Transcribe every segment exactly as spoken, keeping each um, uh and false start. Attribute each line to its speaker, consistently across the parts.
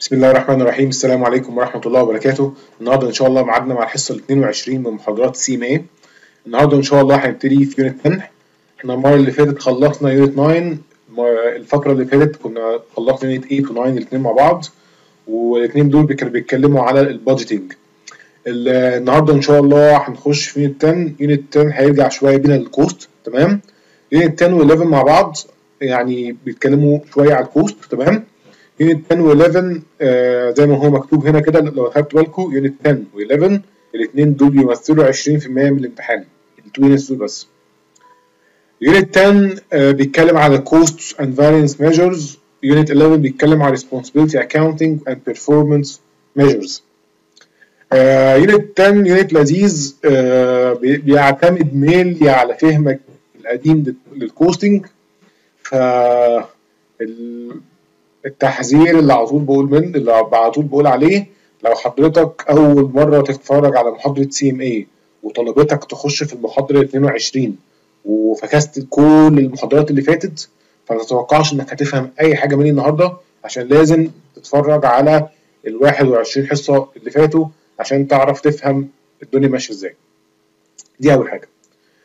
Speaker 1: بسم الله الرحمن الرحيم. السلام عليكم ورحمة الله وبركاته. النهارده إن شاء الله ميعادنا مع الحصة ال اتنين وعشرين من محاضرات سي ام اي. النهارده إن شاء الله هنبتدي في يونت عشرة. احنا المرة اللي فاتت خلصنا يونت تسعة، الفترة اللي فاتت كنا خلصنا يونت تمانية و9 الاتنين مع بعض، والاتنين دول كانوا بيتكلموا على البادجيتنج. النهارده إن شاء الله هنخش في يونت عشرة. يونت عشرة هيرجع شوية بينا للكوست، تمام؟ يونت عشرة و11 مع بعض يعني بيتكلموا شوية على الكوست، تمام؟ يونت عشرة و11 آه زي ما هو مكتوب هنا كده، لو خدتوا بالكم يونت عشرة و11 الاثنين دول بيمثلوا عشرين في المية من الامتحان، التو يونتس دول بس. يونت عشرة آه بيتكلم على costs and variance measures. يونت حداشر بيتكلم على responsibility accounting and performance measures. آه يونت عشرة يونت لذيذ، آه بيعتمد مينلي على فهمك القديم للكوستنج. ف التحذير اللي على طول بقول من اللي على طول بقول عليه، لو حضرتك اول مره تتفرج على محاضره سي ام اي وطلبتك تخش في المحاضره اتنين وعشرين وفكست كل المحاضرات اللي فاتت، فما تتوقعش انك هتفهم اي حاجه مني النهارده، عشان لازم تتفرج على ال واحد وعشرين حصه اللي فاتوا عشان تعرف تفهم الدنيا ماشيه ازاي. دي اول حاجه.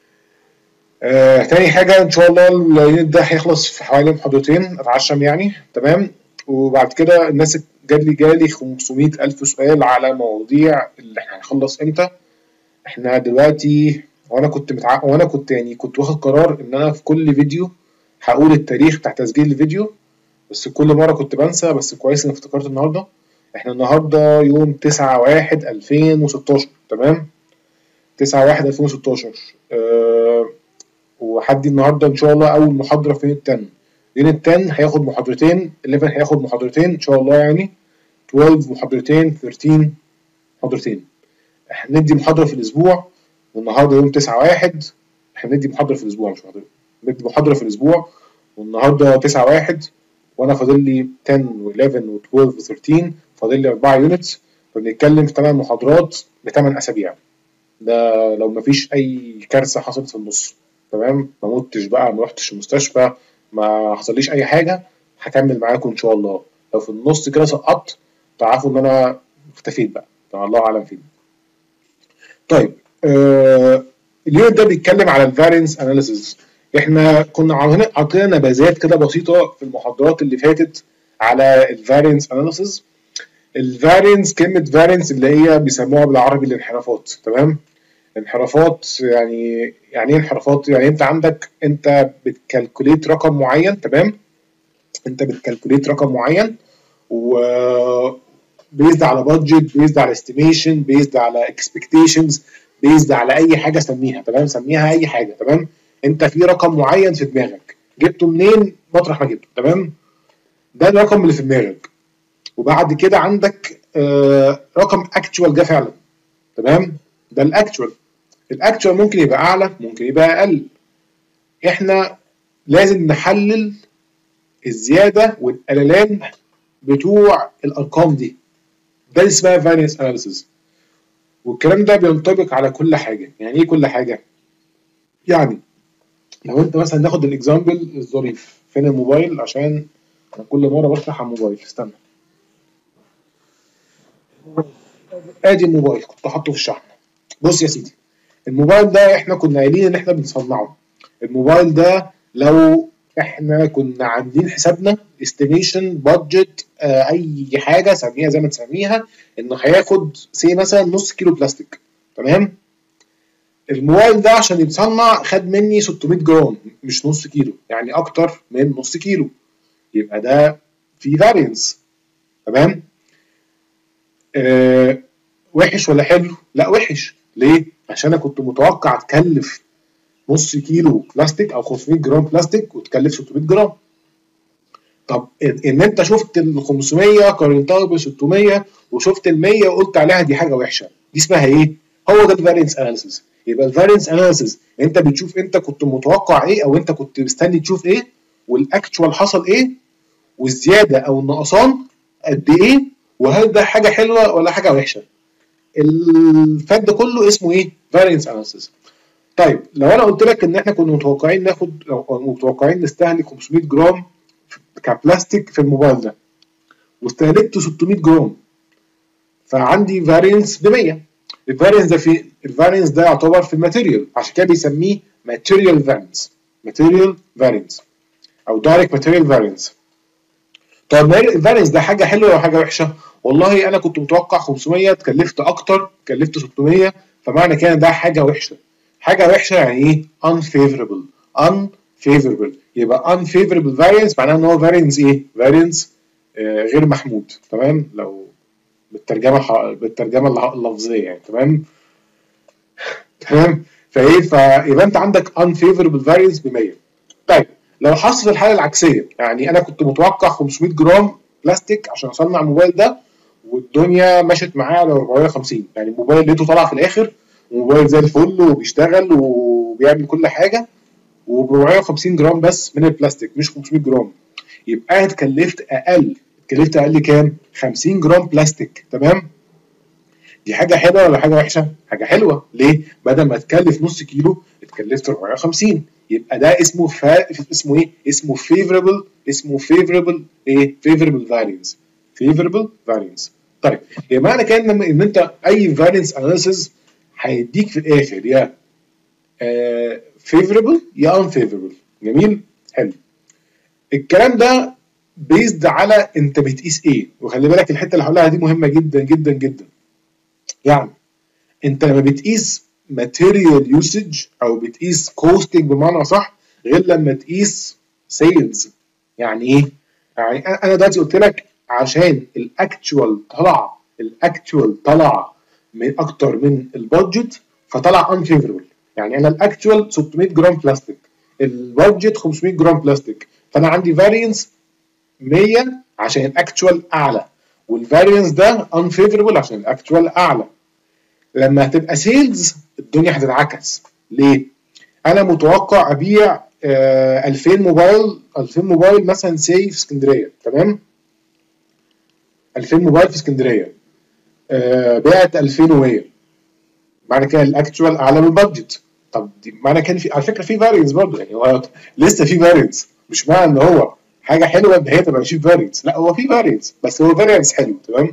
Speaker 1: آه، تاني حاجة إن شاء الله اليونت ده هيخلص في حوالي محاضرتين أتعشم يعني، تمام؟ وبعد كده الناس جالي جالي خمسمية ألف سؤال على مواضيع اللي إحنا هنخلص إمتى. إحنا دلوقتي وأنا كنت متع... وأنا كنت يعني كنت واخد قرار إن أنا في كل فيديو هقول التاريخ بتاع تسجيل الفيديو، بس كل مرة كنت بنسى، بس كويس إني افتكرت النهاردة. إحنا النهاردة يوم تسعة واحد ألفين وستاشر، تمام؟ تسعة واحد ألفين وستاشر. أه... وحدي النهارده ان شاء الله اول محاضره في يونت عشرة. يونت عشرة هياخد محاضرتين، حداشر هياخد محاضرتين ان شاء الله، يعني اتناشر محاضرتين، تلتاشر محاضرتين. احنا بندي محاضره في الاسبوع، والنهارده يوم تسعة واحد احنا بندي محاضره في الاسبوع، مش محاضره، بندي محاضره في الاسبوع، والنهارده تسعة واحد وانا فاضل لي عشرة و11 و12 و13، فاضل لي أربعة يونتس، فبنتكلم في ثمان محاضرات بثمان اسابيع. ده لو مفيش اي كارثه حصلت في النص، تمام؟ ما متش بقى، ما رحتش المستشفى، ما حصليش اي حاجه، هكمل معاكم ان شاء الله. لو في النص كده سقطت تعرفوا ان انا اختفيت بقى، طبعا الله اعلم فين. طيب آه اليوم ده بيتكلم على الفارينس اناليسيز. احنا كنا عطينا نبذات كده بسيطه في المحاضرات اللي فاتت على الفارينس اناليسيز. الفارينس، كلمه فارينس اللي هي بيسموها بالعربي الانحرافات، تمام؟ انحرافات يعني يعني ايه انحرافات؟ يعني انت عندك انت بتكالكوليت رقم معين، تمام؟ انت بتكالكوليت رقم معين و بيزد على بادجت، بيزد على استيميشن، بيزد على اكسبكتيشنز، بيزد على اي حاجه سميها، تمام؟ سميها اي حاجه، تمام؟ انت في رقم معين في دماغك، جبته منين؟ مطرح ما جبته، تمام؟ ده الرقم اللي في دماغك. وبعد كده عندك آه رقم اكتشوال جه فعلا، تمام؟ ده الاكتشوال. الاكتشوال ممكن يبقى اعلى، ممكن يبقى اقل. احنا لازم نحلل الزياده والقللان بتوع الارقام دي، ده اسمها فارينس اناليسيس. والكلام ده بينطبق على كل حاجه. يعني ايه كل حاجه؟ يعني لو انت مثلا ناخد الاكزامبل الظريف، فين الموبايل؟ عشان انا كل مره بفتح على الموبايل، استنى. ادي الموبايل كنت حاطه في الشحن. بص يا سيدي، الموبايل ده احنا كنا قايلين ان احنا بنصنعه. الموبايل ده لو احنا كنا عاملين حسابنا استيميشن بادجت آه اي حاجه سميها زي ما تسميها، انه هياخد سي مثلا نص كيلو بلاستيك، تمام؟ الموبايل ده عشان يتصنع خد مني ستمية جرام، مش نص كيلو، يعني اكتر من نص كيلو. يبقى ده في فارينس، تمام؟ آه وحش ولا حلو؟ لا وحش. ليه؟ عشان انا كنت متوقع اتكلف نص كيلو بلاستيك او خمسمية جرام بلاستيك وتكلف ستمية جرام. طب ان انت شفت ال خمسمية قارنتها ب ستمية وشفت ال مية وقلت عليها دي حاجه وحشه، دي اسمها ايه؟ هو ده الفارينس اناليسيس. يبقى الفارينس اناليسيس انت بتشوف انت كنت متوقع ايه او انت كنت مستني تشوف ايه، والاكتشوال حصل ايه، والزياده او النقصان قد ايه، وهل ده حاجه حلوه ولا حاجه وحشه. الفات ده كله اسمه ايه؟ فارينس اناليسيس. طيب لو انا قلت لك ان احنا كنا متوقعين ناخد او متوقعين نستهلك خمسمية جرام كبلاستيك في الموبايل ده، واستهلكت ستمية جرام، فعندي فارينس ب مية. الفارينس ده في الفارينس ده يعتبر في الماتيريال، عشان كده بيسميه ماتيريال فارينس، ماتيريال فارينس او دايركت ماتيريال فارينس. طب الفارينس ده حاجه حلوه ولا حاجه وحشه؟ والله انا كنت متوقع خمسمية، اتكلفت اكتر، اتكلفت ستمية، فمعنى كده ده حاجه وحشه. حاجه وحشه يعني ايه؟ unfavorable. unfavorable يبقى unfavorable variance معناه ان هو variance ايه؟ variance آه غير محمود، تمام؟ لو بالترجمه بالترجمه اللفظيه يعني، تمام؟ تمام؟ فايه؟ فيبقى انت عندك unfavorable variance ب مية. طيب لو حصلت الحاله العكسيه، يعني انا كنت متوقع خمسمية جرام بلاستيك عشان اصنع الموبايل ده، والدنيا مشت معايا على أربعمية وخمسين، يعني الموبايل لقيته طالع في الاخر وموبايل زي الفل وبيشتغل وبيعمل كل حاجه، و أربعمية وخمسين جرام بس من البلاستيك مش خمسمية جرام، يبقى انا اتكلفت اقل. اتكلفت اقل كام؟ خمسين جرام بلاستيك، تمام؟ دي حاجه حلوه ولا حاجه وحشه؟ حاجه حلوه. ليه؟ بدل ما اتكلف نص كيلو اتكلفت أربعمية وخمسين، يبقى ده اسمه فا... اسمه ايه؟ اسمه favorable. اسمه favorable ايه؟ favorable variance. favorable variance. طيب يبقى معنى كده ان ان انت اي variance analysis هيديك في الاخر يا آه favorable يا unfavorable. جميل؟ حلو. الكلام ده بيزد على انت بتقيس ايه، وخلي بالك الحته اللي هقولها دي مهمه جدا جدا جدا. يعني انت لما بتقيس ماتيريال يوسج او بتقيس كوستنج بمعنى صح، غير لما تقيس سيلز. يعني ايه؟ يعني انا دلوقتي قلت لك عشان الاكتشوال طلع الاكتشوال طلع من اكتر من البادجت فطلع انفيفربل. يعني انا الاكتشوال ستمية جرام بلاستيك، البادجت خمسمية جرام بلاستيك، فانا عندي فارينس مية عشان الاكتشوال اعلى، والفارينس ده انفيفربل عشان الاكتشوال اعلى. لما هتبقى سيلز الدنيا هتتعكس. ليه؟ انا متوقع ابيع آه ألفين موبايل، ألفين موبايل مثلا سي في اسكندريه، تمام؟ ألفين موبايل في اسكندريه، آه بعت ألفين ومية، معنى كده الاكتشوال اعلى من البادجت. طب دي معنى كان في على فكره في فارينس برضه، يعني هو لسه في فارينس، مش معنى ان هو حاجه حلوه ان هي تبقى في فارينس، لا هو في فارينس بس هو فارينس حلو، تمام؟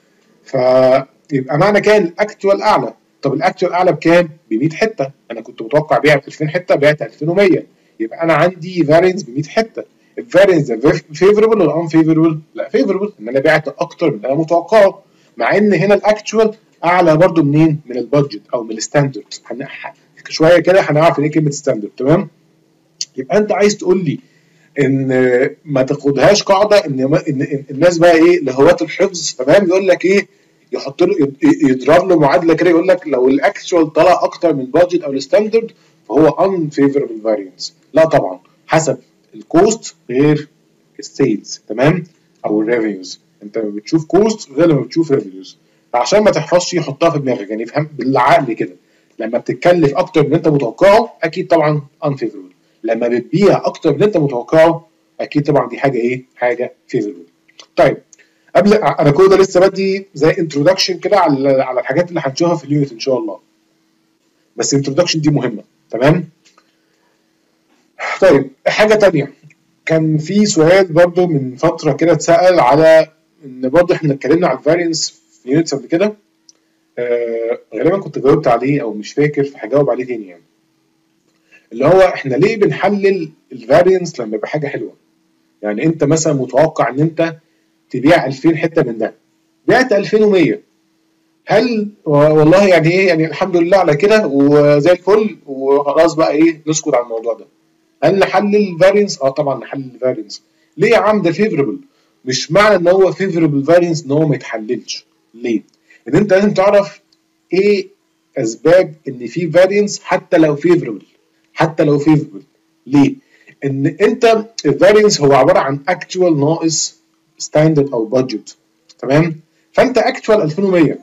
Speaker 1: فيبقى معنى كده الاكتوال اعلى. طب الاكتوال اعلى بكام؟ ب مية حته، انا كنت متوقع بيع ب ألفين حته، بعت ألفين ومية، يبقى انا عندي فارينس ب مية حته. الفارينس ده فيفربل ولا ان فيفربل؟ لا فيفربل، ان انا بعت اكتر من اللي انا متوقعه، مع ان هنا الاكتوال اعلى برده منين؟ من البادجت او من الستاندرد. شويه كده هنعرف ايه كلمه ستاندرد، تمام؟ يبقى انت عايز تقول لي ان ما تاخدهاش قاعده ان, إن الناس بقى ايه لهواة الحفظ، تمام؟ يقول لك ايه، يحط له يضرب له معادله كده، يقول لك لو الاكشوال طلع اكتر من البادجت او الستاندرد فهو unfavorable variance. لا طبعا، حسب الكوست غير السيلز، تمام؟ او الريفينيوز. انت لما بتشوف كوست غير لما بتشوف ريفينيوز، فعشان ما تحفظش حطها في دماغك، يعني افهم بالعقل كده. لما بتتكلف اكتر من اللي انت متوقعه اكيد طبعا unfavorable، لما بتبيع اكتر من اللي انت متوقعه اكيد طبعا دي حاجه ايه؟ حاجه فيفربل. طيب قبل انا كل ده لسه بدي زي انتروداكشن كده على على الحاجات اللي هنشوفها في اليونت ان شاء الله، بس الانتروداكشن دي مهمه، تمام؟ طيب حاجه تانية، كان في سؤال برضو من فتره كده اتسال على ان برضو احنا اتكلمنا على الفارينس في يونتس قبل كده، آه غالبا كنت جاوبت عليه او مش فاكر، فهجاوب عليه تاني. يعني اللي هو احنا ليه بنحلل الفارينس لما يبقى حاجه حلوه؟ يعني انت مثلا متوقع ان انت تبيع ألفين حته من ده، بعت ألفين ومية، هل والله يعني ايه، يعني الحمد لله على كده وزي الفل وخلاص بقى ايه نسكت على الموضوع ده؟ هل نحلل الفارينس؟ اه طبعا نحلل الفارينس. ليه يا عم؟ ده فيفربل. مش معنى ان هو فيفربل فارينس ان هو ما يتحللش. ليه؟ ان انت لازم تعرف ايه اسباب ان في فارينس حتى لو فيفربل، حتى لو فيفربل. ليه؟ ان انت الفارينس هو عباره عن اكتوال ناقص ستاندرد او بادجت، تمام؟ فانت اكتوال ألفين ومية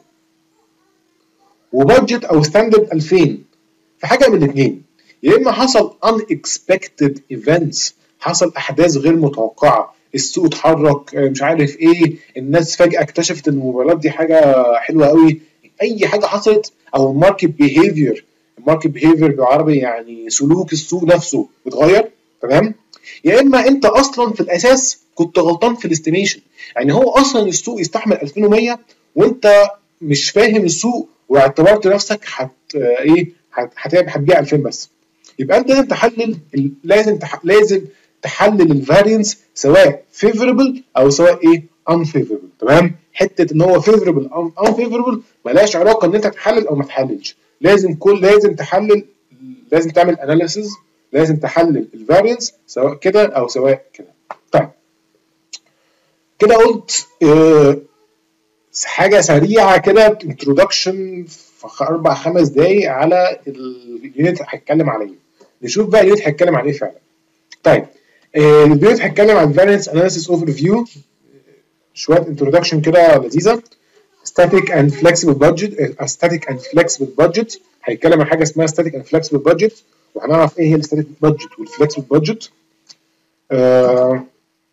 Speaker 1: وبادجت او ستاندرد ألفين، فحاجه من الاثنين، يا اما حصل unexpected events، حصل احداث غير متوقعه، السوق اتحرك، مش عارف ايه، الناس فجاه اكتشفت ان الموبايلات دي حاجه حلوه قوي، اي حاجه حصلت، او الماركت بيهيفير، الماركت بيهيفير بالعربي يعني سلوك السوق نفسه اتغير، تمام؟ يا اما انت اصلا في الاساس كنت غلطان في الاستيميشن. يعني هو اصلا السوق يستحمل ألفين ومية وانت مش فاهم السوق واعتبرت نفسك هت ايه هتبيع ألفين بس. يبقى انت لازم تحلل لازم تح... لازم تحلل الفارينس سواء فيفربل او سواء ايه unfavorable. تمام. حته ان هو فيفربل او unfavorable ملهاش علاقه ان انت تحلل او ما تحللش. لازم كل لازم تحلل لازم تعمل اناليسيز، لازم تحلل الفارينس سواء كده او سواء كده. طيب كده قلت اه حاجه سريعه كده انترودكشن في اربع خمس دقايق على اليونت هتكلم عليه. نشوف بقى اليونت هيتكلم عن ايه فعلا. طيب آه اليونت هيتكلم عن فارينس اناليسيس اوفر فيو، شويه انترودكشن كده لذيذه. static and flexible budget uh, static and flexible budget هيتكلم عن حاجه اسمها static and flexible budget، وهنعرف ايه هي الستاتيك budget والفلكسبل budget. آه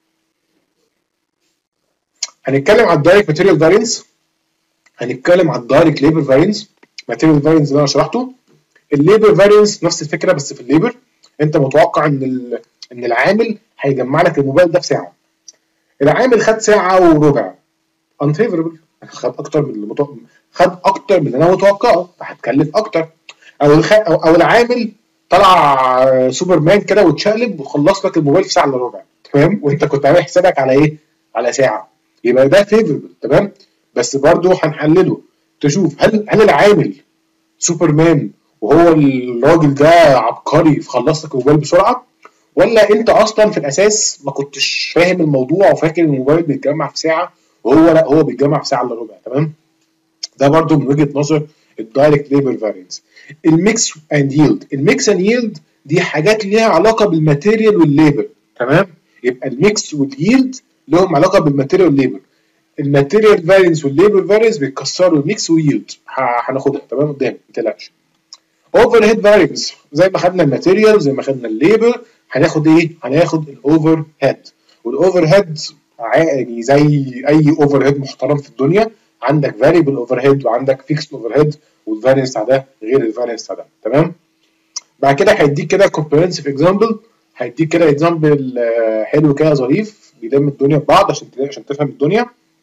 Speaker 1: هنتكلم على الدايركت ماتيريال فارينس، هنتكلم على الدايركت ليبر فارينس. ماتيريال فارينس اللي انا شرحته، الليبر فارينس نفس الفكره بس في الليبر انت متوقع ان ان العامل هيجمع لك الموبايل ده في ساعه، العامل خد ساعه وربع unfavorable، خد اكتر من المتوقع، خد اكتر من اللي انا متوقعه فهتكلف اكتر. او الخ... او, أو العامل طلع سوبر مان كده واتشقلب وخلص لك الموبايل في ساعه الا ربع، تمام، وانت كنت عامل حسابك على ايه؟ على ساعه، يبقى ده فيفربل. تمام. بس برضه هنحلله تشوف هل هل العامل سوبر مان وهو الراجل ده عبقري فخلص لك الموبايل بسرعه، ولا انت اصلا في الاساس ما كنتش فاهم الموضوع وفاكر ان الموبايل بيتجمع في ساعه وهو لا هو بيتجمع في ساعه الا ربع. تمام. ده برضو من وجهه نظر الدايركت ليبر فارينس. الميكس اند ييلد، الميكس اند ييلد دي حاجات ليها علاقه بالماتيريال والليبر. تمام. يبقى الميكس والييلد لهم علاقه بالماتيريال والليبر. الماتيريال فارينس والليبر فارينس بيكسروا الميكس وييلد، هناخدها تمام قدام ما تقلقش. اوفر هيد فارينس زي ما خدنا الماتيريال زي ما خدنا الليبر، هناخد ايه؟ هناخد الاوفر هيد. والاوفر هيد يعني زي اي اوفر هيد محترم في الدنيا، عندك فاريبل اوفر هيد وعندك فيكس اوفر هيد، والفارينس بتاع ده غير الفارينس بتاع ده. تمام. بعد كده هيديك كده كومبريهنسيف اكزامبل، هيديك كده اكزامبل حلو كده ظريف بيلم الدنيا ببعض عشان عشان تفهم الدنيا.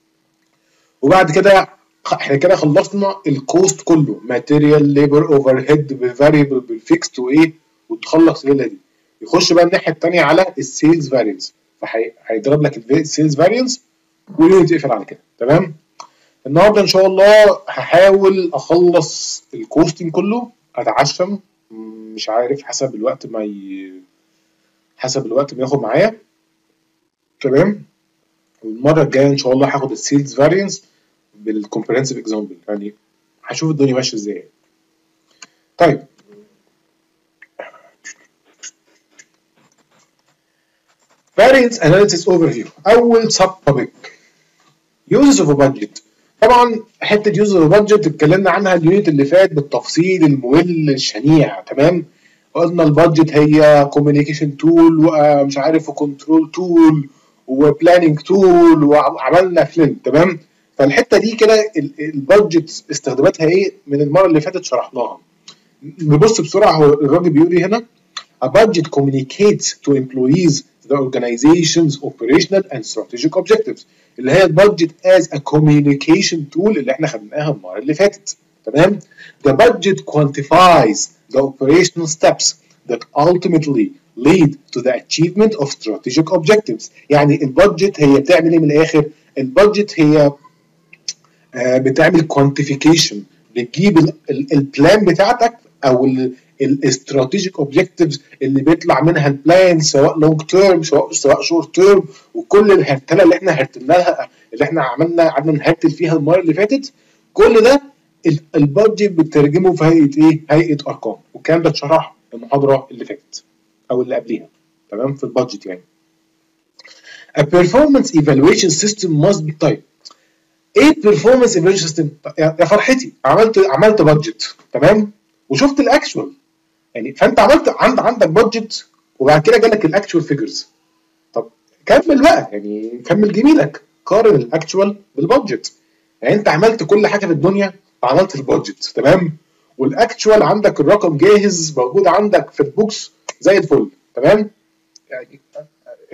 Speaker 1: وبعد كده احنا كده خلصنا الكوست كله، ماتيريال ليبر اوفر هيد بالفاريبل بالفيكست وايه، وتخلص الليله دي. يخش بقى الناحيه الثانيه على السيلز فارينس، فهيضرب لك السيلز فارينس واليونت يقفل على كده. تمام. النهارده ان شاء الله هحاول اخلص الكوستنج كله، اتعشم مش عارف حسب الوقت ما ي... حسب الوقت ما ياخد معايا. تمام. والمره الجايه ان شاء الله هاخد السيلز فارينس بالكومبريهنسيف اكزامبل، يعني هشوف الدنيا ماشيه ازاي. طيب variance analysis overview. اول سب توبيك uses of a budget. طبعا حته uses of a budget اتكلمنا عنها اليونت اللي فات بالتفصيل الممل الشنيع. تمام. قلنا البادجت هي كوميونيكيشن تول ومش عارف وكنترول تول وبلاننج تول وعملنا فيلم. تمام. فالحته دي كده البادجت استخداماتها ايه من المره اللي فاتت شرحناها. نبص بسرعه، هو الراجل بيقول ايه هنا؟ A budget communicates to employees the organization's operational and strategic objectives، اللي هي البادجت as a communication tool اللي احنا خدناها المره اللي فاتت. تمام. The budget quantifies the operational steps that ultimately lead to the achievement of strategic objectives. يعني البادجت هي بتعمل ايه من الاخر؟ البادجت هي آه بتعمل كوانتيفيكيشن، بتجيب البلان بتاعتك او الاستراتيجيك اوبجكتيفز اللي بيطلع منها البلان سواء لونج تيرم سواء سواء شورت تيرم، وكل الهرتله اللي احنا هرتلناها اللي احنا عملنا قعدنا نهرتل فيها المره اللي فاتت، كل ده البادجت بتترجمه في هيئه ايه؟ هيئه ارقام. والكلام ده اتشرح المحاضره اللي فاتت او اللي قبليها. تمام. في البادجت يعني A performance evaluation system must be طيب ايه performance evaluation system؟ يا فرحتي عملت عملت بادجت تمام وشفت الاكشوال، يعني فانت عملت عند عندك بادجت وبعد كده جالك الاكشوال فيجرز. طب كمل بقى، يعني كمل جميلك، قارن الاكشوال بالبادجت. يعني انت عملت كل حاجه في الدنيا وعملت البادجت تمام، والاكشوال عندك الرقم جاهز موجود عندك في البوكس زي الفل. تمام. يعني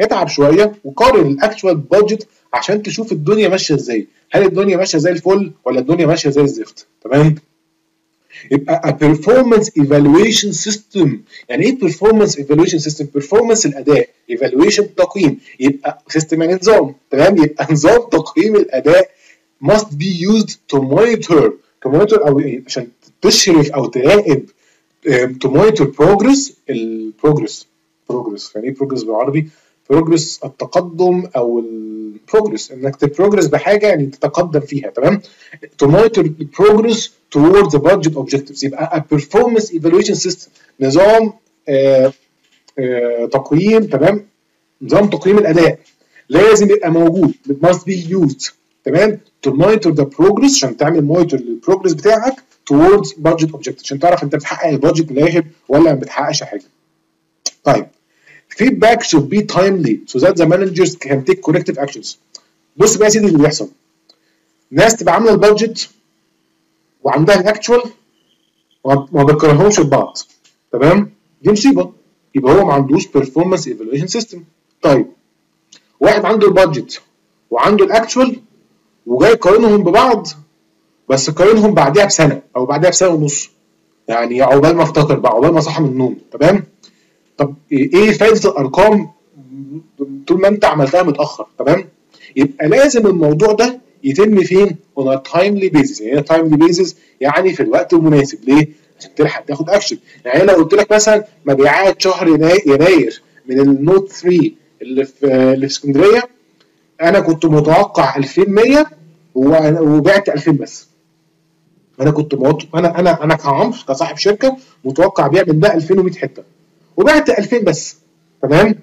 Speaker 1: اتعب شويه وقارن الاكشوال بادجت عشان تشوف الدنيا ماشيه ازاي، هل الدنيا ماشيه زي الفل ولا الدنيا ماشيه زي الزفت. تمام؟ يبقى a performance evaluation system. يعني ايه performance evaluation system؟ performance الاداء، evaluation تقييم، يبقى system يعني نظام. تمام؟ يبقى نظام تقييم الاداء must be used to monitor to monitor او عشان تشرف او تراقب to monitor progress البروجرس progress. يعني ايه progress بالعربي؟ progress التقدم او البروجرس، انك تبروجرس بحاجه يعني تتقدم فيها. تمام؟ to monitor progress towards the budget objectives. يبقى a performance evaluation system نظام آآ آآ تقييم. تمام؟ نظام تقييم الاداء لازم يبقى موجود must be used. تمام؟ to monitor the progress عشان تعمل مونيتور للبروجرس بتاعك towards budget objectives عشان تعرف انت بتحقق البادجت اللي واجب ولا ما بتحققش حاجه. طيب feedback should be timely so that the managers can take corrective actions. بص بقى يا سيدي اللي بيحصل، ناس تبقى عامله البادجت وعندها الاكتشوال وما بتقارنهمش ببعض. تمام؟ دي مصيبه، يبقى هو ما عندوش performance evaluation system. طيب واحد عنده البادجت وعنده الاكتشوال وجاي يقارنهم ببعض، بس قارنهم بعدها بسنه او بعدها بسنه ونص، يعني عقبال ما افتكر بقى، عقبال ما صحى من النوم. تمام؟ طب ايه فايده الارقام طول ما انت عملتها متاخر؟ تمام؟ يبقى لازم الموضوع ده يتم فين؟ on a timely basis. يعني ايه timely basis؟ يعني في الوقت المناسب. ليه؟ عشان تلحق تاخد اكشن. يعني لو قلت لك مثلا مبيعات شهر يناير من النوت ثلاثة اللي في اللي في اسكندريه، انا كنت متوقع ألفين ومية وبعت ألفين بس. انا كنت موت... انا انا انا كعمر كصاحب شركه متوقع بيع من ده ألفين ومية حته وبعت ألفين بس. تمام؟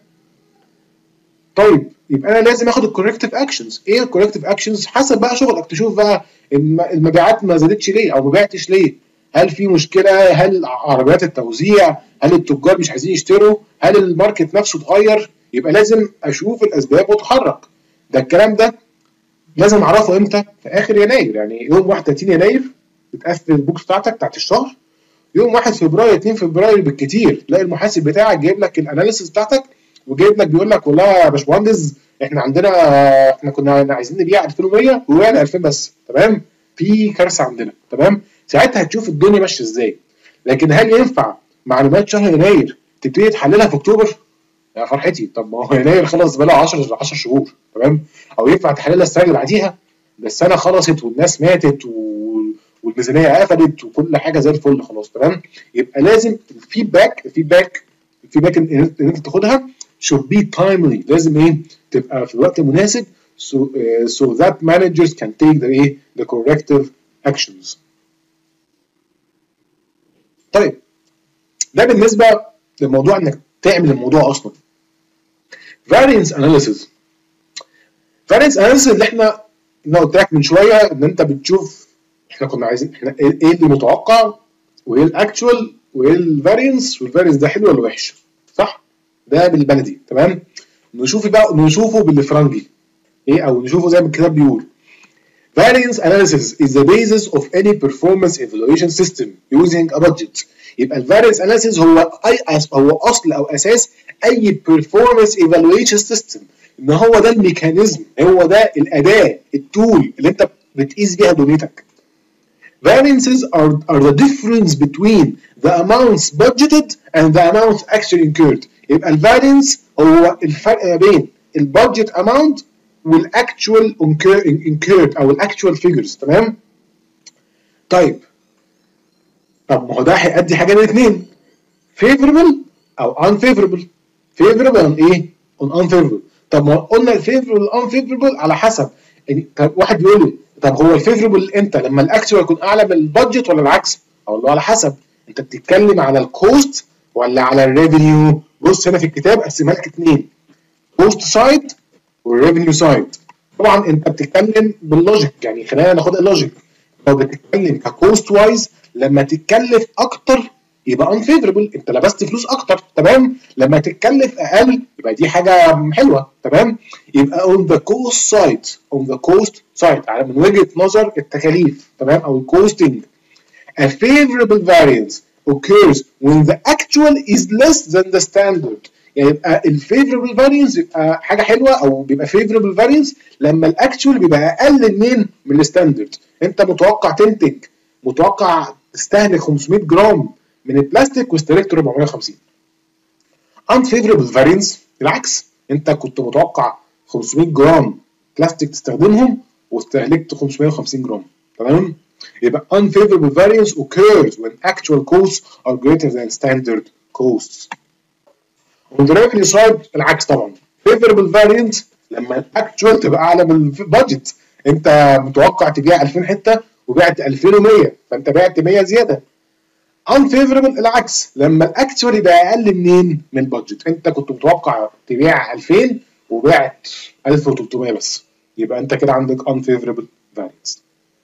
Speaker 1: طيب يبقى انا لازم اخد الكوركتيف اكشنز. ايه الكوركتيف اكشنز؟ حسب بقى شغلك، تشوف بقى المبيعات ما زادتش ليه او ما بعتش ليه، هل في مشكله، هل عربيات التوزيع، هل التجار مش عايزين يشتروا، هل الماركت نفسه اتغير. يبقى لازم اشوف الاسباب واتحرك. ده الكلام ده لازم اعرفه امتى؟ في اخر يناير. يعني يوم واحد وثلاثين يناير بتقفل البوكس بتاعتك بتاعت الشهر، يوم واحد فبراير اتنين فبراير بالكتير تلاقي المحاسب بتاعك جايب لك الاناليسيس بتاعتك وجايب لك بيقول لك والله يا باشمهندس احنا عندنا احنا كنا عايزين نبيع ألفين ومية وبيعنا ألفين بس. تمام؟ في كارثه عندنا. تمام؟ ساعتها هتشوف الدنيا ماشيه ازاي. لكن هل ينفع معلومات شهر يناير تبتدي تحللها في اكتوبر؟ يا فرحتي، طب ما هو يناير خلص بقى له عشرة عشرة شهور. تمام؟ او ينفع تحللها السنه اللي بعديها؟ ده السنه خلصت والناس ماتت و... والميزانيه قفلت وكل حاجه زي الفل خلاص. تمام؟ يبقى لازم الفيدباك الفيدباك الفيدباك اللي انت تاخدها should be timely. لازم ايه؟ تبقى في الوقت المناسب so, uh, so that managers can take the ايه؟ the corrective actions. طيب ده بالنسبه للموضوع انك تعمل الموضوع اصلا. variance analysis variance analysis اللي احنا انا قلت لك من شويه ان انت بتشوف احنا كنا عايزين احنا ايه اللي متوقع وايه الاكتشوال وايه الفارينس، والفارينس ده حلو ولا وحش، صح؟ ده بالبلدي. تمام؟ نشوف بقى نشوفه بالفرنجي ايه، او نشوفه زي ما الكتاب بيقول. variance analysis is the basis of any performance evaluation system using a budget. يبقى الفارينس analysis هو اي هو اصل او اساس اي performance evaluation system، ان هو ده الميكانيزم، هو ده الاداه التول اللي انت بتقيس بيها دنيتك. Variances are, are the difference between the amounts budgeted and the amounts actually incurred. يبقى الفارينس هو الفرق ما بين البادجت اماونت والاكتشوال incurred او الاكتشوال فيجرز. تمام؟ طيب طب ما هو ده هيأدي حاجه من الاثنين، favorable او unfavorable. favorable on ايه؟ on unfavorable. طب ما قلنا الفيفربل unfavorable على حسب. يعني طب واحد بيقول لي طب هو الفيفربل امتى؟ لما الاكتشوال يكون اعلى من البادجت ولا العكس؟ اقول له على حسب. انت بتتكلم على الكوست ولا على الريفينيو؟ بص هنا في الكتاب قسمها لك اثنين، كوست سايد والريفينيو سايد. طبعا انت بتتكلم باللوجيك، يعني خلينا ناخد اللوجيك. لو بتتكلم ككوست وايز لما تتكلف اكتر يبقى unfavorable، انت لبست فلوس اكتر. تمام؟ لما تتكلف اقل يبقى دي حاجه حلوه. تمام؟ يبقى on the cost side on the cost side على من وجهه نظر التكاليف. تمام؟ او الكوستنج. A favorable variance occurs when the actual is less than the standard. يعني يبقى الفيفربل فارينس يبقى حاجه حلوه او بيبقى فيفربل فارينس لما الاكتشوال بيبقى اقل منين من الستاندرد. انت متوقع تنتج متوقع تستهلك خمسمية جرام من البلاستيك واستهلكت أربعمية وخمسين. unfavorable variance العكس، انت كنت متوقع خمسمية جرام بلاستيك تستخدمهم واستهلكت خمسمية وخمسين جرام. تمام؟ يبقى unfavorable variance occurs when actual costs are greater than standard costs. on the revenue side العكس طبعا. favorable variance لما الاكتشوال تبقى اعلى من البادجت. انت متوقع تبيع ألفين حته وبعت ألفين ومية، فانت بعت مية زياده. unfavorable العكس، لما الاكتشوال يبقى اقل منين؟ من البادجت. انت كنت متوقع تبيع ألفين وبعت ألف وتلتمية بس، يبقى انت كده عندك unfavorable variance.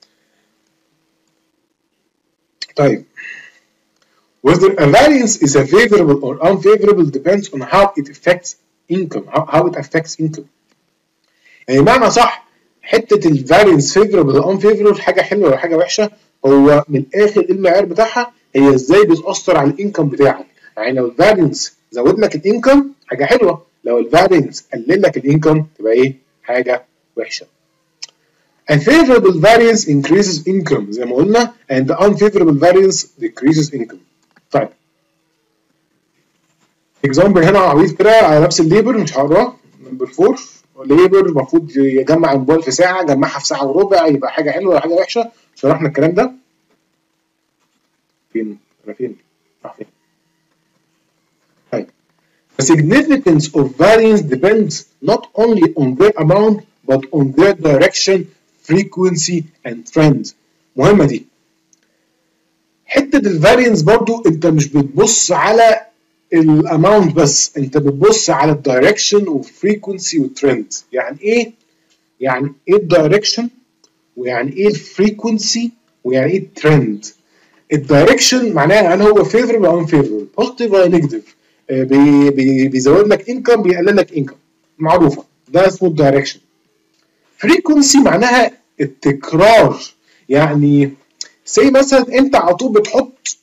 Speaker 1: طيب whether a variance is a favorable or unfavorable depends on how it affects income, how, how it affects income. يعني معنى صح حته الفارينس favorable or unfavorable حاجه حلوه ولا حاجه وحشه، هو من الاخر المعيار بتاعها هي ازاي بتاثر على الانكم بتاعك. يعني لو الفارينس زود لك الانكم حاجه حلوه، لو الفارينس قلل لك الانكم تبقى ايه؟ حاجه وحشه. Unfavorable variance increases income زي ما قلنا and the unfavorable variance decreases income. طيب example هنا عبيط كده على نفس الليبر، مش هقراه. نمبر أربعة ليبر المفروض يجمع الموبايل في ساعه، جمعها في ساعه وربع، يبقى حاجه حلوه ولا حاجه وحشه؟ شرحنا الكلام ده فين؟ انا فين؟ راح فين؟ طيب The significance of variance depends not only on their amount but on their direction, frequency and trend. مهمة دي. حتة الفارينس برضو انت مش بتبص على الاماونت بس، انت بتبص على الدايركشن والفريكونسي والترند. يعني ايه؟ يعني ايه الدايركشن؟ ويعني ايه الفريكونسي؟ ويعني ايه الترند؟ الدايركشن معناها هل هو فيفربل او انفيفربل، بوزيتيف ولا نيجاتيف، بي بي بيزود لك انكم بيقلل لك انكم، معروفه، ده اسمه الدايركشن. فريكونسي معناها التكرار، يعني زي مثلا انت على طول بتحط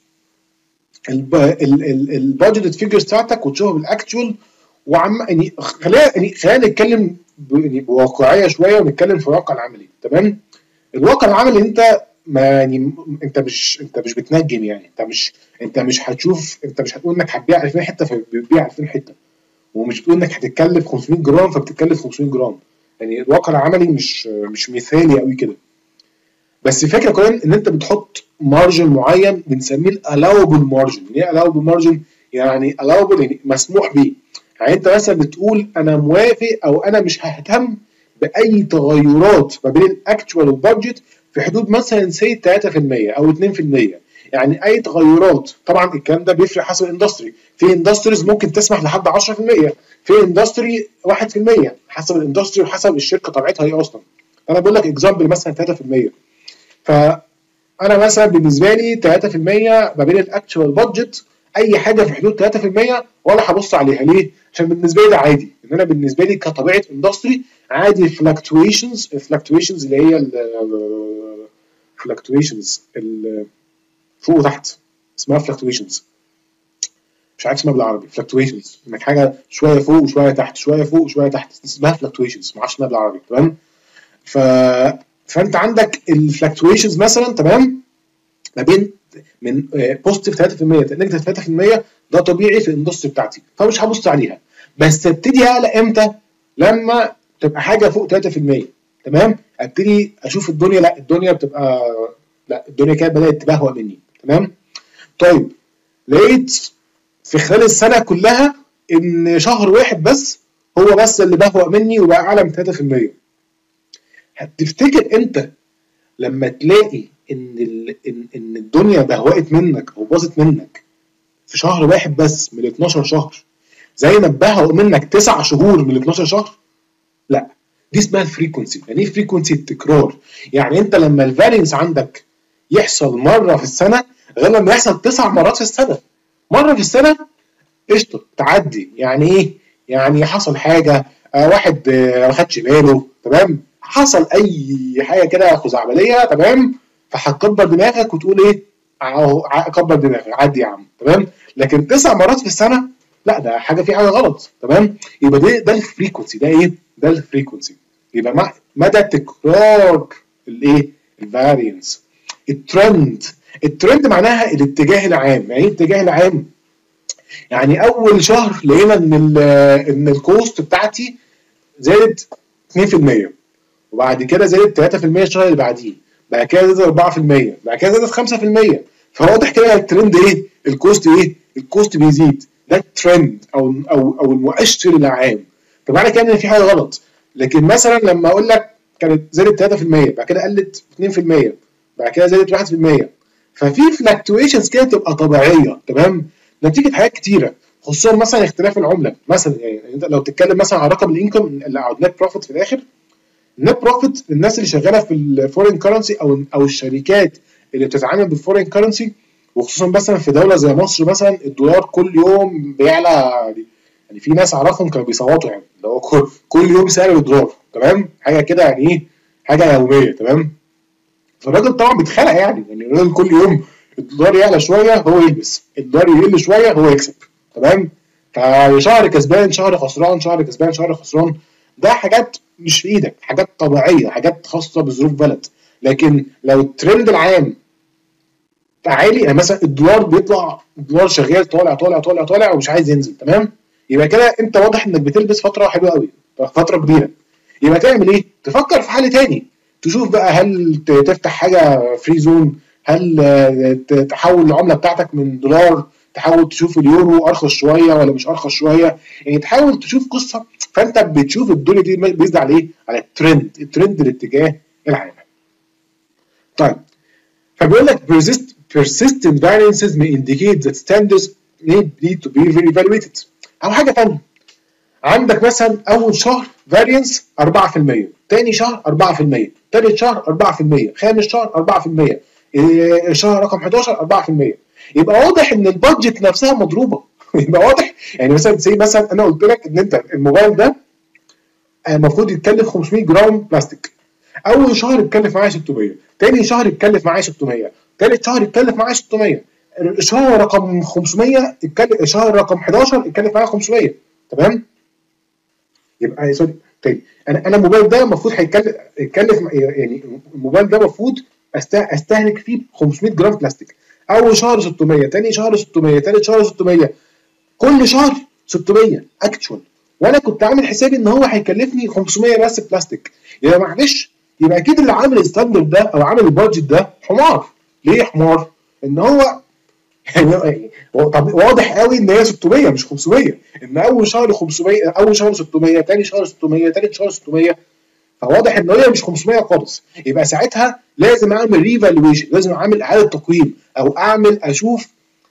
Speaker 1: البادجت فيجرز بتاعتك وتشوفها بالاكتشوال وعم يعني خلينا يعني خلينا نتكلم يعني بواقعيه شويه ونتكلم في الواقع العملي. تمام؟ الواقع العملي انت ما يعني انت مش انت مش بتنجم، يعني انت مش انت مش هتشوف، انت مش هتقول انك هتبيع ألفين حته فبتبيع ألفين حته، ومش بتقول انك هتتكلف خمسمية جرام فبتتكلف خمسمية جرام. يعني الواقع العملي مش مش مثالي قوي كده. بس الفكره كمان ان انت بتحط مارجن معين بنسميه الالاوبل مارجن. ايه الاوبل مارجن؟ يعني الاوبل يعني مسموح بيه. يعني انت مثلا بتقول انا موافق او انا مش ههتم باي تغيرات ما بين الاكتشوال والبادجت في حدود مثلا سي تلاتة في المية او اتنين في المية. يعني اي تغيرات، طبعا الكلام ده بيفرق حسب الاندستري، في اندستريز ممكن تسمح لحد عشرة في المية، في اندستري واحد في المية، حسب الاندستري وحسب الشركه طبيعتها هي اصلا. انا بقول لك اكزامبل مثلا تلاتة في المية. فانا مثلا بالنسبه لي تلاتة في المية ما بين الاكتشوال بادجت، اي حاجه في حدود تلاتة في المية ولا هبص عليها. ليه؟ عشان بالنسبه لي ده عادي، ان انا بالنسبه لي كطبيعه اندستري عادي. فلكتويشنز فلكتويشنز اللي هي الفلكتويشنز فوق وتحت اسمها فلكتويشنز، مش عارف اسمها بالعربي. فلكتويشنز انك حاجه شويه فوق وشويه تحت، شويه فوق وشويه تحت، اسمها فلكتويشنز، ما اعرفش اسمها بالعربي. تمام؟ ف فانت عندك الفلكتويشنز مثلا، تمام، ما بين من بوزيتيف تلاتة في المية نيجاتيف تلاتة في المية، ده طبيعي في الاندستري بتاعتي، فمش هبص عليها. بس ابتدي اقلق امتى؟ لما تبقى حاجه فوق تلاتة في المية. تمام؟ ابتدي اشوف الدنيا، لا الدنيا بتبقى، لا الدنيا كده بدات تبهوأ مني. تمام؟ طيب لقيت في خلال السنه كلها ان شهر واحد بس هو بس اللي بهوأ مني وبقى اعلى من تلاتة في المية. هتفتكر انت لما تلاقي ان ان ان الدنيا بهوأت منك او باظت منك في شهر واحد بس من ال اتناشر شهر زي ما بهوأ منك تسع شهور من ال اتناشر شهر؟ لا، دي اسمها الفريكونسي. يعني ايه فريكونسي؟ التكرار. يعني انت لما الفارينس عندك يحصل مره في السنه غير لما يحصل تسع مرات في السنه. مره في السنه قشطه تعدي. يعني ايه؟ يعني حصل حاجه، آه واحد آه ما خدش باله، تمام، حصل اي حاجه كده خزعبليه، تمام، فهتكبر دماغك وتقول ايه؟ اهو كبر دماغك عدي يا عم. تمام؟ لكن تسع مرات في السنه لا ده حاجه في حاجه غلط. تمام، يبقى ده ده الفريكونسي، ده ايه؟ ده الفريكونسي. يبقى مع مدى تكرار الايه؟ الفارينس. الترند، الترند معناها الاتجاه العام. يعني ايه الاتجاه العام؟ يعني اول شهر لقينا ان ان الكوست بتاعتي زادت اتنين في المية، وبعد كده زادت تلاتة في المية الشهر اللي بعديه، بعد كده زادت اربعة في المية، بعد كده زادت خمسة في المية. فواضح كده الترند ايه؟ الكوست ايه؟ الكوست بيزيد. ده الترند او او او المؤشر العام. فمعنى كده ان في حاجه غلط. لكن مثلا لما اقول لك كانت زادت تلاتة في المية، بعد كده قلت اتنين في المية، بعد كده زادت واحد في المية، ففي فلكتويشنز كده تبقى طبيعيه. تمام، نتيجه حاجات كتيره، خصوصا مثلا اختلاف العمله. مثلا يعني انت لو تتكلم مثلا عن رقم الانكم او النت بروفيت في الاخر، النت بروفيت الناس اللي شغاله في الفورين كرنسي او او الشركات اللي بتتعامل بالفورين كرنسي، وخصوصا مثلا في دوله زي مصر مثلا الدولار كل يوم بيعلى. يعني في ناس اعرفهم كانوا بيصوتوا، يعني اللي هو كل, كل يوم سعر الدولار. تمام، حاجه كده يعني ايه، حاجه يوميه. تمام، فالراجل طبعا بيتخلق، يعني يعني الراجل كل يوم الدولار يعلى شويه هو يلبس، الدولار يقل شويه هو يكسب. تمام، فشهر كسبان شهر خسران، شهر كسبان شهر خسران. ده حاجات مش في ايدك، حاجات طبيعيه، حاجات خاصه بظروف بلد. لكن لو الترند العام عالي، يعني مثلا الدولار بيطلع، الدولار شغال طالع طالع طالع طالع ومش عايز ينزل، تمام، يبقى كده انت واضح انك بتلبس فتره حلوه قوي، فتره كبيره. يبقى تعمل ايه؟ تفكر في حل تاني، تشوف بقى هل تفتح حاجه فري زون، هل تحول العمله بتاعتك من دولار، تحاول تشوف اليورو ارخص شويه ولا مش ارخص شويه، يعني تحاول تشوف قصه. فانت بتشوف الدنيا دي بيزد على ايه؟ على الترند، الترند الاتجاه العام. طيب، فبيقول لك persist, persistent variances may indicate that standards need to be evaluated. او حاجه ثانيه، عندك مثلا اول شهر فارينس اربعة في المية، ثاني شهر اربعة في المية، ثالث شهر اربعة في المية، خامس شهر اربعة في المية، شهر رقم حداشر اربعة في المية. يبقى واضح ان البادجت نفسها مضروبه. يبقى واضح، يعني مثلا زي مثلا انا قلت لك ان انت الموبايل ده المفروض يتكلف خمسمية جرام بلاستيك، اول شهر يتكلف معايا ستمية، ثاني شهر يتكلف معايا ستمية، ثالث شهر يتكلف معايا ستمية، الشهر رقم خمسمية يتكلف، الشهر رقم حداشر يتكلف معايا خمسمية. تمام، يبقى سوري تاني، انا انا الموبايل ده المفروض هيتكلف يتكلف يعني الموبايل ده المفروض استهلك فيه خمسمية جرام بلاستيك، اول شهر ستمية، ثاني شهر ستمية، ثالث شهر ستمية، كل شهر ستمية اكتشوال، وانا كنت عامل حسابي ان هو هيكلفني خمسمية بس بلاستيك. يبقى معلش، يبقى اكيد اللي عامل الستاندرد ده او عامل البادجت ده حمار. ليه حمار؟ ان هو يعني طب واضح قوي ان هي ستمية مش خمسمية، ان اول شهر خمسمية، اول شهر ستمية، ثاني شهر ستمية، ثالث شهر ستمية، فواضح ان هي مش خمسمية خالص. يبقى ساعتها لازم اعمل ريفالويشن، لازم اعمل اعاده تقييم، او اعمل اشوف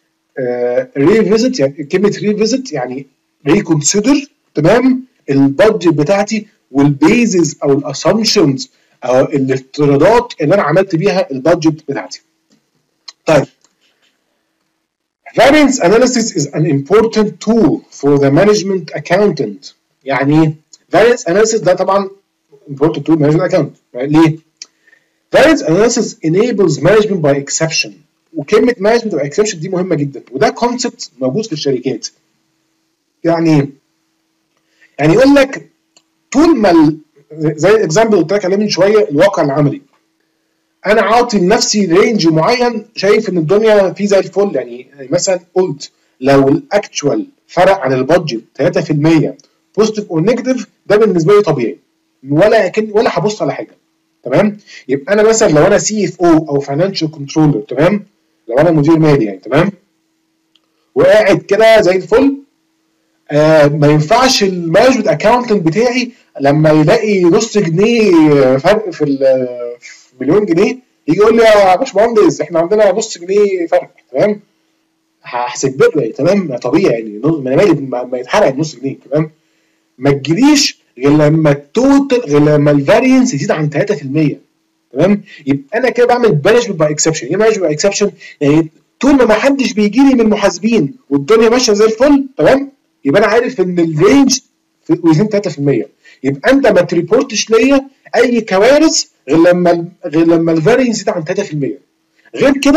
Speaker 1: ريفيزيت. يعني كلمه ريفيزيت يعني ريكونسيدر، تمام، البادجت بتاعتي والبيزز او الاسامبشنز او الافتراضات اللي انا عملت بيها البادجت بتاعتي. طيب، variance analysis is an important tool for the management accountant. يعني variance analysis ده طبعا important tool management accountant. ليه؟ variance analysis enables management by exception. وكلمة management by exception دي مهمة جدا، وده كونسبت موجود في الشركات. يعني يعني يقول لك طول ما زي الاكزامبل اللي قلت لك عليه من شويه، الواقع العملي، انا عاطي لنفسي رينج معين، شايف ان الدنيا فيه زي الفل. يعني مثلا قلت لو الاكتشوال فرق عن البادجت تلاتة في المية بوزيتيف او نيجاتيف، ده بالنسبه لي طبيعي، ولا كن ولا هبص على حاجه. تمام، يبقى انا مثلا لو انا سي اف او او فاينانشال كنترولر، تمام، لو انا مدير مالي يعني، تمام، وقاعد كده زي الفل، آه ما ينفعش المانجمنت اكاونتنت بتاعي لما يلاقي نص جنيه فرق في مليون جنيه يجي يقول لي يا باشمهندس احنا عندنا نص جنيه فرق. تمام، هحسب له، تمام، طبيعي يعني، ما انا مالي ما يتحرق النص جنيه. تمام، ما تجيليش غير لما التوتال، غير لما الفارينس يزيد عن تلاتة في المية. تمام، يبقى انا كده بعمل مانجمنت باي اكسبشن. ايه مانجمنت باي اكسبشن؟ يعني طول ما ما حدش بيجي لي من المحاسبين والدنيا ماشيه زي الفل، تمام، يبقى انا عارف ان الرينج وزين تلاتة في المية. يبقى انت ما تريبورتش ليا اي كوارث غير لما غير لما الفارينس يزيد عن تلاتة في المية. غير كده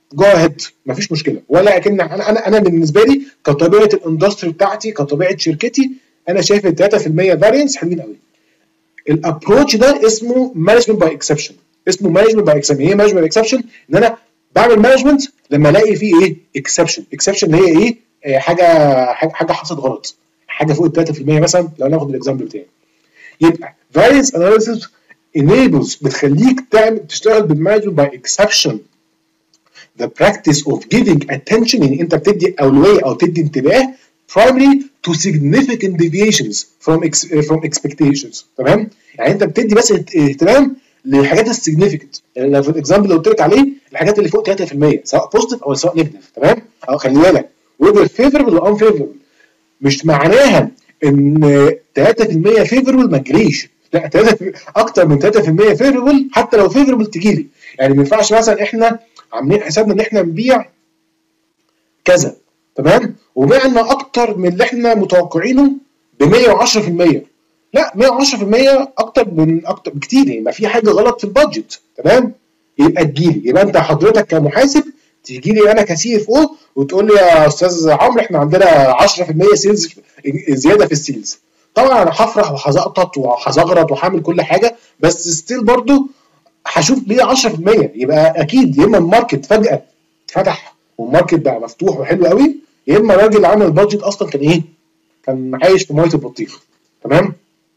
Speaker 1: جو اهيد مفيش مشكله، ولا اكن انا انا انا بالنسبه لي كطبيعه الاندستري بتاعتي كطبيعه شركتي انا شايف ال ثلاثة في المية فارينس حلوين قوي. الابروتش ده اسمه مانجمنت باي اكسبشن، اسمه مانجمنت باي اكسبشن. ايه مانجمنت باي اكسبشن؟ ان انا بعمل مانجمنت لما الاقي فيه ايه اكسبشن. اكسبشن اللي هي ايه؟ آه حاجه حاجه حاجه حصلت غلط، حاجه فوق ال ثلاثة في المية مثلا لو ناخد الاكزامبل بتاعي. يبقى variance analysis enables بتخليك تعمل تشتغل بالمانجمنت باي اكسبشن the practice of giving attention، يعني انت بتدي اولويه او تدي انتباه primarily to significant deviations from ex from expectations. تمام؟ يعني انت بتدي بس اهتمام للحاجات السيجنيفيكانت، يعني لو في الاكزامبل اللي قلت لك عليه الحاجات اللي فوق ثلاثة في المية سواء بوزيتيف او سواء نيجاتيف. تمام؟ او خلي بالك whether favorable or unfavorable، مش معناها ان ثلاثة في المية favorable ما تجريش، لا ثلاثة اكتر من ثلاثة في المية favorable حتى لو favorable تجي لي. يعني ما ينفعش مثلا احنا عاملين حسابنا ان احنا نبيع كذا، تمام، وبعنا اكتر من اللي احنا متوقعينه ب مية وعشرة في المية، لا مية وعشرة في المية اكتر من اكتر بكتير، يبقى في حاجه غلط في البادجت. تمام؟ يبقى تجيلي، يبقى انت حضرتك كمحاسب تيجي لي انا كسي اف او وتقول لي يا استاذ عمرو احنا عندنا عشرة في المية سيلز زياده في السيلز. طبعا انا هفرح وهزقطط وهزغرط وهعمل كل حاجه، بس ستيل برضو هشوف ليه عشرة في المية. يبقى اكيد يا اما الماركت فجاه اتفتح والماركت بقى مفتوح وحلو قوي، يا اما الراجل اللي عامل البادجت اصلا كان ايه؟ كان عايش في ميه البطيخ. تمام؟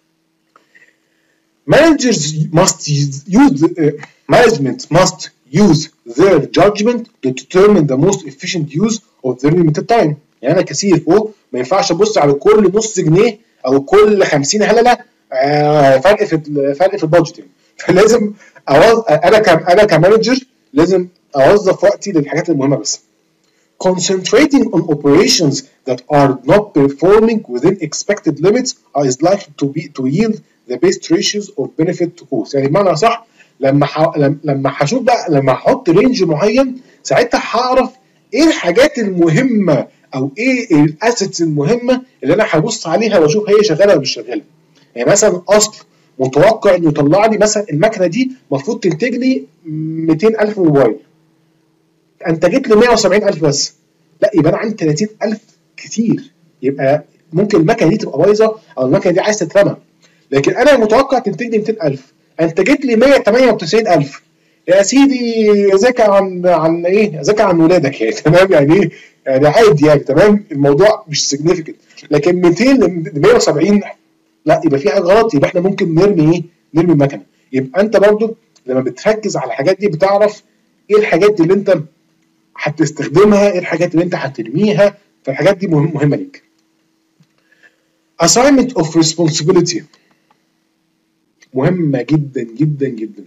Speaker 1: Managers must use uh, management must use their judgment to determine the most efficient use of their limited time. يعني انا كسي اف او ما ينفعش ابص على كل نص جنيه او كل خمسين هلله آه فرق في فرق في البادجت، يعني فلازم أوز... انا ك انا كمانجر لازم اوظف وقتي للحاجات المهمه بس. Concentrating on operations that are not performing within expected limits is likely to be to yield the best ratios of benefit to cost. يعني بمعنى صح لما ح... لما هشوف بقى لما احط رينج معين ساعتها هعرف ايه الحاجات المهمه او ايه الاسيتس المهمه اللي انا هبص عليها واشوف هي شغاله ولا مش شغاله. يعني مثلا اصل متوقع انه يطلع لي مثلا المكنه دي المفروض تنتج لي مئتين ألف موبايل، انتجت لي مية وسبعين ألف بس، لا يبقى انا عندي ثلاثين ألف كتير، يبقى ممكن المكنه دي تبقى بايظه او المكنه دي عايز تترمى. لكن انا متوقع تنتج لي مئتين ألف، انتجت لي مية وتمانية وتسعين ألف، يا سيدي ذاكى عن عن ايه؟ ذاكى عن ولادك يعني. تمام؟ يعني ايه؟ يعني عادي يعني. تمام؟ الموضوع مش سيجنيفيكانت. لكن مئتين ل مية وسبعين لا، يبقى في حاجه غلط، يبقى احنا ممكن نرمي ايه؟ نرمي المكنه. يبقى انت برضو لما بتركز على الحاجات دي بتعرف ايه الحاجات اللي انت هتستخدمها، ايه الحاجات اللي انت هترميها، فالحاجات دي مهمه ليك. assignment of responsibility مهمه جدا جدا جدا.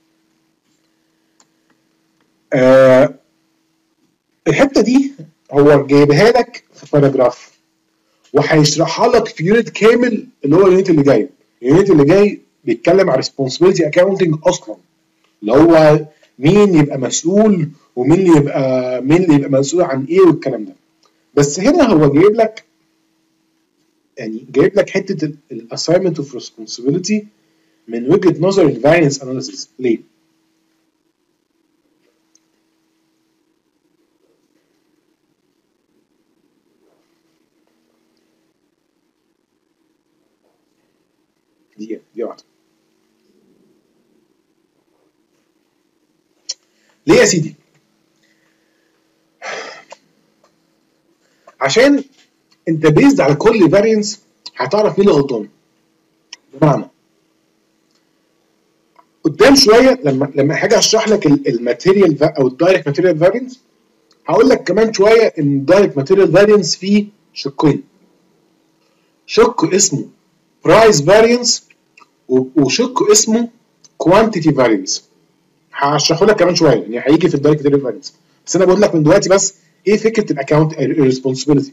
Speaker 1: آه الحته دي هو جايبها لك في باراجراف وهيشرحها لك في يونت كامل اللي هو اليونت اللي جاي. اليونت اللي جاي بيتكلم عن responsibility accounting اصلا، اللي هو مين يبقى مسؤول ومين اللي يبقى مين اللي يبقى مسؤول عن ايه والكلام ده. بس هنا هو جايب لك يعني جايب لك حته الاساينمنت اوف ريسبونسبيلتي من وجهه نظر الفارينس اناليسيس. ليه؟ دقيقه دقيقه واحده. ليه يا سيدي؟ عشان انت بيزد على كل فارينس هتعرف مين اللي غلطان. بمعنى قدام شويه لما لما هاجي اشرح لك الماتيريال او الدايركت ماتيريال فارينس هقول لك كمان شويه ان الدايركت ماتيريال فارينس فيه شقين. شق اسمه برايس فارينس وشق اسمه كوانتيتي فارينس. هشرحه لك كمان شويه يعني هيجي في الدايركت ماتيريال فارينس، بس انا بقول لك من دلوقتي بس ايه فكره الاكونت الريسبونسبيلتي.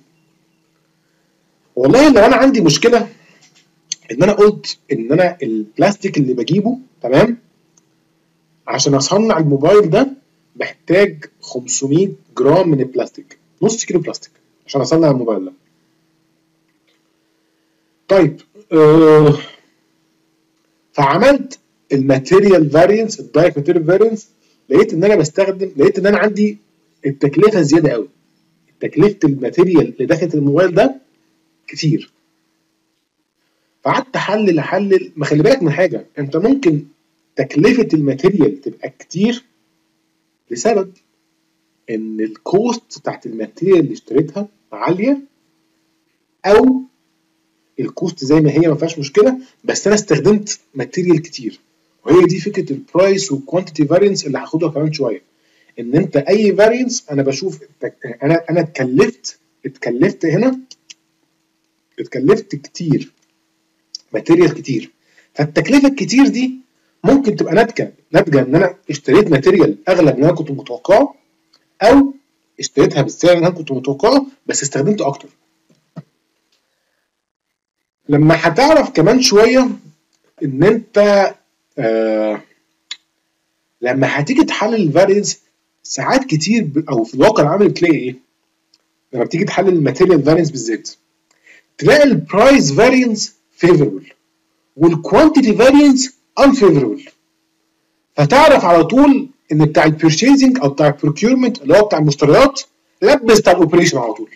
Speaker 1: والله لو انا عندي مشكله ان انا قلت ان انا البلاستيك اللي بجيبه تمام عشان اصنع الموبايل ده محتاج خمسمية جرام من البلاستيك، نص كيلو بلاستيك عشان اصنع الموبايل ده. طيب آه فعملت الماتيريال فارينس الدايركت ماتيريال فارينس، لقيت ان انا بستخدم لقيت ان انا عندي التكلفه زياده قوي، تكلفه الماتيريال اللي دخلت الموبايل ده كتير. فقعدت احلل احلل، ما خلي بالك من حاجه، انت ممكن تكلفه الماتيريال تبقى كتير لسبب ان الكوست بتاعت الماتيريال اللي اشتريتها عاليه، او الكوست زي ما هي ما فيهاش مشكله بس انا استخدمت ماتيريال كتير. وهي دي فكره البرايس والكوانتيتي فارينس اللي هاخدها كمان شويه، ان انت اي فارينس انا بشوف انا انا اتكلفت اتكلفت هنا اتكلفت كتير ماتيريال كتير، فالتكلفه الكتير دي ممكن تبقى ناتجه ناتجه ان انا اشتريت ماتيريال اغلى من انا كنت متوقعه، او اشتريتها بالسعر اللي انا كنت متوقعه بس استخدمته اكتر. لما هتعرف كمان شويه ان انت آه لما هتيجي تحلل الفارينس ساعات كتير ب... او في الواقع العملي بتلاقي ايه؟ لما بتيجي تحلل الماتيريال فارينس بالذات تلاقي البرايس فارينس فيفوربل والكوانتيتي فارينس unfavorable، فتعرف على طول ان بتاع البيرشيزنج او بتاع البروكيورمنت اللي هو بتاع المشتريات لبس بتاع الاوبريشن على طول.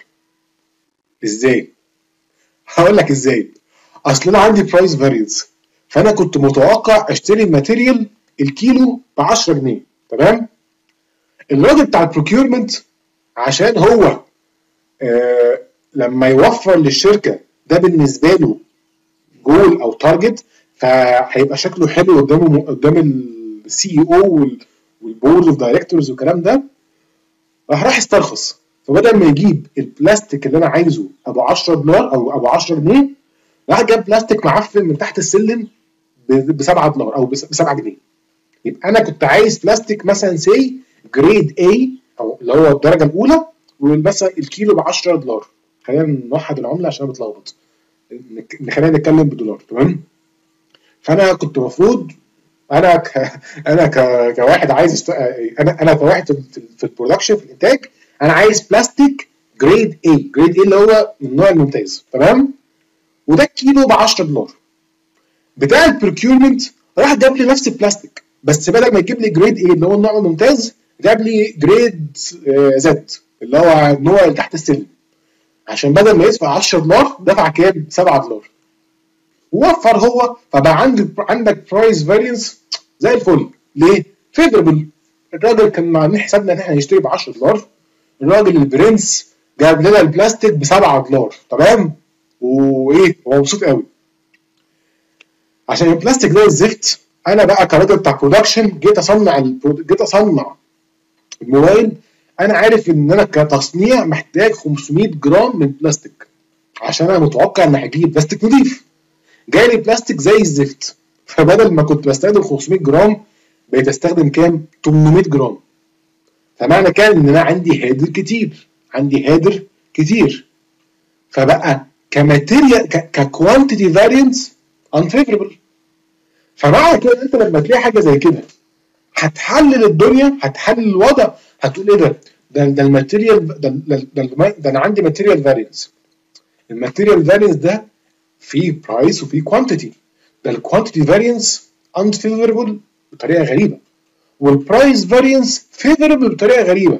Speaker 1: ازاي؟ هقول لك ازاي. اصل انا عندي برايس فارينس، فانا كنت متوقع اشتري الماتيريال الكيلو ب عشرة جنيه، تمام؟ الراجل بتاع البروكيورمنت عشان هو آه لما يوفر للشركه ده بالنسبه له جول او تارجت، فهيبقى شكله حلو قدامه قدام السي او والبورد اوف دايركتورز والكلام ده، راح راح استرخص. فبدل ما يجيب البلاستيك اللي انا عايزه ابو عشرة دولار او ابو عشرة جنيه، راح جاب بلاستيك معفن من تحت السلم ب سبعة دولار او ب سبعة جنيه. يبقى انا كنت عايز بلاستيك مثلا سي جريد اي او اللي هو الدرجه الاولى، ومثلا الكيلو ب عشرة دولار. خلينا نوحد العمله عشان بتلخبط، خلينا نتكلم بالدولار، تمام؟ فانا كنت المفروض انا ك... انا ك... كواحد عايز است... انا انا كواحد في, في البرودكشن في الانتاج، انا عايز بلاستيك جريد اي، جريد اي اللي هو من النوع الممتاز، تمام؟ وده الكيلو ب عشرة دولار. بتاع البروكيورمنت راح جاب لي نفس البلاستيك، بس بدل ما يجيب لي جريد اي اللي هو النوع الممتاز، جاب لي جريد زد اللي هو النوع اللي تحت السلم، عشان بدل ما يدفع عشرة دولار دفع كام؟ سبعة دولار. ووفر هو، فبقى عندك عندك برايس فارينس زي الفل. ليه؟ فيفربل. الراجل كان عاملين حسابنا ان احنا هنشتري ب عشرة دولار، الراجل البرنس جاب لنا البلاستيك ب سبعة دولار، تمام؟ وايه؟ هو مبسوط قوي. عشان البلاستيك ده الزفت، انا بقى كراجل بتاع برودكشن جيت اصنع جيت اصنع الموبايل، انا عارف ان انا كتصنيع محتاج خمسمية جرام من بلاستيك، عشان انا متوقع ان هجيب بلاستيك نضيف. جالي بلاستيك زي الزفت، فبدل ما كنت بستخدم خمسمية جرام بقيت استخدم كام؟ تمنمية جرام. فمعنى كان ان انا عندي هادر كتير، عندي هادر كتير. فبقى كماتيريال ككوانتيتي فارينس unfavorable. فمعنى كده انت لما تلاقي حاجه زي كده هتحلل الدنيا، هتحلل الوضع، هتقول ايه ده؟ ده ده الماتيريال ده, ده, ده, ده انا عندي ماتيريال فارينس. الماتيريال فارينس ده في برايس وفي كوانتيتي. ده الكوانتيتي فارينس unfavorable بطريقه غريبه، والبرايس فارينس favorable بطريقه غريبه.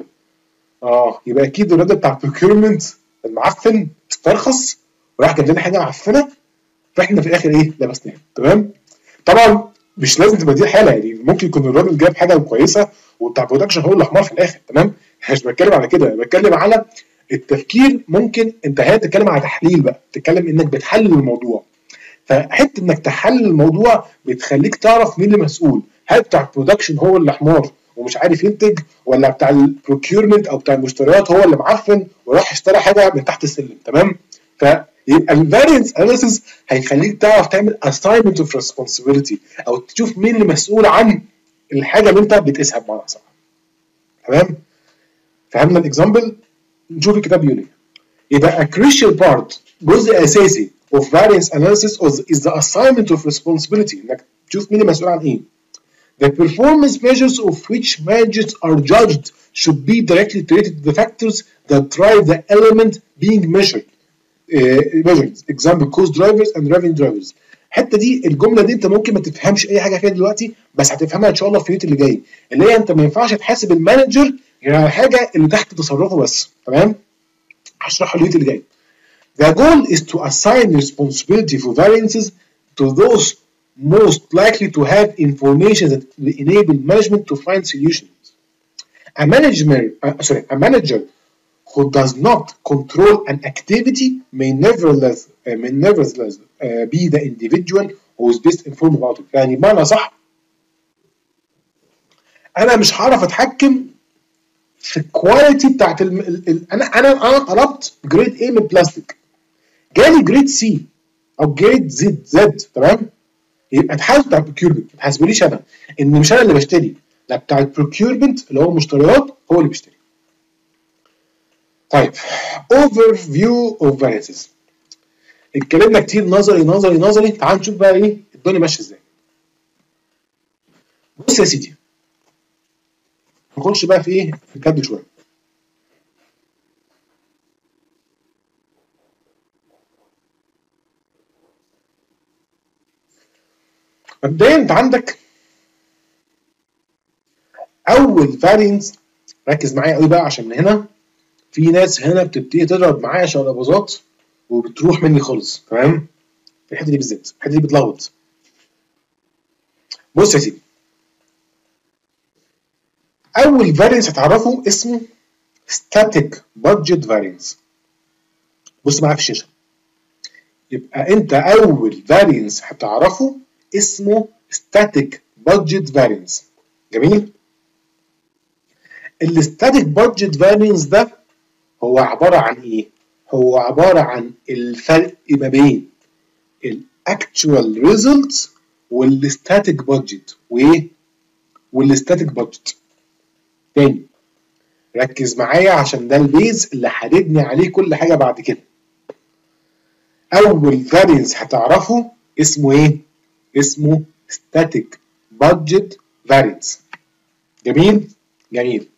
Speaker 1: اه يبقى اكيد الراجل بتاع البروكيورمنت المعفن استرخص وراح جاب لنا حاجه معفنه، فاحنا في الاخر ايه؟ لبسناها، تمام؟ طبعا مش لازم تبقى دي الحاله، يعني ممكن يكون الراجل جاب حاجه كويسه وبتاع برودكشن هو اللي حمار في الاخر، تمام؟ مش بتكلم على كده، بتكلم على التفكير. ممكن انت هي تتكلم على تحليل بقى، تتكلم انك بتحلل الموضوع. فحته انك تحلل الموضوع بتخليك تعرف مين اللي مسؤول، هل بتاع البرودكشن هو اللي حمار ومش عارف ينتج، ولا بتاع البروكيورمنت او بتاع المشتريات هو اللي معفن وراح اشترى حاجه من تحت السلم، تمام؟ فيبقى الفارينس اناليسيس هيخليك تعرف تعمل assignment of responsibility، او تشوف مين اللي مسؤول عن الحاجه اللي انت بتقيسها بمعنى صح، تمام؟ فهمنا الاكزامبل؟ نشوف الكتاب بيقول ايه. يبقى a crucial part، جزء اساسي of variance analysis is the assignment of responsibility، انك تشوف مين المسؤول عن ايه. The performance measures of which managers are judged should be directly related to the factors that drive the element being measured. Uh, measured. Example cost drivers and revenue drivers. الحته دي الجمله دي انت ممكن ما تفهمش اي حاجه فيها دلوقتي، بس هتفهمها ان شاء الله في الفيديو اللي جاي، اللي هي انت ما ينفعش تحاسب المانجر هي الحاجه اللي تحت تصرفه بس. تمام؟ هشرحها الفيديو اللي جاي. The goal is to assign responsibility for variances to those most likely to have information that will enable management to find solutions. A manager, uh, sorry, a manager who does not control an activity may nevertheless uh, may nevertheless uh, be the individual who is best informed about it. يعني بمعنى صح انا مش هعرف اتحكم في الكواليتي بتاعت الم... ال... ال... انا انا انا طلبت جريد ايه من البلاستيك، جالي جريد سي او جريد زد زد. تمام؟ يبقى اتحاسب بتاع البروكيورمنت، ما تحاسبنيش انا، ان مش انا اللي بشتري، لا بتاع البروكيورمنت اللي هو المشتريات هو اللي بيشتري. طيب overview of variances. اتكلمنا كتير نظري نظري نظري، تعال نشوف بقى ايه الدنيا ماشيه ازاي. بص يا سيدي، نخش بقى في ايه، في الجد شويه. مبدئيا انت عندك اول فارينس، ركز معايا قوي بقى عشان هنا في ناس هنا بتبتدي تضرب معايا شقلباظات وبتروح مني خالص. تمام؟ في الحته دي بالذات، الحته دي بتلخبط. بص يا سيدي، اول فارينس هتعرفه اسمه static budget variance. بص معايا في الشاشه. يبقى انت اول فارينس هتعرفه اسمه static budget variance. جميل؟ الستاتيك budget variance ده هو عباره عن ايه؟ هو عباره عن الفرق ما بين الاكتوال ريزلتس والستاتيك بادجت وايه؟ والستاتيك بادجت. تاني ركز معايا عشان ده البيز اللي هنبني عليه كل حاجه بعد كده. اول فارينس هتعرفه اسمه ايه؟ اسمه static budget variance. جميل؟ جميل.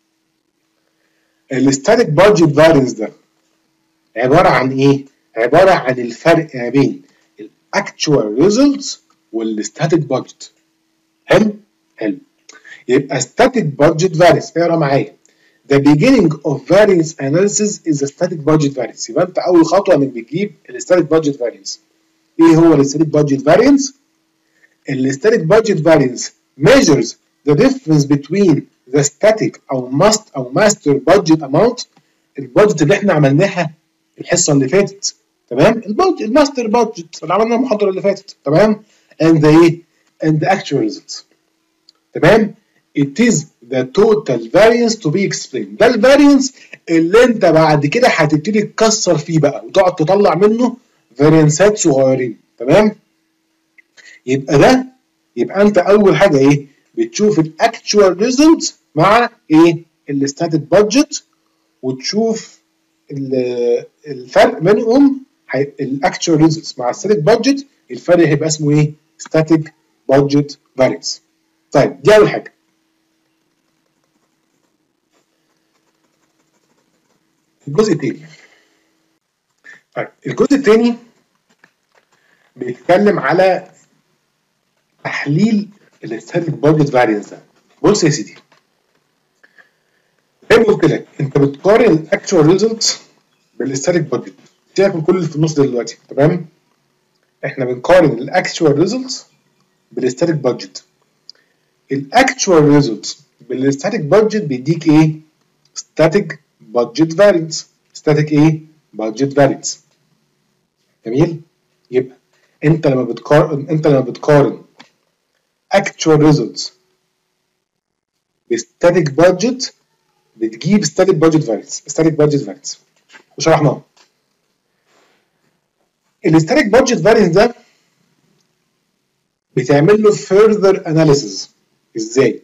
Speaker 1: الستاتيك budget variance ده عباره عن ايه؟ عباره عن الفرق ما بين الاكتوال ريزلتس والستاتيك بادجت. حلو؟ حلو. يبقى static budget variance، اقرا معايا. The beginning of variance analysis is the static budget variance. يبقى انت اول خطوه انك بتجيب الستاتيك budget variance. ايه هو الستاتيك budget variance؟ الستاتيك budget variance measures the difference between the static او must او master budget amount، البادجت اللي احنا عملناها الحصه اللي فاتت. تمام؟ البادجت الماستر بادجت اللي عملناها المحاضره اللي فاتت. تمام؟ and the ايه؟ and the actual results. تمام؟ it is the total variance to be explained. ده الفارينس اللي انت بعد كده هتبتدي تكسر فيه بقى وتقعد تطلع منه فارينسات صغيرين. تمام؟ يبقى ده، يبقى انت اول حاجه ايه؟ بتشوف الاكتوال ريزلتس مع ايه؟ الستاتيك بادجت، وتشوف الفرق بينهم. الاكتوال ريزلتس مع الستاتيك بادجت الفرق هيبقى اسمه ايه؟ ستاتيك بادجت فارينس. طيب دي اول حاجه. الجزء الثاني. طيب الجزء الثاني بيتكلم على تحليل الستاتيك بادجت فارينس ده. بص يا سيدي، زي ما قلت لك انت بتقارن الاكتوال ريزلتس بالستاتيك بادجت. سيبك من كل اللي في النص ده دلوقتي. تمام؟ احنا بنقارن الاكتوال ريزلتس بالستاتيك بادجت. الاكتوال ريزلتس بالستاتيك بادجت بيديك ايه؟ ستاتيك بادجت فارينس. ستاتيك ايه؟ بادجت فارينس. جميل؟ يبقى انت لما بتقارن انت لما بتقارن actual results بستاتيك بادجت بتجيب ستاتيك بادجت فارينس. ستاتيك بادجت فارينس وشرحناه. الستاتيك بادجت فارينس ده بتعمل له further analysis. ازاي؟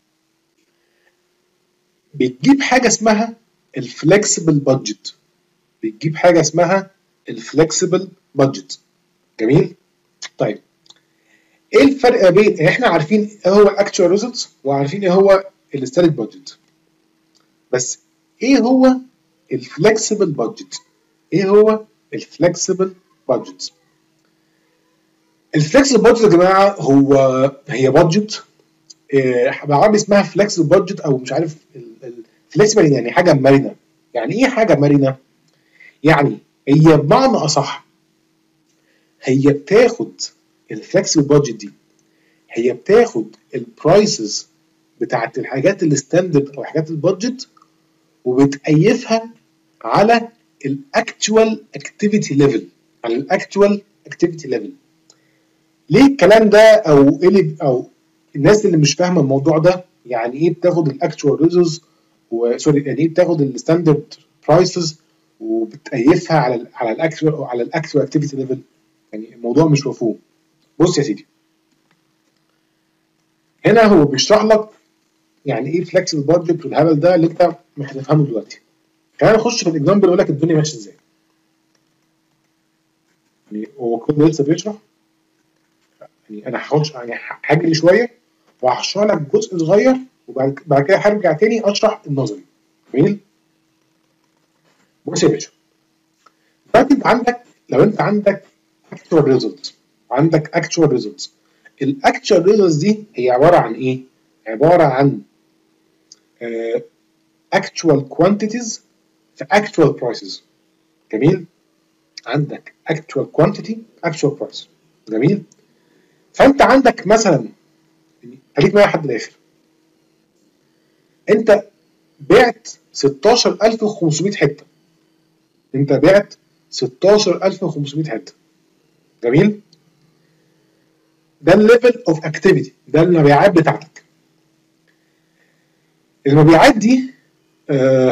Speaker 1: بتجيب حاجه اسمها الفلكسبل بادجت. بتجيب حاجه اسمها الفلكسبل بادجت. جميل؟ طيب ايه الفرق بين، احنا عارفين ايه هو الاكتوال ريزلتس وعارفين ايه هو الستاتيك بادجت، بس ايه هو الفلكسبل بادجت؟ ايه هو الفلكسبل بادجت؟ الفلكسبل بادجت يا جماعه هو هي بادجت بالعربي اسمها فلكسبل بادجت، او مش عارف فليكسبل يعني حاجه مرنه. يعني ايه حاجه مرنه؟ يعني هي بمعنى اصح هي بتاخد الفلكسبل بادجت دي، هي بتاخد البرايسز بتاعت الحاجات الستاندرد او حاجات البادجت وبتقيفها على الاكتوال اكتيفيتي ليفل، على الاكتوال اكتيفيتي ليفل. ليه الكلام ده؟ او ايه اللي او الناس اللي مش فاهمه الموضوع ده يعني ايه بتاخد الاكتوال ريزلتس وسوري يعني ايه بتاخد الستاندرد برايسز وبتقيفها على ال على الاكتوال او على الاكتوال اكتيفيتي ليفل؟ يعني الموضوع مش مفهوم. بص يا سيدي، هنا هو بيشرح لك يعني ايه فلكسبل بادجت والهبل ده اللي انت مش هتفهمه دلوقتي. خلينا نخش في الاكزامبل اقول لك الدنيا ماشيه ازاي. يعني هو كله لسه بيشرح، يعني انا هخش يعني هجري شويه وهشرح لك جزء صغير وبعد بعد كده هرجع تاني اشرح النظري. جميل؟ بص يا باشا، دلوقتي انت عندك لو انت عندك actual results، عندك actual results، الاكتشوال ريزلتس دي هي عباره عن ايه؟ عباره عن uh, actual quantities في actual prices. جميل؟ عندك actual quantity actual price. جميل؟ فانت عندك مثلا، خليك معايا لحد الاخر، انت بعت ستاشر ألف وخمسمية حته، انت بعت ستاشر ألف وخمسمية حته. جميل؟ ده الليفل اوف اكتيفيتي، ده المبيعات بتاعتك. المبيعات دي آه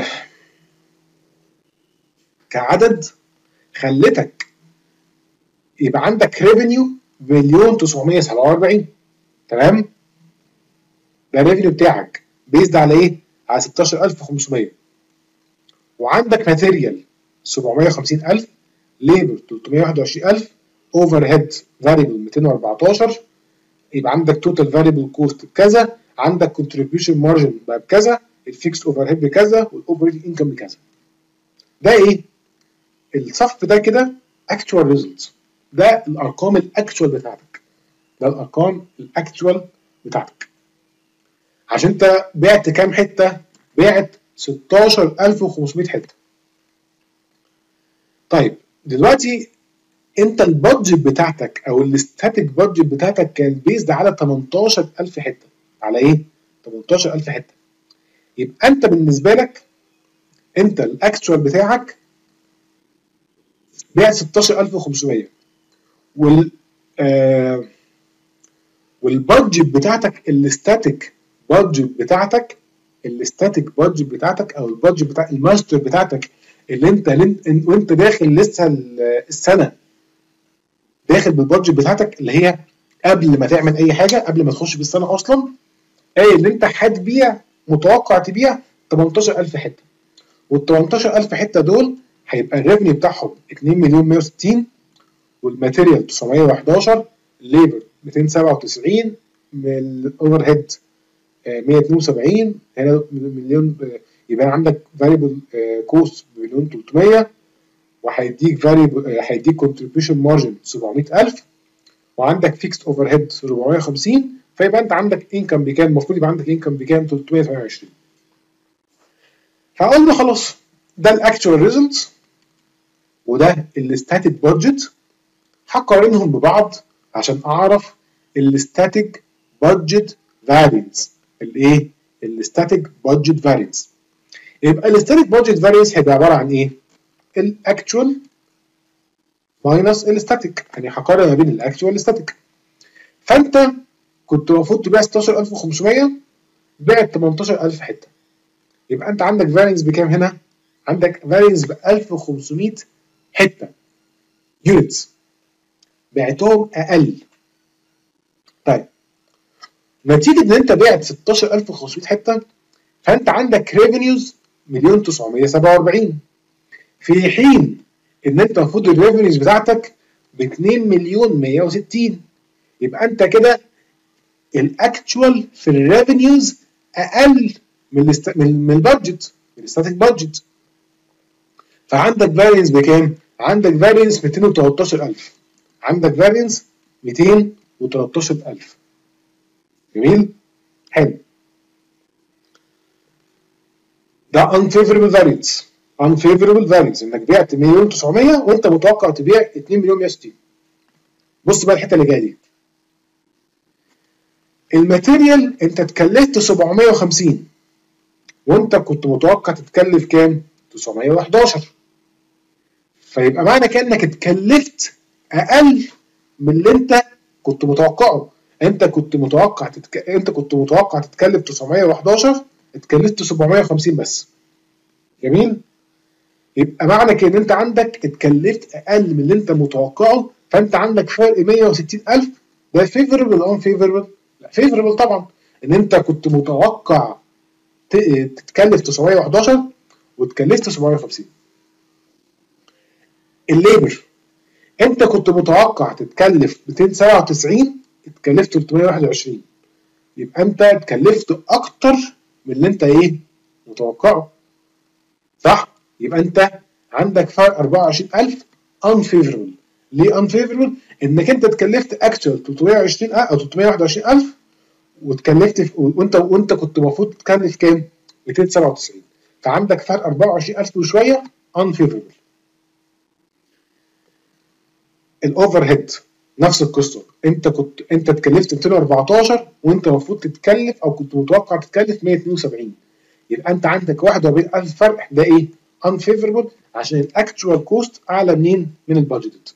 Speaker 1: كعدد خلتك يبقى عندك ريفينيو مليون تسعمية سبعة وأربعين. تمام؟ ده الريفينيو بتاعك بيزد على ايه؟ على ستاشر ألف وخمسمية. وعندك ماتيريال سبعمية وخمسين ألف، ليبر تلتمية وواحد وعشرين ألف، اوفر هيد فاريبل ميتين وأربعتاشر، يبقى عندك توتال فاريبل كوست بكذا، عندك كونتريبيوشن مارجن بقى بكذا، الفيكس اوفر هيد بكذا، والاوبريتنج انكم بكذا. ده ايه؟ الصف ده كده اكتوال ريزلتس، ده الارقام الاكتوال بتاعتك، ده الارقام الاكتوال بتاعتك. عشان انت بعت كام حته؟ بعت ستاشر ألف وخمسمية حته. طيب دلوقتي انت البادجت بتاعتك او الاستاتيك بادجت بتاعتك كان بيزد على تمنتاشر ألف حته. على ايه؟ تمنتاشر ألف حته. يبقى انت بالنسبه لك انت الاكتوال بتاعك بعت ستاشر ألف وخمسمية، وال آه والبادجت بتاعتك الاستاتيك بادجت بتاعتك الاستاتيك بادجت بتاعتك او البادجت بتاع الماستر بتاعتك اللي انت وانت داخل لسه السنه داخل بالبادجت بتاعتك اللي هي قبل ما تعمل اي حاجه، قبل ما تخش في السنه اصلا، ايه اللي انت هتبيع متوقع تبيع تمنتاشر ألف حته. وال تمنتاشر ألف حته دول هيبقى الريفنيو بتاعهم اتنين مليون مية وستين، والماتيريال تسعمية وحداشر، الليبر ميتين وسبعة وتسعين، الاوفر هيد مية واتنين وسبعين، هنا مليون، يبقى عندك فاريبل كوست بمليون تلتمية، وهيديك فاريبل هيديك كونتريبيوشن مارجن سبعمية ألف، وعندك فيكس اوفر هيد أربعمية وخمسين. فيبقى انت عندك انكم بكام؟ المفروض يبقى عندك انكم بكام؟ تلتمية وتمنية وعشرين. فقلنا خلاص ده الاكتوال ريزلتس وده الستاتيك بادجت، هقارنهم ببعض عشان اعرف الستاتيك بادجت فارينس. الايه؟ الستاتيك بادجت فارينس. يبقى الستاتيك بادجت فارينس هيبقى عباره عن ايه؟ الاكتوال ماينس الستاتيك، يعني هقارن ما بين الاكتوال والستاتيك. فانت كنت المفروض تبيع ستاشر ألف وخمسمية، بعت تمنتاشر ألف حته. يبقى انت عندك فارينس بكام هنا؟ عندك فارينس ب ألف وخمسمية حته يونتس، بعتهم اقل. طيب نتيجه ان انت بعت ستاشر ألف وخمسمية حته، فانت عندك ريفينيوز مليون تسعمية سبعة وأربعين، في حين ان انت المفروض الريفينيوز بتاعتك ب اتنين مليون مية وستين. يبقى انت كده الاكتوال في الريفينيوز اقل من من البادجت، من الستاتيك بادجت. فعندك فارينس بكام؟ عندك فارينس ميتين وتلتاشر ألف، عندك فارينس ميتين وتلتاشر ألف. جميل؟ حلو. ده unfavorable variance. unfavorable variance انك بعت مليون تسعمية وانت متوقع تبيع اتنين مليون مية وستين. بص بقى الحته اللي جايه دي. الماتيريال انت اتكلفت سبعمية وخمسين وانت كنت متوقع تتكلف كام؟ تسعمية وحداشر. فيبقى معنى كده انك اتكلفت اقل من اللي انت كنت متوقعه. انت كنت متوقع تتك... انت كنت متوقع تتكلف تسعمية وحداشر، اتكلفت سبعمية وخمسين بس. جميل؟ يبقى معنى كده ان انت عندك اتكلفت اقل من اللي انت متوقعه، فانت عندك فرق مية وستين ألف. ده فيفربل ولا ان فيفربل؟ لا فيفربل طبعا. ان انت كنت متوقع تتكلف تسعمية وحداشر واتكلفت سبعمية وخمسين. الليبر انت كنت متوقع تتكلف ميتين وسبعة وتسعين، اتكلفت تلتمية وواحد وعشرين. يبقى انت اتكلفت اكتر من اللي انت ايه متوقعه، صح؟ يبقى انت عندك فرق أربعة وعشرين ألف unfavorable. ليه unfavorable؟ انك انت اتكلفت actual تلتمية وعشرين او تلتمية وواحد وعشرين ألف واتكلفت في... وانت وانت كنت المفروض تكلف كام؟ ميتين وسبعة وتسعين. فعندك فرق أربعة وعشرين ألف وشويه unfavorable. الاوفر هيد نفس القصه. انت كنت انت اتكلفت ميتين واربعتاشر وانت المفروض تتكلف او كنت متوقع تتكلف مية واتنين وسبعين. يبقى انت عندك واحد واربعين ألف فرق. ده ايه؟ unfavorable عشان الاكتوال كوست اعلى منين؟ من البادجت.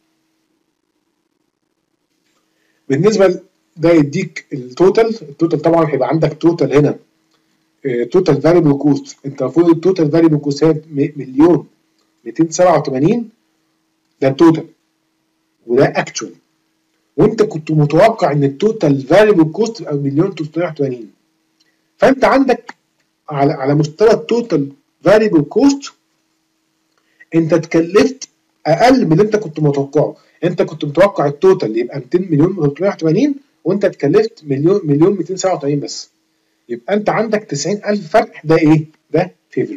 Speaker 1: بالنسبه ده يديك التوتال. التوتال طبعا هيبقى عندك توتال هنا توتال فاريبل كوست. انت المفروض التوتال فاريبل كوست هي مليون ميتين وسبعة وتمانين. ده التوتال وده اكتوال، وانت كنت متوقع ان التوتال فاريبل كوست تبقى مليون تلتمية وواحد وتمانين. فانت عندك على على مستوى التوتال فاريبل كوست انت اتكلفت اقل من اللي انت كنت متوقعه. انت كنت متوقع التوتال يبقى ميتين مليون تلتمية وواحد وتمانين وانت اتكلفت مليون مليون ميتين وسبعة وتمانين بس. يبقى انت عندك تسعين ألف فرق. ده ايه؟ ده فيفربل.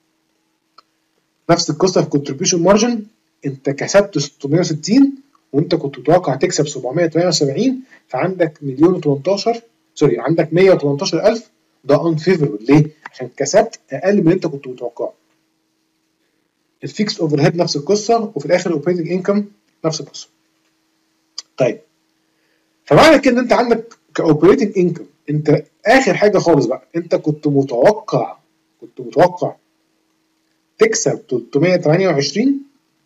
Speaker 1: نفس القصه في كونتريبيوشن مارجن. انت كسبت ستمية وستين وانت كنت متوقع تكسب سبعمية وتمانية وسبعين، فعندك مليون وتمنتاشر سوري عندك مية وتمنتاشر ألف. ده unfavorable. ليه؟ عشان كسبت اقل من اللي انت كنت متوقعه. الفيكس اوفر هيد نفس القصه، وفي الاخر الاوبريتنج انكم نفس القصه. طيب فمعنى كده ان انت عندك كاوبريتنج انكم انت اخر حاجه خالص بقى انت كنت متوقع كنت متوقع تكسب تلتمية وتمانية وعشرين،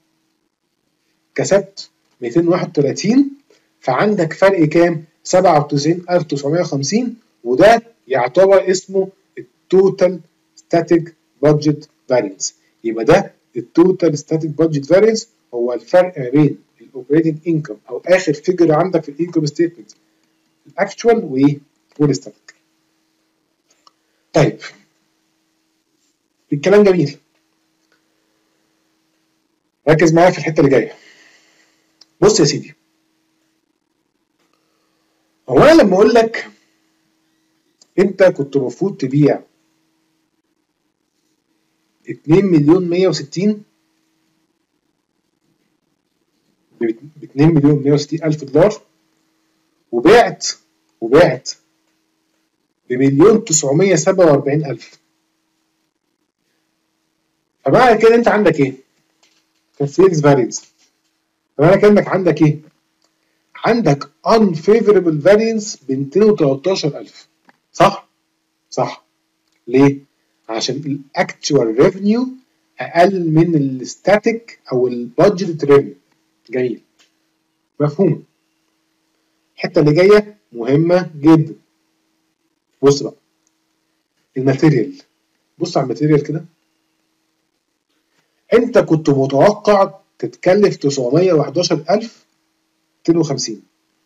Speaker 1: كسبت ميتين وواحد وتلاتين، فعندك فرق كام؟ سبعة وتسعين ألف وتسعمية وخمسين. وده يعتبر اسمه التوتال ستاتيك بادجت فارينس. يبقى ده التوتال ستاتيك بادجت فارينس هو الفرق ما بين الاوبريتنج انكم او اخر فيجر عندك في الانكم ستيتمنت الاكتوال وايه؟ والستاتيك. طيب الكلام جميل، ركز معايا في الحته اللي جايه. بص يا سيدي، هو انا لما اقول لك انت كنت المفروض تبيع اتنين مليون مية وستين ب اتنين مليون مية وستين ألف دولار وبعت وبعت بمليون تسعمية وسبعة واربعين ألف، فمعنى كده انت عندك ايه؟ كسيلز فارينس. فمعنى كده انك عندك ايه؟ عندك unfavorable variance ب ميتين وتلتاشر ألف، صح؟ صح. ليه؟ عشان الاكتوال ريفينيو اقل من الستاتيك او البادجت ريفينيو. جميل، مفهوم. الحته اللي جايه مهمه جدا. بص بقى الماتيريال. بص على الماتيريال كده. انت كنت متوقع تتكلف تسعمية وحداشر ألف وميتين وخمسين،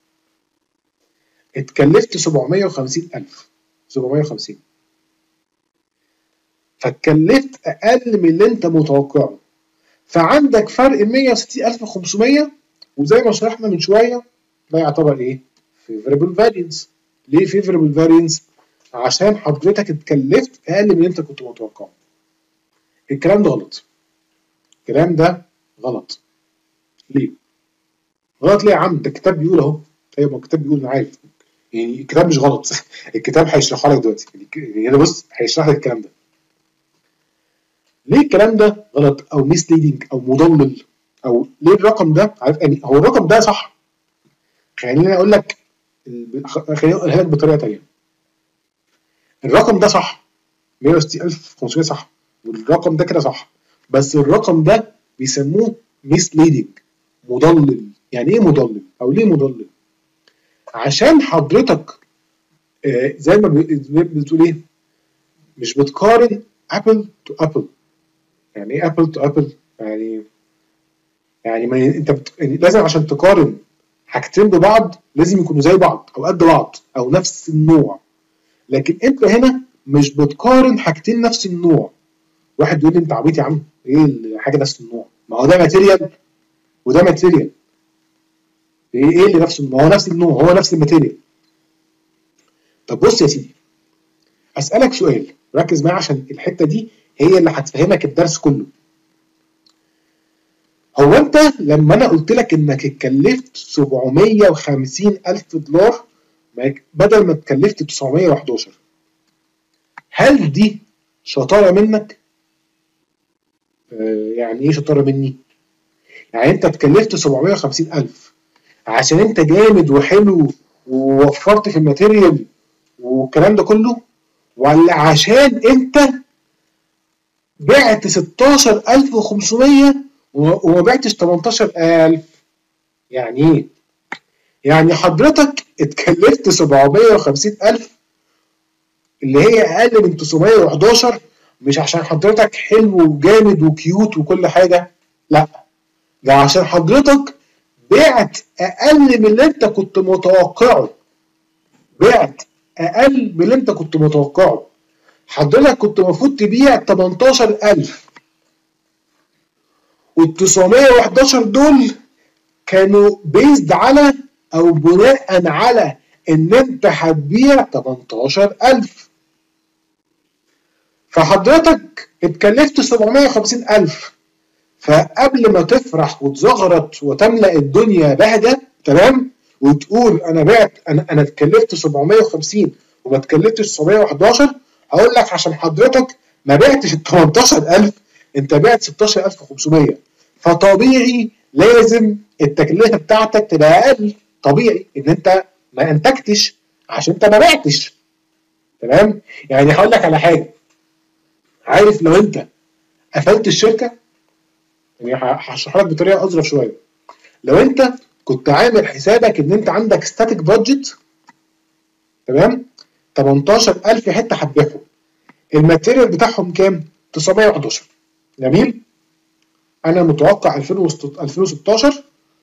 Speaker 1: اتكلفت سبعمية وخمسين ألف سبعمية وخمسين، فاتكلفت اقل من اللي انت متوقعه، فعندك فرق مية وستين ألف وخمسمية. وزي ما شرحنا من شويه ده يعتبر ايه؟ favorable variance. ليه favorable variance؟ عشان حضرتك اتكلفت اقل من اللي انت كنت متوقعه. الكلام ده غلط. الكلام ده غلط. ليه؟ غلط ليه يا عم؟ ده الكتاب بيقول اهو. ايوه ما الكتاب بيقول، انا عارف. يعني الكتاب مش غلط. الكتاب هيشرحها لك دلوقتي. يعني هنا بص هيشرح لك الكلام ده. ليه الكلام ده غلط او ميسليدنج او مضلل؟ او ليه الرقم ده عارف يعني هو الرقم ده صح؟ خليني اقول لك خليني اقولها لك بطريقه ثانيه. الرقم ده صح، مية وستين ألف وخمسمية صح، والرقم ده كده صح، بس الرقم ده بيسموه ميسليدنج، مضلل. يعني ايه مضلل؟ او ليه مضلل؟ عشان حضرتك آه زي ما بتقول ايه، مش بتقارن ابل تو ابل. يعني ايه ابل تو ابل؟ يعني يعني ما انت بت... يعني لازم عشان تقارن حاجتين ببعض لازم يكونوا زي بعض او قد بعض او نفس النوع. لكن انت هنا مش بتقارن حاجتين نفس النوع. واحد يقول لي انت عبيط يا عم، ايه الحاجه نفس النوع؟ ما هو ده ماتيريال وده ماتيريال. ايه ايه اللي نفس النوع؟ هو نفس النوع، هو نفس الماتيريال. طب بص يا سيدي، اسالك سؤال، ركز معايا عشان الحته دي هي اللي هتفهمك الدرس كله. هو انت لما انا قلت لك انك اتكلفت سبعمية وخمسين الف دولار بدل ما اتكلفت تسعمية وحداشر، هل دي شطاره منك؟ آه يعني ايه شطاره مني؟ يعني انت اتكلفت سبعمية وخمسين الف عشان انت جامد وحلو ووفرت في الماتيريال والكلام ده كله، ولا عشان انت بعت ستاشر الف وخمسمية وما بعتش تمنتاشر الف؟ يعني ايه؟ يعني حضرتك اتكلفت سبعمية وخمسين الف اللي هي اقل من تسعمية وحداشر، مش عشان حضرتك حلو وجامد وكيوت وكل حاجه، لا، ده عشان حضرتك بعت اقل من اللي انت كنت متوقعه. بعت اقل من اللي انت كنت متوقعه. حضرتك كنت المفروض تبيع تمنتاشر الف، وال تسعمية وحداشر دول كانوا بيزد على او بناء على ان انت هتبيع تمنتاشر الف. فحضرتك اتكلفت سبعمية وخمسين الف، فقبل ما تفرح وتزغرط وتملأ الدنيا بهجة تمام وتقول انا بعت انا انا اتكلفت سبعمية وخمسين وما اتكلفتش تسعمية وحداشر، هقول لك عشان حضرتك ما بعتش ال تمنتاشر الف، انت بعت ستاشر الف وخمسمية، فطبيعي لازم التكلفه بتاعتك تبقى اقل. طبيعي ان انت ما انتجتش عشان انت ما بعتش. تمام؟ يعني هقول لك على حاجه، عارف لو انت قفلت الشركه، يعني هشرحها لك بطريقه اظرف شويه. لو انت كنت عامل حسابك ان انت عندك ستاتيك بادجت تمام، تمنتاشر الف حته هتبيعهم، الماتيريال بتاعهم كام؟ تسعمية وحداشر. جميل؟ انا متوقع الفين وستاشر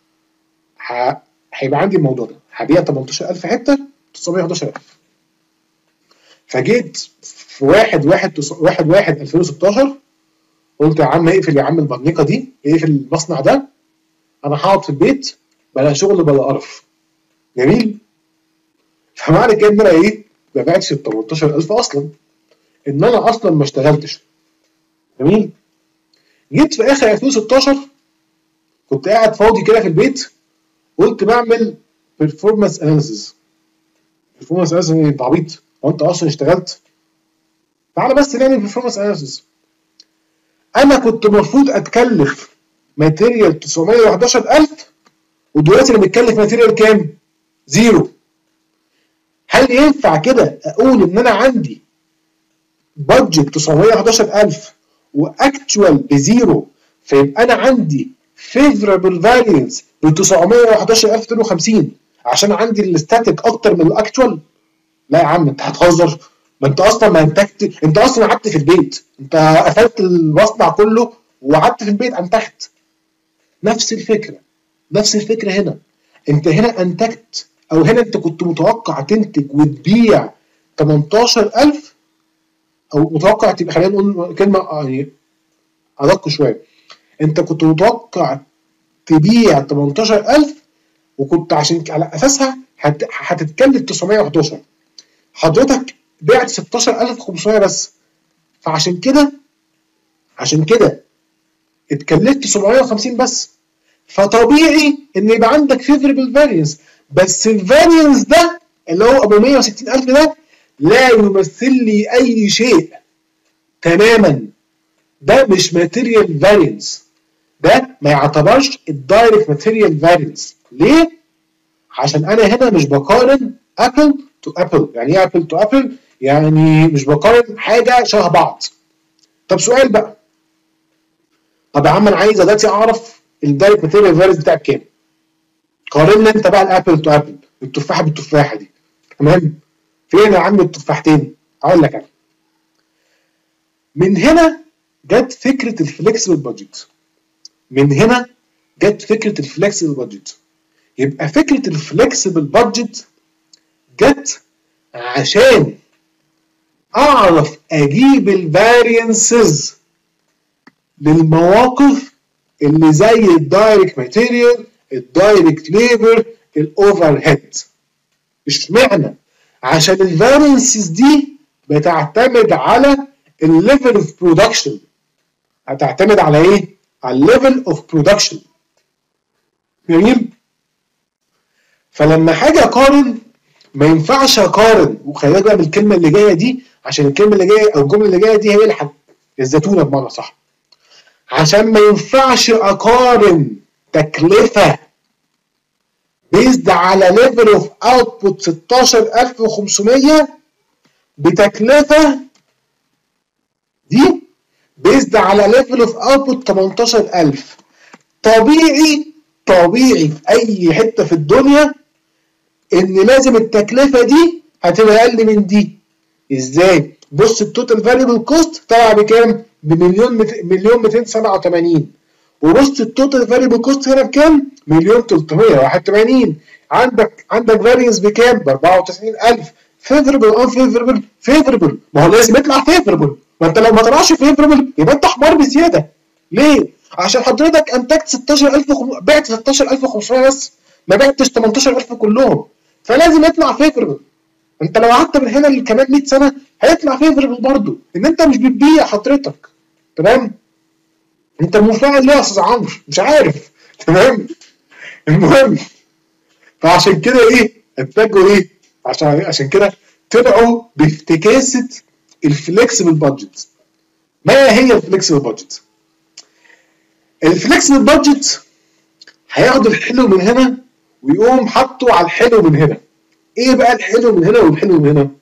Speaker 1: هيبقى عندي الموضوع ده، هبيع تمنتاشر الف حته تسعمية وحداشر الف. فجيت في واحد واحد واحد واحد الفين وستاشر قلت يا عم اقفل يا عم البرنيقه دي، اقفل المصنع ده، انا هقعد في البيت بلا شغل بلا قرف. جميل؟ فمعنى كده ان انا ايه؟ ما بعتش ال تمنتاشر الف اصلا، ان انا اصلا ما اشتغلتش. جميل؟ جيت في اخر الفين وستاشر كنت قاعد فاضي كده في البيت، قلت بعمل performance analysis. performance analysis ايه؟ انت عبيط؟ هو انت اصلا اشتغلت؟ تعالى بس نعمل performance analysis. انا كنت المفروض اتكلف ماتيريال تسعمية وحداشر الف، ودلوقتي انا متكلف ماتيريال كام؟ زيرو. هل ينفع كده اقول ان انا عندي بادجت تسعمية وحداشر الف واكتوال بزيرو، فيبقى انا عندي favorable variance ب تسعمية وحداشر الف ومتين وخمسين عشان عندي الاستاتيك اكتر من الاكتوال؟ لا يا عم انت هتهزر، ما انت اصلا ما انتجت، انت اصلا قعدت في البيت، انت قفلت المصنع كله وقعدت في البيت انتجت. نفس الفكره، نفس الفكره هنا. انت هنا انتجت، او هنا انت كنت متوقع تنتج وتبيع تمنتاشر الف، او متوقع تبقى، خلينا نقول كلمه يعني ادق شويه، انت كنت متوقع تبيع تمنتاشر الف وكنت عشان على اساسها هت... هتتكلف تسعمية وحداشر، حضرتك بعت ستاشر الف وخمسمية بس، فعشان كده عشان كده اتكلفت سبعمية وخمسين بس. فطبيعي ان يبقى عندك فيفربل فارينس، بس الفارينس ده اللي هو ابو مية وستين الف ده لا يمثل لي اي شيء تماما. ده مش ماتيريال فارينس، ده ما يعتبرش الدايركت ماتيريال فارينس. ليه؟ عشان انا هنا مش بقارن ابل تو ابل. يعني ايه ابل تو ابل؟ يعني مش بقارن حاجه شبه بعض. طب سؤال بقى، طب يا عم انا عايز دلوقتي اعرف الدايركت ماتيريال فارينس بتاعك كام؟ قارن لي انت بقى الابل تو ابل، التفاحه بالتفاحه دي، تمام؟ فين يا عم التفاحتين؟ اقول لك انا. من هنا جت فكره الفليكسبل بادجت. من هنا جت فكره الفليكسبل بادجت. يبقى فكره الفليكسبل بادجت جت عشان اعرف اجيب الفارينسز للمواقف اللي زي الدايركت ماتيريال، الدايركت ليبر، الاوفر هيد. اشمعنى؟ عشان الفارينسز دي بتعتمد على الليفل اوف برودكشن. هتعتمد على ايه؟ على الليفل اوف برودكشن. جميل؟ فلما حاجه اقارن ما ينفعش اقارن، وخلي بالك بقى من الكلمه اللي جايه دي، عشان الكلمه اللي جايه او الجمله اللي جايه دي هي اللي الزتونه بمعنى صح. عشان ما ينفعش اقارن تكلفه بيزد على ليفل اوف اوتبوت ستاشر ألف وخمسمية بتكلفه دي بيزد على ليفل اوف اوتبوت تمنتاشر ألف. طبيعي طبيعي في اي حته في الدنيا ان لازم التكلفه دي هتبقى اقل من دي. ازاي؟ بص التوتال فاريبل كوست طلع بكام؟ بمليون مليون مئتين وسبعة وثمانين. وبص التوتال فاريبل كوست هنا بكام؟ مليون تلتمية وواحد وثمانين. عندك عندك فارينس بكام؟ ب أربعة وتسعين ألف. فيفربل ان فيفربل فيفربل، ما هو لازم يطلع فيفربل، ما انت لو ما طلعش فيفربل يبقى انت حمار بزياده. ليه؟ عشان حضرتك انتجت ستاشر ألف وخمسمية، بعت ستاشر ألف وخمسمية بس، ما بعتش تمنتاشر ألف كلهم، فلازم يطلع فيفربل. انت لو قعدت من هنا كمان مية سنه هيطلع فيفربل برضه، ان انت مش بتبيع حضرتك. تمام؟ انت منفعل ليه يا استاذ عمرو؟ مش عارف. تمام؟ المهم، فعشان كده ايه؟ اتجهوا ايه؟ عشان عشان كده طلعوا بافتكاسه الفليكسبل بادجت. ما هي الفليكسبل بادجت؟ الفليكسبل بادجت هياخد الحلو من هنا ويقوم حاطه على الحلو من هنا. ايه بقى الحلو من هنا والحلو من هنا؟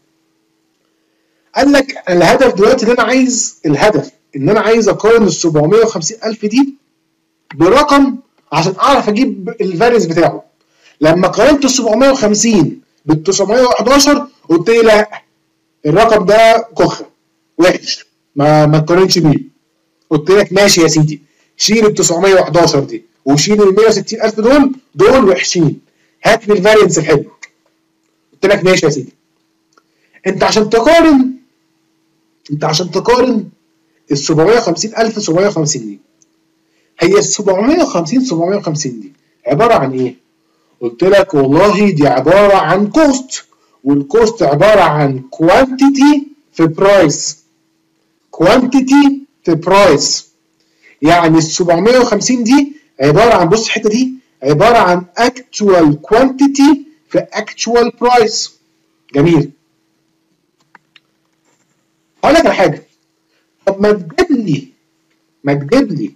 Speaker 1: قال لك الهدف دلوقتي ان انا عايز الهدف ان انا عايز اقارن ال سبعمية وخمسين ألف دي برقم عشان اعرف اجيب الفارينس بتاعه. لما قارنت ال سبعمية وخمسين بال تسعمية وحداشر قلت لي لا، الرقم ده كخه وحش، ما ما تقارنش بيه. قلت لك ماشي يا سيدي، شيل ال تسعمية وحداشر دي وشيل ال مية وستين ألف دول، دول وحشين، هات لي الفارينس الحلو. قلت لك ماشي يا سيدي. انت عشان تقارن انت عشان تقارن ال سبعمية وخمسين ألف سبعمية وخمسين دي، هي ال سبعمية وخمسين سبعمية وخمسين دي عباره عن ايه؟ قلت لك والله دي عباره عن كوست، والكوست عباره عن كوانتيتي في برايس. كوانتيتي في برايس، يعني ال سبعمية وخمسين دي عباره عن، بص الحته دي، عباره عن اكتوال كوانتيتي في اكتوال برايس. جميل. هقول لك على حاجه، طب ما تجيب لي ما تجيب لي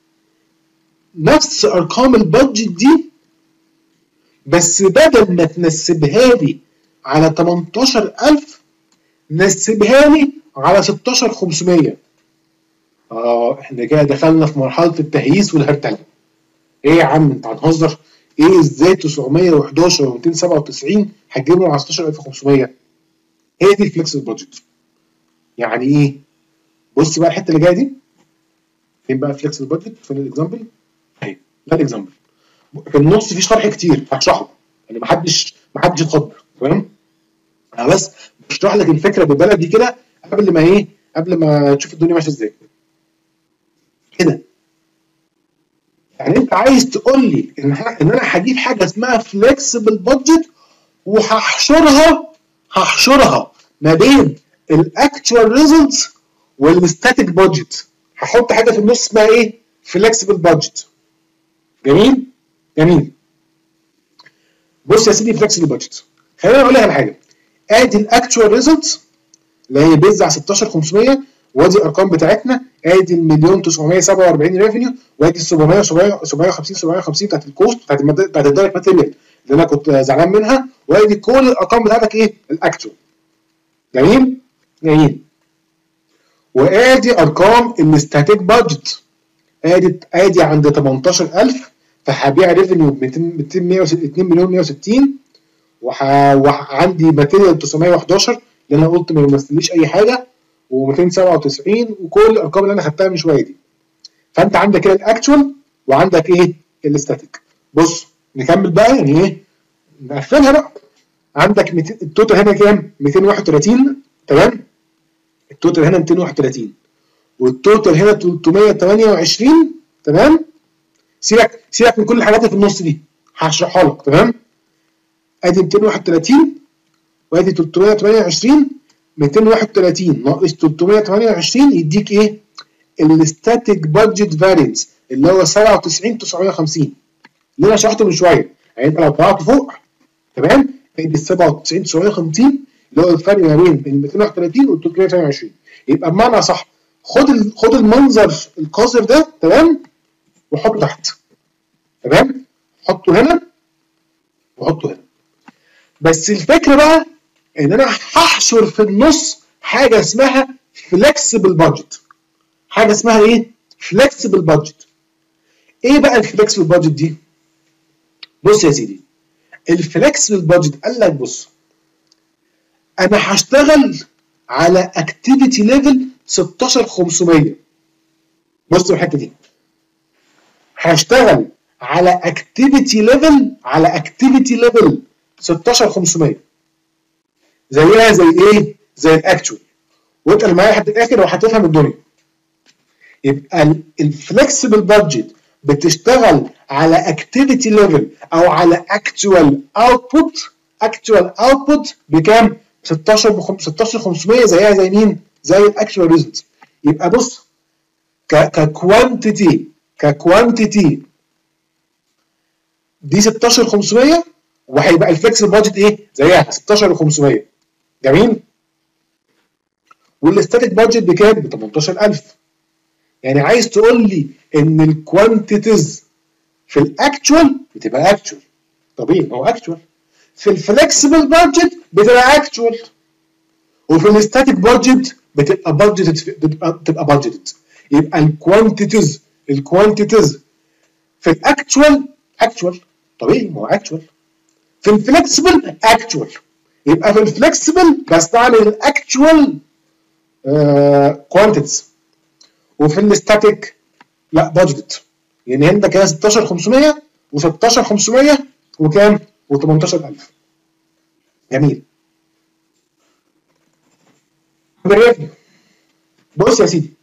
Speaker 1: نفس ارقام البادجت دي، بس بدل ما تنسبها لي على تمنتاشر ألف نسبها لي على ستاشر ألف وخمسمية. اه احنا كده دخلنا في مرحله التهييس والهرتله. ايه يا عم انت هنهزر؟ ايه ازاي تسعمية وحداشر ومئتين وسبعة وتسعين هتجيبهم على ستاشر ألف وخمسمية؟ هي دي الفليكسبل بادجت. يعني ايه؟ بص بقى الحته اللي جايه دي، فين بقى فليكسبل بادجت؟ فين الاكزامبل؟ اهي ده الاكزامبل. في النص في شرح كتير هشرحه، يعني محدش محدش يتخض. تمام؟ انا بس بشرح لك الفكره بالبلدي كده قبل ما ايه؟ قبل ما تشوف الدنيا ماشيه ازاي. كده. يعني انت عايز تقول لي ان ان انا هجيب حاجه اسمها فليكسبل بادجت وهحشرها هحشرها ما بين الاكتوال ريزلتس والستاتيك بادجت. هحط حاجه في النص اسمها ايه؟ فليكسبل بادجت. جميل؟ جميل. بص يا سيدي، فليكسبل بادجت، خليني اقول لك على حاجه. ادي الاكتوال ريزلتس اللي هي بيز على ستاشر ألف وخمسمية، وادي الارقام بتاعتنا، ادي المليون تسعمية سبعة واربعين ريفينيو، وادي ال سبعمية سبعمية وخمسين سبعمية وخمسين بتاعت الكوست بتاعت بتاعت الدايركت ماتيريال اللي انا كنت زعلان منها، وادي كل الارقام بتاعتك ايه؟ الاكتوال. جميل؟ جميل. وادي ارقام الاستاتيك بادجت، ادي ادي عند تمنتاشر الف فهبيع ريفينيو ب ميتين اتنين مليون مية وستين، وعندي ماتيريال تسعمية وحداشر اللي انا قلت ما يمثليش اي حاجه، وميتين سبعة وتسعين، وكل الارقام اللي انا خدتها من شويه دي. فانت عندك كده الاكتوال وعندك ايه؟ الاستاتيك. بص نكمل بقى، يعني ايه؟ نقفلها بقى. عندك التوتال هنا كام؟ ميتين وواحد وتلاتين، تمام؟ التوتال هنا ميتين وواحد وتلاتين، والتوتال هنا تلتمية وتمنية وعشرين، تمام؟ سيبك سيبك من كل الحاجات اللي في النص دي، هشرحها لك، تمام؟ ادي ميتين وواحد وتلاتين وادي تلتمية وتمنية وعشرين، ميتين وواحد وتلاتين ناقص تلتمية وتمنية وعشرين يديك ايه؟ الستاتيك بادجت فارينس اللي هو سبعة وتسعين تسعمية وخمسين اللي انا شرحته من شويه. يعني انت لو طلعت فوق، تمام؟ ادي ال سبعة وتسعين تسعمية وخمسين اللي هو الفرق ما بين ال ميتين وواحد وتلاتين وال تلتمية وتمنية وعشرين. يبقى بمعنى صح، خد ال... خد المنظر القاصر ده، تمام؟ وحطه تحت، تمام؟ حطه هنا وحطه هنا. بس الفكره بقى ان انا هحشر في النص حاجه اسمها فلكسبل بادجت. حاجه اسمها ايه؟ فلكسبل بادجت. ايه بقى الفلكسبل بادجت دي؟ بص يا سيدي، الفلكسبل بادجت قال لك بص، انا هشتغل على اكتيفيتي ليفل ستاشر خمسمية. بص الحته دي، هشتغل على اكتيفيتي ليفل على اكتيفيتي ليفل ستاشر خمسمية، زيها زي ايه؟ زي الاكتوال. وانت اللي معايا لحد الاخر وهتفهم الدنيا. يبقى الفلكسبل بادجت بتشتغل على اكتيفيتي ليفل او على اكتوال اوتبوت. اكتوال اوتبوت بكام؟ ستاشر ستاشر خمسمية، زيها زي مين؟ زي الاكتوال ريزلت. يبقى بص، ككوانتيتي ككوانتيتي دي ستاشر خمسمية، وهيبقى الفلكسبل بادجت ايه؟ زيها ستاشر خمسمية. جميل؟ والاستاتيك بادجت بكام؟ ب تمنتاشر الف. يعني عايز تقول لي ان الكوانتيتيز في الاكتوال بتبقى اكتوال، طبيعي ما هو اكتوال. في الفلكسبل بادجت بتبقى اكتوال، وفي الاستاتيك بادجت بتبقى بادجت بتبقى بتبقى بادجت. يبقى الكوانتيتيز الكوانتيتيز في الاكتوال اكتوال، طبيعي ما هو اكتوال. في الفلكسبل اكتوال. يبقى في الفلكسبل بستعمل الاكتوال كوانتيتيز، وفي الاستاتيك لا بادجت. يعني هنا كده ستاشر خمسمية و16 خمسمية وكام؟ و18000. جميل. الريفنيو، بص يا سيدي،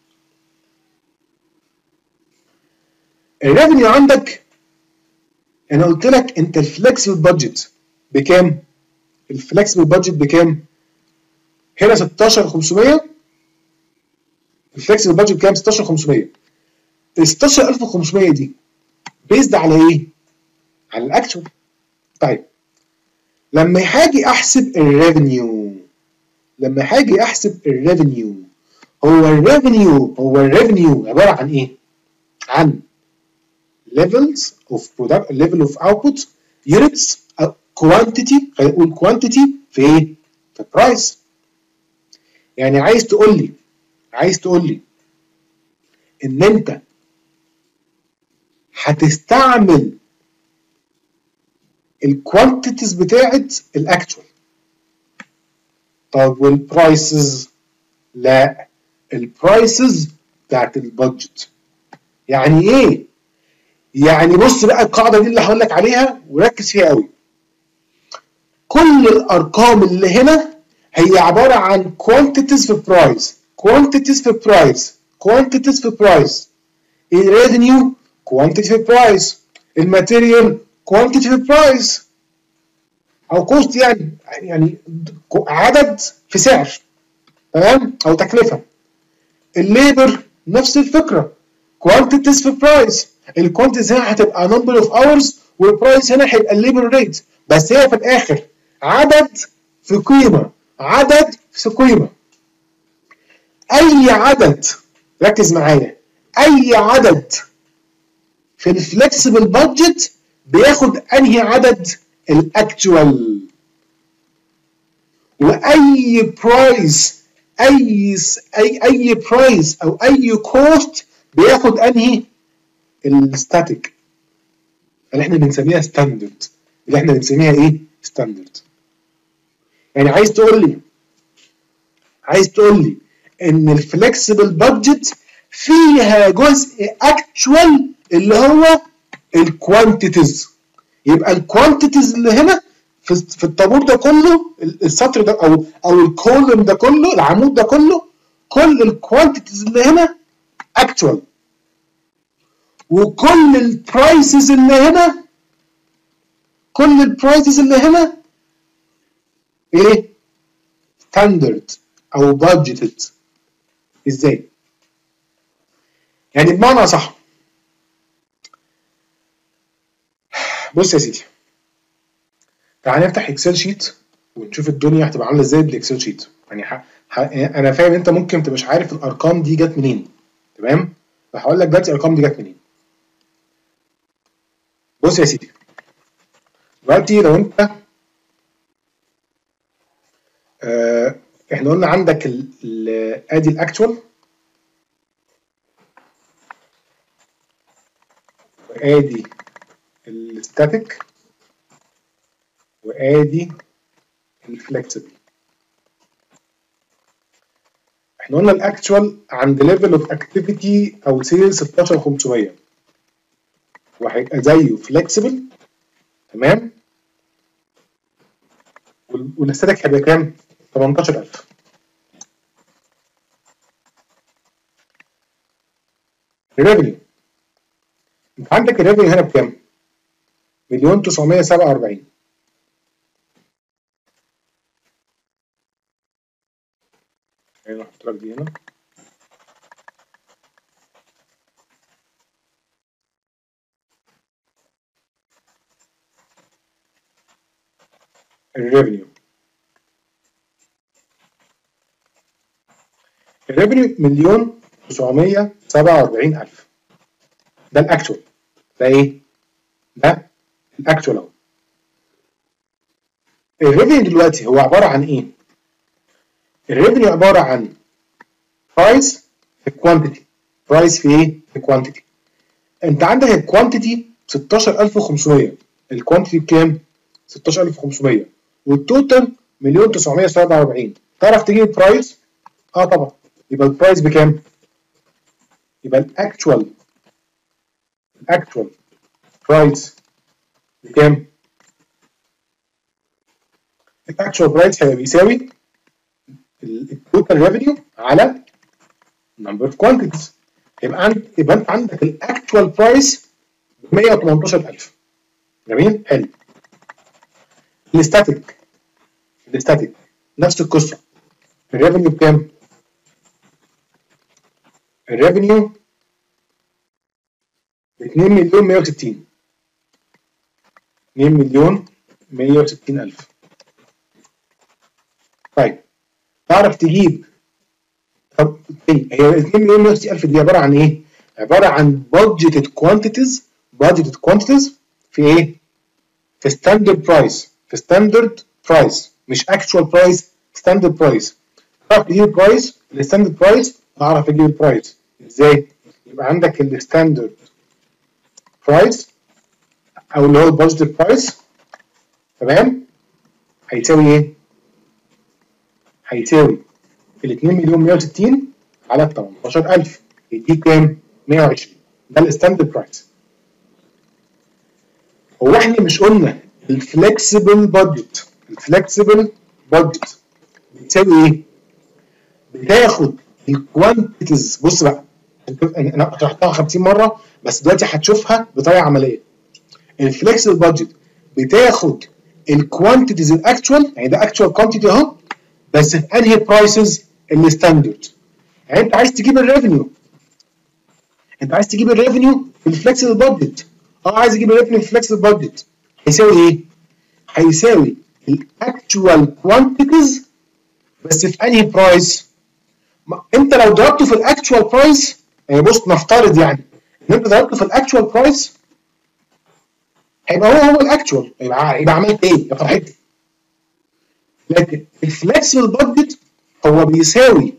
Speaker 1: الريفنيو عندك انا قلت لك انت الفلكسبل بادجت بكام؟ الفلكسبل بادجت بكام؟ هنا ستاشر خمسمية. الفلكسبل بادجت بكام؟ ستاشر خمسمية. ال ستاشر الف وخمسمية دي بيزد على ايه؟ على الاكتوال. طيب لما هاجي احسب الريفنيو لما هاجي احسب الريفنيو هو الريفنيو هو الريفنيو عباره عن ايه؟ عن levels of product level of output units quantity. خلينا نقول quantity في ايه؟ في price. يعني عايز تقول لي عايز تقول لي ان انت هتستعمل الكوانتيتيز بتاعت الاكتوال. طب والبرايسز؟ لا، البرايسز بتاعت البادجت. يعني ايه؟ يعني بص بقى القاعده دي اللي هقول لك عليها وركز فيها قوي. كل الارقام اللي هنا هي عباره عن quantities في برايس، quantities في برايس، quantities في برايس. الريفينيو quantity في برايس، الماتيريال quantity في برايس او كوست، يعني يعني عدد في سعر، تمام؟ او تكلفه. الليبر نفس الفكره، quantities في برايس. الكوانتيتيز هنا هتبقى number of hours، والبرايس هنا هيبقى الليبر ريت. بس هي في الاخر عدد في قيمه، عدد في قيمه. اي عدد، ركز معايا، اي عدد في الفلكسبل بادجت بياخد انهي عدد؟ الاكتوال. واي برايس، اي اي اي برايس او اي كوست بياخد انهي؟ الستاتيك، اللي احنا بنسميها ستاندرد، اللي احنا بنسميها ايه؟ ستاندرد. يعني عايز تقول لي عايز تقول لي ان الفلكسبل بادجت فيها جزء اكتوال اللي هو الكوانتيتيز. يبقى الكوانتيتيز اللي هنا في في الطابور ده كله، السطر ده او او الكولوم ده كله، العمود ده كله، كل الكوانتيتيز اللي هنا اكتوال، وكل البرايسز اللي هنا كل البرايسز اللي هنا ايه؟ ستاندرد او بادجيتد. ازاي؟ يعني بمعنى صح، بص يا سيدي، تعال نفتح اكسل شيت ونشوف الدنيا هتبقى عامله ازاي بالاكسل شيت. يعني ح... ح... انا فاهم انت ممكن تبقاش عارف الارقام دي جت منين، تمام؟ فهقول لك دلوقتي الارقام دي جت منين. بص يا سيدي، دلوقتي لو انت آه احنا قلنا عندك ال... ال... ادي الاكتوال وادي الستاتيك وادي الفلكسبل. احنا قلنا الاكتوال عند ليفل اوف اكتيفيتي او سيل ستاشر خمسمية، وهيبقى زيه فلكسبل، تمام؟ والستاتيك هيبقى كام؟ تمنتاشر ألف. الريفينيو، انت عندك الريفينيو هنا بكام؟ مليون تسعمية سبعة وأربعين. خلينا نحط لك دي هنا. الريفينيو الريفينيو مليون تسعمية سبعة وأربعين ألف. ده الاكتوال. ده ايه؟ ده الاكتوال اهو. الريفينيو دلوقتي هو عباره عن ايه؟ الريفينيو عباره عن برايس في كوانتيتي. برايس في ايه؟ في كوانتيتي. انت عندك الكوانتيتي ستاشر ألف وخمسمية، الكوانتيتي بكام؟ ستاشر ألف وخمسمية، والتوتال مليون تسعمية سبعة وأربعين. تعرف تجيب البرايس؟ اه طبعا. يبقى البرايس بكام؟ يبقى الاكتوال الاكتوال برايس بكام؟ الاكتوال برايس هيبقى بيساوي التوتال ريفينيو على نمبر اوف كوانتيتيز. يبقى عند يبقى انت عندك الاكتوال برايس مية وتمنتاشر ألف. جميل؟ حلو. الستاتيك الستاتيك نفس القصه. الريفينيو بكام؟ الريفينيو اتنين مليون مية وستين. اتنين مليون مية وستين ألف. طيب تعرف تجيب، طب هي اتنين مليون مية وستين ألف دي عباره عن ايه؟ عباره عن budgeted quantities budgeted quantities في ايه؟ في ستاندرد برايس في ستاندرد برايس مش اكتوال برايس، ستاندرد برايس. تعرف تجيب البرايس الستاندرد برايس؟ اعرف اجيب البرايس ازاي؟ يبقى عندك الستاندرد برايس او اللي هو البادجت برايس، تمام؟ هيساوي ايه؟ هيساوي ال اتنين مليون مية وستين على تمنتاشر ألف، يديك كام؟ مية وعشرين. ده الستاندرد برايس. هو احنا مش قلنا الفلكسبل بادجت الفلكسبل بادجت بتساوي ايه؟ بتاخد الكوانتيتيز. بص بقى، انا شرحتها خمسين مره بس دلوقتي هتشوفها بطريقه عمليه. الفلكسبل بادجت بتاخد الكوانتيتيز الاكتوال، يعني ده اكتوال كوانتيتي اهو، بس في انهي برايسز؟ الستاندرد. يعني انت عايز تجيب الريفينيو انت عايز تجيب الريفينيو في الفلكسبل بادجت. اه عايز اجيب الريفينيو في الفلكسبل بادجت. هيساوي ايه؟ هيساوي الاكتوال كوانتيتيز بس في انهي برايس؟ انت لو ضربته في الاكتوال برايس، يعني بص نفترض يعني ان انت ضربته في الاكتوال برايس هيبقى هو هو الاكتوال، يبقى يبقى عملت ايه يا فرحتي. لكن الفلكسبل بادجت هو بيساوي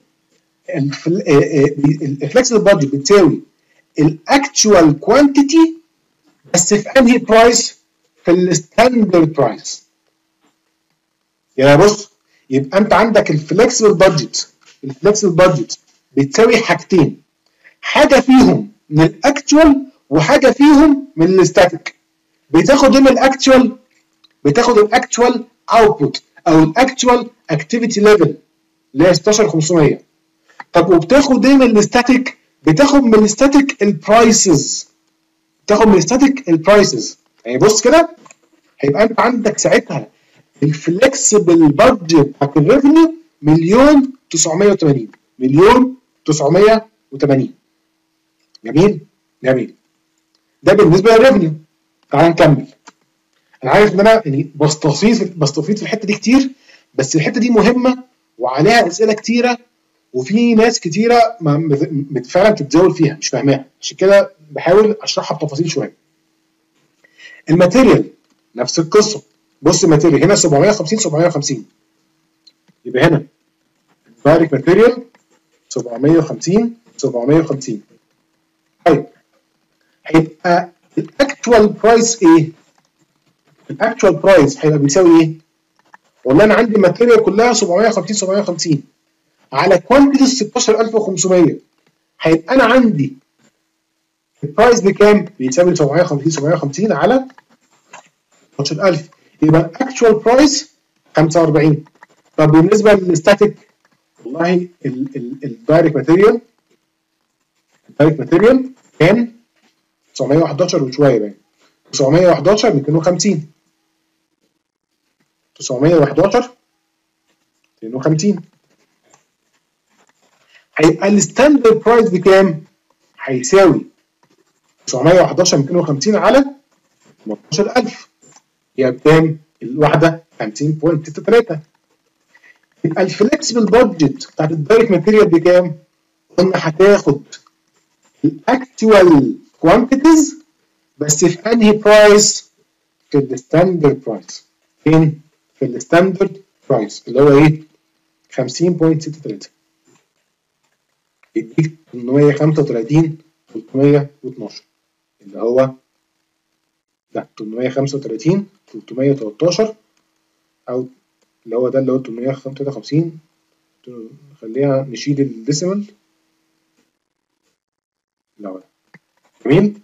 Speaker 1: الفلكسبل بادجت بتساوي الاكتوال كوانتيتي بس في انهي برايس؟ في الستاندرد برايس. يعني بص يبقى انت عندك الفلكسبل بادجت الفلكسبل بادجت بتساوي حاجتين، حاجه فيهم من الاكتوال وحاجه فيهم من الاستاتيك. بتاخد ايه من الاكتوال؟ بتاخد الاكتوال اوتبوت او الاكتوال اكتيفيتي ليفل اللي هي ستاشر خمسمية. طب وبتاخد ايه من الاستاتيك؟ بتاخد من الاستاتيك البرايسز. بتاخد من الاستاتيك البرايسز. يعني بص كده هيبقى انت عندك ساعتها الفلكسبل بادجت بتاعت الريفينيو مليون تسعمية وتمانين. مليون تسعمية وتمانين. جميل؟ جميل. ده بالنسبه للريفينيو. تعال نكمل. انا عارف ان انا يعني بستفيض بستفيض في الحته دي كتير، بس الحته دي مهمه وعليها اسئله كتيره وفي ناس كتيره فعلا بتتزاول فيها مش فاهماها، عشان كده بحاول اشرحها بتفاصيل شويه. الماتيريال نفس القصه. بص الماتيريال هنا سبعمية وخمسين سبعمية وخمسين، يبقى هنا دايركت ماتيريال سبعمية وخمسين سبعمية وخمسين. طيب هيبقى الاكتوال برايس ايه؟ الاكتوال برايس هيبقى بيساوي ايه؟ والله انا عندي الماتيريال كلها سبعمية وخمسين سبعمية وخمسين على كوانتيتي ستاشر ألف وخمسمية. هيبقى انا عندي البرايس بكام؟ بيساوي سبعمية وخمسين سبعمية وخمسين على ستاشر ألف، يبقى الاكتوال برايس خمسة وأربعين. طب بالنسبه للستاتيك والله الدايركت ماتيريال الدايركت ماتيريال كان تسعمية وحداشر وشويه باين تسعمية وحداشر ميتين وخمسين تسعمية وحداشر ميتين وخمسين. هيبقى الستاندرد برايس بكام؟ هيساوي تسعمية وحداشر ميتين وخمسين على تمنتاشر ألف، يبقى بكام؟ الواحده خمسين فاصلة ستة تلاتة. يبقى الفلكسبل بادجت بتاعت الدايركت ماتيريال بكام؟ قلنا هتاخد الاكتوال كوانتيتيز بس في انهي برايس؟ في الستاندرد برايس. فين؟ في الستاندرد برايس اللي هو ايه؟ خمسين فاصلة ستة تلاتة. يديك تمنمية وخمسة وتلاتين تلتمية واتناشر اللي هو لا تمنمية وخمسة وتلاتين تلتمية وتلتاشر او اللي هو ده اللي هو تمنمية وتلاتة وخمسين. خليها نشيل الديسيمال. لا جميل.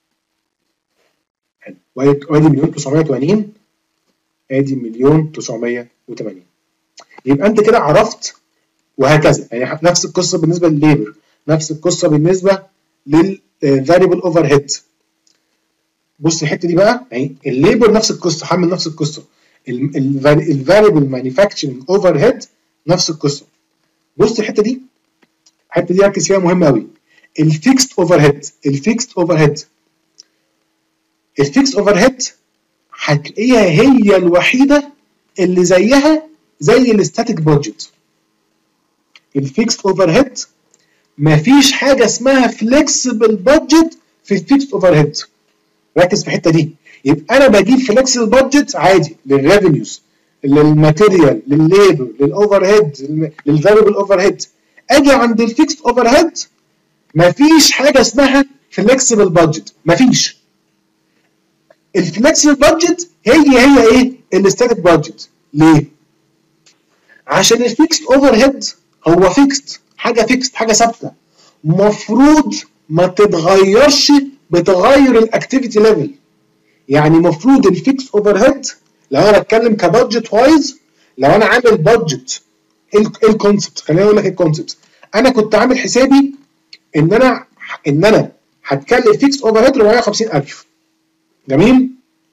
Speaker 1: حلو. وادي مليون تسعمية وتمانين ادي مليون تسعمية وتمانين. يبقى انت كده عرفت وهكذا. يعني نفس القصه بالنسبه للليبر، نفس القصه بالنسبه للفاريبل اوفر هيد. بص الحته دي بقى، يعني الليبر نفس القصه، حمل نفس القصه. الفاريبل مانيفاكتشرنج اوفر هيد نفس القصه. بص الحته دي الحته دي ركز فيها مهمه قوي. الفيكست اوفر هيد الفيكست اوفر هيد الفيكست اوفر هيد هتلاقيها هي الوحيده اللي زيها زي الستاتيك بادجت. الفيكست اوفر هيد مفيش حاجه اسمها فليكسبل بادجت في الفيكست اوفر هيد. ركز في الحته دي. يبقى انا بجيب فليكسبل بادجت عادي للريفينيوز، للماتيريال، للليبر، للاوفر هيد، للفاريبل اوفر هيد. اجي عند الفيكست اوفر هيد مفيش حاجه اسمها فليكسبل بادجت، مفيش. الفليكسبل بادجت هي هي ايه؟ الستاتيك بادجت. ليه؟ عشان الفيكست اوفر هيد هو فيكست، حاجه فيكست، حاجه ثابته، مفروض ما تتغيرش بتغير الاكتيفيتي ليفل. يعني مفروض الفيكست اوفر هيد لو انا بتكلم كبادجت وايز، لو انا عامل بادجت، ايه الكونسبت؟ خليني اقول لك ايه الكونسبت. انا كنت عامل حسابي ان انا ان انا هتكلم فيكست اوفر هيد أربعمية وخمسين ألف. جميل؟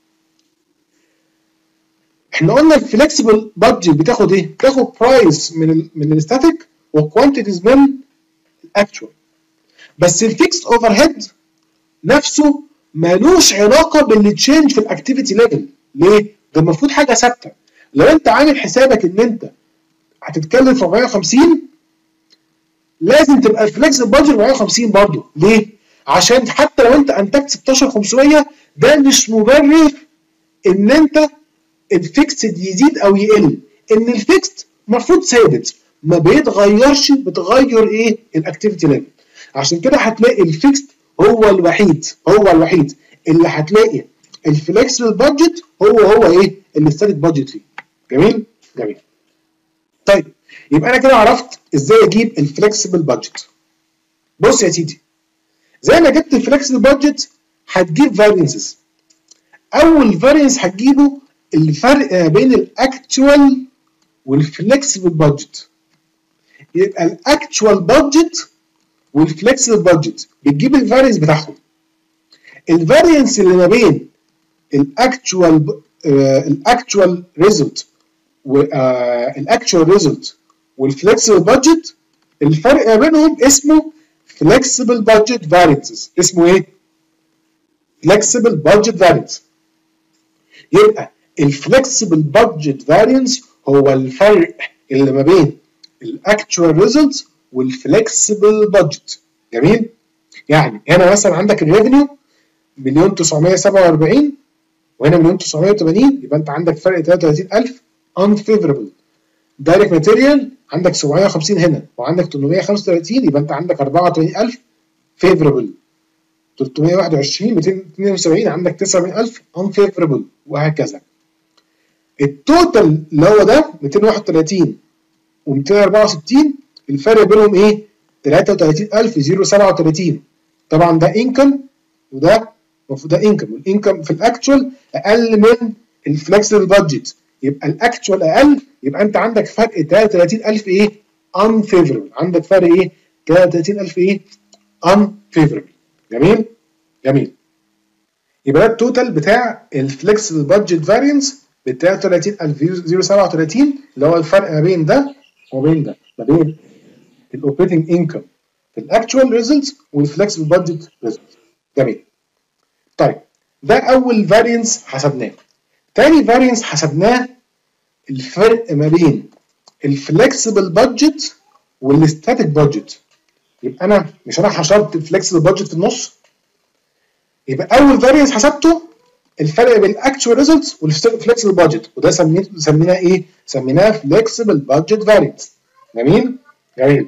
Speaker 1: احنا قلنا الفلكسبل بادجت بتاخد ايه؟ بتاخد برايس من ال من الستاتيك وكوانتيتيز من الاكتوال. بس الفيكست اوفر هيد نفسه مالوش علاقه بالتشينج في الاكتيفيتي ليفل. ليه؟ ده المفروض حاجه ثابته. لو انت عامل حسابك ان انت هتتكلم في أربعمية وخمسين لازم تبقى الفلكسبل بادجت أربعمية وخمسين برضه. ليه؟ عشان حتى لو انت انتجت ستاشر خمسمية ده مش مبرر ان انت الفيكسد يزيد او يقل، ان الفيكسد المفروض ثابت ما بيتغيرش، بتغير ايه؟ الاكتيفيتي ليفل. عشان كده هتلاقي الفيكسد هو الوحيد هو الوحيد اللي هتلاقي الفلكسبل بادجت هو هو ايه؟ الستاتيك بادجت فيه. جميل؟ جميل. طيب يبقى انا كده عرفت ازاي اجيب الفلكسبل بادجت. بص يا سيدي، زي ما جبت الفلكسبل بادجت هتجيب فارينسز. اول فارينس هتجيبه الفرق بين الاكتوال والفلكسبل بادجت. يبقى الاكتوال بادجت والفلكسبل بادجت بتجيب الفارينس بتاعهم. الفارينس اللي ما بين الاكتوال الاكتوال ريزلت والاكتوال ريزلت والفلكسبل بادجت، الفرق ما بينهم اسمه فلكسبل بادجت فارينسز. اسمه ايه؟ فلكسبل بادجت فارينس. يبقى الفلكسبل بادجت فارينس هو الفرق اللي ما بين الاكتوال ريزلت والفلكسبل بادجت. جميل؟ يعني هنا مثلا عندك الريفينيو مليون تسعمية وسبعة وأربعين وهنا مليون تسعمية وتمانين، يبقى انت عندك فرق تلاتة وتلاتين ألف unfavorable. دايركت ماتيريال عندك سبعمية وخمسين هنا وعندك تمنمية وخمسة وتلاتين، يبقى انت عندك أربعة وتمانين ألف favorable. تلتمية وواحد وعشرين ميتين اتنين وسبعين عندك تسعة وأربعين ألف unfavorable، وهكذا. التوتال اللي هو ده ميتين وواحد وتلاتين وميتين وأربعة وستين، الفرق بينهم ايه؟ تلاتة وتلاتين ألف سبعة وتلاتين. طبعا ده انكم وده المفروض ده انكم، والانكم في الاكتوال اقل من الفلكسبل بادجت، يبقى الاكتوال اقل، يبقى انت عندك فرق تلاتة وتلاتين ألف ايه؟ unfavorable. عندك فرق ايه؟ تلاتة وتلاتين ألف ايه؟ unfavorable. جميل؟ جميل. يبقى ده التوتال بتاع الفلكسبل بادجت فارينس ب تلاتة وتلاتين ألف سبعة وتلاتين، اللي هو الفرق ما بين ده وبين ده، ما بين الاوبريتنج انكم في الاكتوال ريزلتس والفلكسبل بادجت ريزلتس. جميل. طيب ده اول فارينس حسبناه. تاني فارينس حسبناه الفرق ما بين الفلكسبل بادجت والستاتيك بادجت. يبقى انا مش انا حشرت الفلكسبل بادجت في النص، يبقى اول فارينس حسبته الفرق بين الاكتوال ريزلتس والفلكسبل بادجت، وده سميناه سميناه ايه؟ سميناه فلكسبل بادجت فارينس. جميل؟ جميل.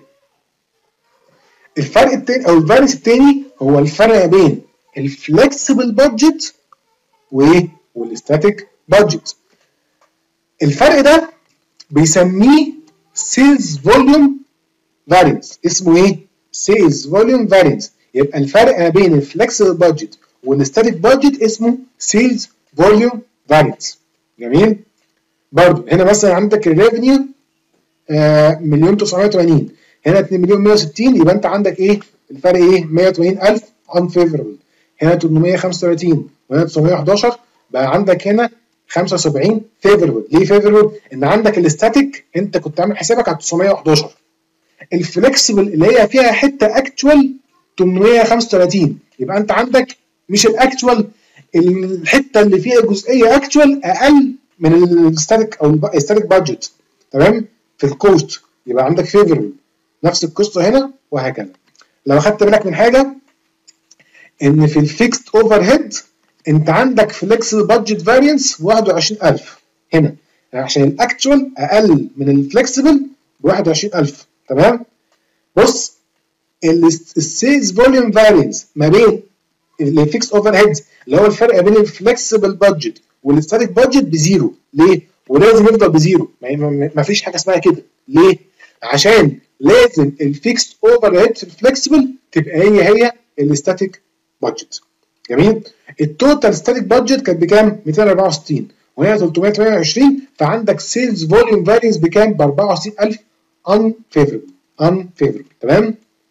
Speaker 1: الفرق التاني او الفارينس التاني هو الفرق بين الفلكسبل بادجت وايه؟ والستاتيك بادجت. الفرق ده بيسميه سيلز فوليوم فارينس. اسمه ايه؟ سيلز فوليوم فارينس. يبقى الفرق ما بين الفلكسبل بادجت والستاتيك بادجت اسمه سيلز فوليوم فارينس. جميل؟ برضه هنا مثلا عندك الريفينيو آه مليون تسعمية وتمانين، هنا اتنين مليون مية وستين، يبقى انت عندك ايه؟ الفرق ايه؟ مية وتمانين ألف unfavorable. هنا تمنمية وخمسة وتلاتين وهنا تسعمية وحداشر، بقى عندك هنا خمسة وسبعين favorable. ليه favorable؟ ان عندك الاستاتيك انت كنت عامل حسابك على تسعمية وحداشر، الفلكسبل اللي هي فيها حته اكتوال تمنمية وخمسة وتلاتين، يبقى انت عندك مش الاكتوال، الحته اللي فيها جزئيه اكتوال اقل من الستاتيك او الستاتيك بادجت. تمام؟ في الكوست يبقى عندك فيفربل. نفس القصه هنا وهكذا. لو اخدت بالك من حاجه ان في الفيكست اوفر هيد انت عندك فليكسبل بادجت فارينس واحد وعشرين ألف هنا، يعني عشان الاكتوال اقل من الفليكسبل ب واحد وعشرين ألف. تمام؟ بص السيلز فوليوم فارينس ما بين الفيكس اوفر هيد اللي هو الفرق بين الفلكسبل بادجت والستاتيك بادجت بزيرو. ليه؟ ولازم يفضل بزيرو، ما فيش حاجه اسمها كده. ليه؟ عشان لازم الفيكس اوفر هيد في الفلكسبل تبقى هي هي الستاتيك بادجت. جميل؟ التوتال ستاتيك بادجت كانت بكام؟ ميتين وأربعة وستين وهنا تلتمية وتمانية وعشرين، فعندك سيلز فوليوم فارينس بكام؟ ب أربعة وستين ألف unfavorable unfavorable. تمام؟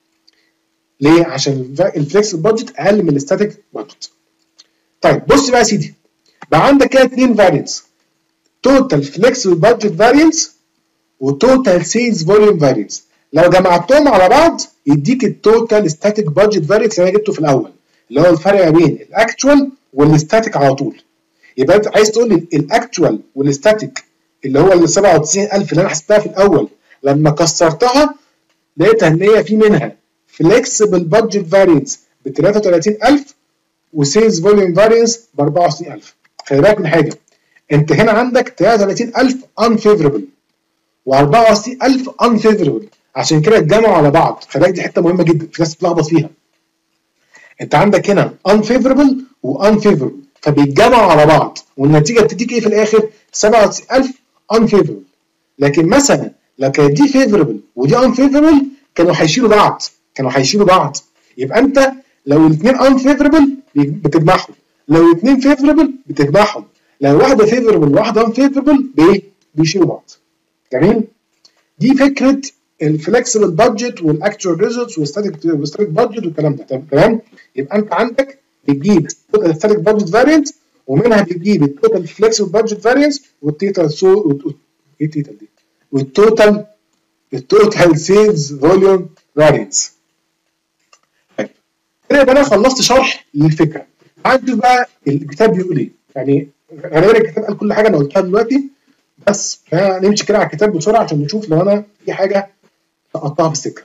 Speaker 1: ليه؟ عشان الفلكسبل بادجت اقل من الستاتيك بادجت. طيب بص بقى يا سيدي، بقى عندك كده اثنين فارينس، توتال فلكسبل بادجت فارينس وتوتال سيلز فوليوم فارينس. لو جمعتهم على بعض يديك التوتال ستاتيك بادجت فارينس اللي انا جبته في الاول، اللي هو الفرق ما بين الاكتوال والستاتيك على طول. يبقى انت عايز تقول لي الاكتوال والستاتيك اللي هو ال سبعة وتسعين ألف اللي انا حسبتها في الاول لما كسرتها لقيتها ان هي في منها فليكسبل بادجت فارينس ب تلاتة وتلاتين ألف وسيلز فوليوم فارينس ب أربعة وستين ألف. خلي بالك من حاجه، انت هنا عندك تلاتة وتلاتين ألف unfavorable و أربعة وستين ألف unfavorable، عشان كده اتجمعوا على بعض. خلي بالك دي حته مهمه جدا في ناس بتلخبط فيها. انت عندك هنا unfavorable و unfavorable فبيتجمعوا على بعض، والنتيجه بتديك ايه في الاخر؟ سبعة وتسعين ألف unfavorable. لكن مثلا لو كانت دي favorable ودي unfavorable كانوا هيشيلوا بعض، كانوا هيشيلوا بعض. يبقى انت لو الاثنين unfavorable بتجمعهم، لو الاثنين favorable بتجمعهم، لو واحده favorable وواحده unfavorable بايه؟ بيشيلوا بعض. جميل؟ دي فكره الفلكسبل بادجت والاكتوال ريزلتس والستاتيك والستاتيك بادجت والكلام ده. تمام؟ يبقى انت عندك بتجيب التوتال ستاتيك بادجت فارينت، ومنها بتجيب التوتال فلكسبل بادجت فارينس والتوتال سو ايه التوتال دي؟ والتوتال التوتال سيلز فوليوم فارينس. طيب كده يبقى انا خلصت شرح للفكره. عندي بقى الكتاب بيقول ايه؟ يعني غالبا الكتاب قال كل حاجه انا قلتها دلوقتي، بس نمشي كده على الكتاب بسرعه عشان نشوف لو انا في حاجه سقطتها في السكه.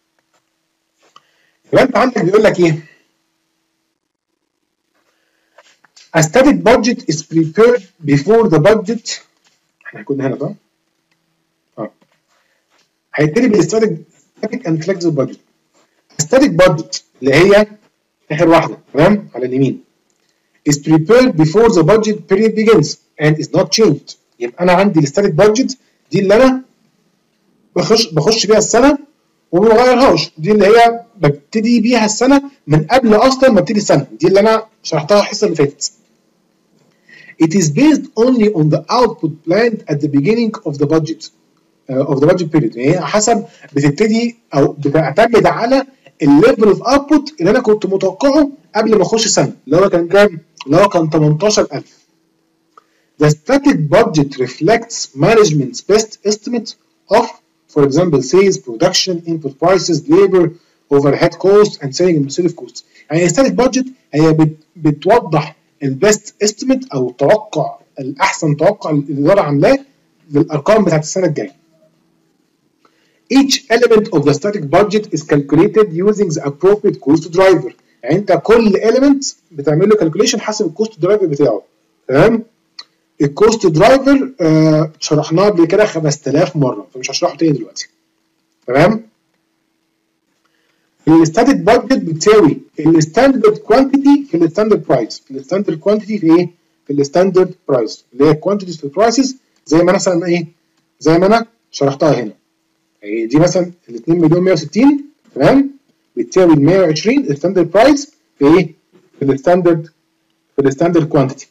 Speaker 1: يبقى انت عندك بيقول لك ايه؟ A static budget is prepared before the budget. احنا كنا هنا طبعا. اه. هيبتدي بالستاتيك static and flexible budget. static budget اللي هي اخر واحده تمام على اليمين is prepared before the budget period begins and is not changed. يبقى انا عندي الستاتيك budget دي اللي انا بخش بخش بيها السنه وما بغيرهاش، دي اللي هي ببتدي بيها السنه من قبل اصلا ما ابتدي السنه، دي اللي انا شرحتها الحصه اللي فاتت. It is based only on the output planned at the beginning of the budget uh, of the budget period. يعني هي حسب بتبتدي او بتعتمد على الليفل اوف اوتبوت اللي انا كنت متوقعه قبل ما اخش السنه، اللي هو كان كام؟ اللي هو كان تمنتاشر ألف. The static budget reflects management's best estimate of, for example, sales, production, input prices, labor, overhead costs, and selling and administrative costs. يعني static budget هي بت بتوضح البيست استيميت او التوقع الاحسن توقع اللي الاداره عاملاه للارقام بتاعت السنه الجايه. Each element of the static budget is calculated using the appropriate cost driver. يعني انت كل element بتعمل له calculation حسب الكوست درايفر بتاعه. تمام؟ الكوست درايفر آه شرحناه قبل كده خمسة آلاف مره فمش هشرحه تاني دلوقتي. تمام؟ الستاتيك بادجت بتساوي الستاندرد كوانتيتي في الستاندرد برايس. الستاندرد كوانتيتي في ايه؟ في الستاندرد برايس اللي هي كوانتيتيز في البرايسز زي ما انا مثلا ايه؟ زي ما انا شرحتها هنا. يعني دي مثلا ال اتنين مليون مية وستين تمام؟ بتساوي ال مية وعشرين الستاندرد برايس في ايه؟ في الستاندرد في الستاندرد كوانتيتي.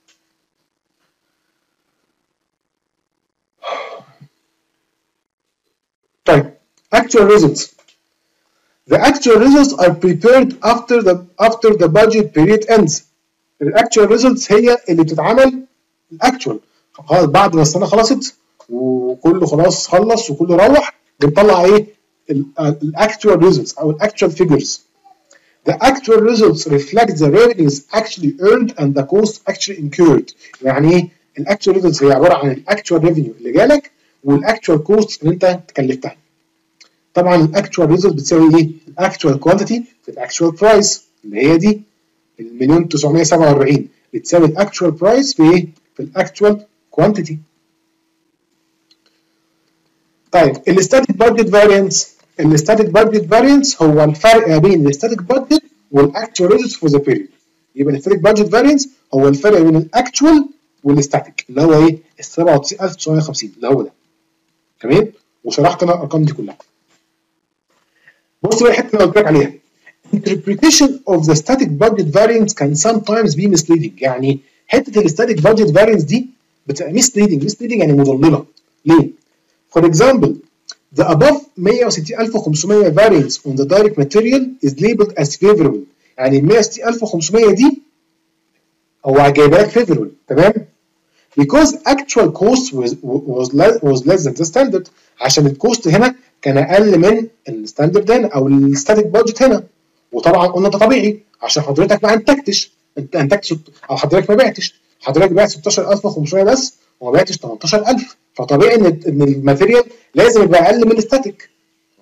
Speaker 1: طيب actual results. The actual results are prepared after the after the budget period ends. الاكتوال ريزلتس هي اللي بتتعمل الاكتوال خلاص بعد ما السنه خلصت وكله خلاص خلص وكله روح بنطلع ايه؟ الاكتوال ريزلتس او الاكتوال فيجرز. The actual results reflect the revenues actually earned and the costs actually incurred. يعني ايه؟ الاكتوال ريزلتس هي عباره عن الاكتوال ريفينيو اللي جالك والاكتوال كوست اللي انت تكلفتها. طبعا الاكتوال ريزلت بتساوي ايه؟ الاكتوال كوانتيتي في الاكتوال برايس اللي هي دي المليون تسعمية سبعة وأربعين بتساوي الاكتوال برايس في ايه؟ في الاكتوال كوانتيتي. طيب الستاتيك بادجت فاريانس، الستاتيك بادجت فاريانس هو الفرق بين الستاتيك بادجت والاكتوال ريزلت فور ذا بيريود. يبقى الستاتيك بادجت فاريانس هو الفرق بين الاكتوال والستاتيك اللي هو ايه؟ ال سبعة وتسعين ألف وتسعمية وخمسين اللي هو ده. تمام؟ وشرحت انا الارقام دي كلها. بص بقى الحته اللي قلت لك عليها. Interpretation of the static budget variance can sometimes be misleading. يعني حته الستاتيك budget variance دي بتبقى misleading، misleading يعني مضلله. ليه؟ For example, the above مية وستين ألف وخمسمية variance on the direct material is labeled as favorable. يعني ال مية وستين ألف وخمسمية دي هو جايبها لك favorable تمام؟ Because actual cost was was less, was less than the standard. عشان الكوست هنا كان اقل من الستاندرد هنا او الستاتيك بادجت هنا، وطبعا قلنا ده طبيعي عشان حضرتك ما انتجتش، انت انتجت او حضرتك ما بعتش، حضرتك بعت ستاشر ألف وخمسمية بس وما بعتش تمنتاشر ألف، فطبيعي ان ان الماتيريال لازم يبقى اقل من الستاتيك.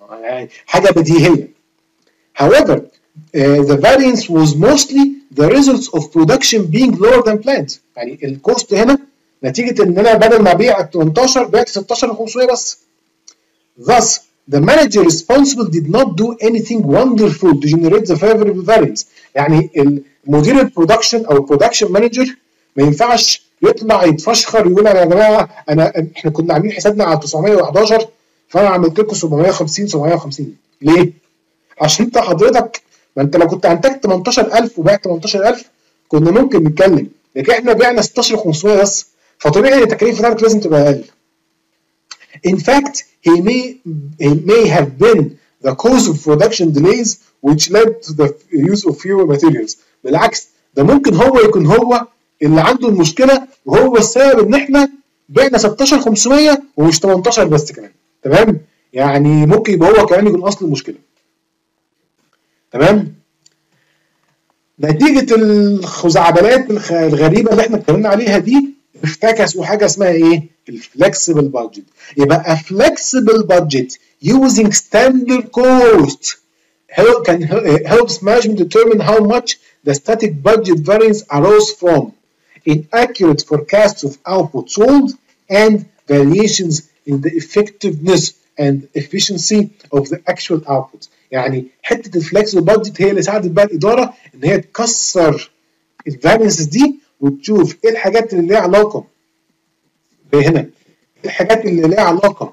Speaker 1: يعني حاجه بديهيه. however uh, the variance was mostly the results of production being lower than planned. يعني الكوست هنا نتيجه ان انا بدل ما ابيع تمنتاشر بعت ستاشر وخمسمية بس. thus the manager responsible did not do anything wonderful to generate the favorable variance. يعني المدير البرودكشن او البرودكشن مانجر ما ينفعش يطلع يتفشخر يقول انا يا جماعه انا احنا كنا عاملين حسابنا على تسعمية وحداشر فانا عملت لكم سبعمية وخمسين سبعمية وخمسين. ليه؟ عشان انت حضرتك ما انت لو كنت انتجت تمنتاشر الف وبعت تمنتاشر الف كنا ممكن نتكلم، لكن احنا بعنا ستاشر وخمسمية بس، فطبيعي التكاليف بتاعتك لازم تبقى اقل. In fact, he may he may have been the cause of production delays which led to the use of fewer materials. بالعكس ده ممكن هو يكون هو اللي عنده المشكله وهو السبب ان احنا بعنا ستاشر خمسمية ومش تمنتاشر بس كمان. تمام؟ يعني ممكن يبقى هو كمان يكون اصل المشكله. تمام؟ نتيجه الخزعبلات الغريبه اللي احنا اتكلمنا عليها دي افتكسوا حاجه اسمها ايه؟ الفلكسبل بادجت. يبقى flexible budget using standard cost can helps management determine how much the static budget variance arose from inaccurate forecasts of output sold and variations in the effectiveness and efficiency of the actual output. يعني حته الفلكسبل بادجت هي اللي ساعدت بقى الاداره ان هي تكسر الفارينسز دي وتشوف ايه الحاجات اللي ليها علاقه هنا، الحاجات اللي ليها علاقه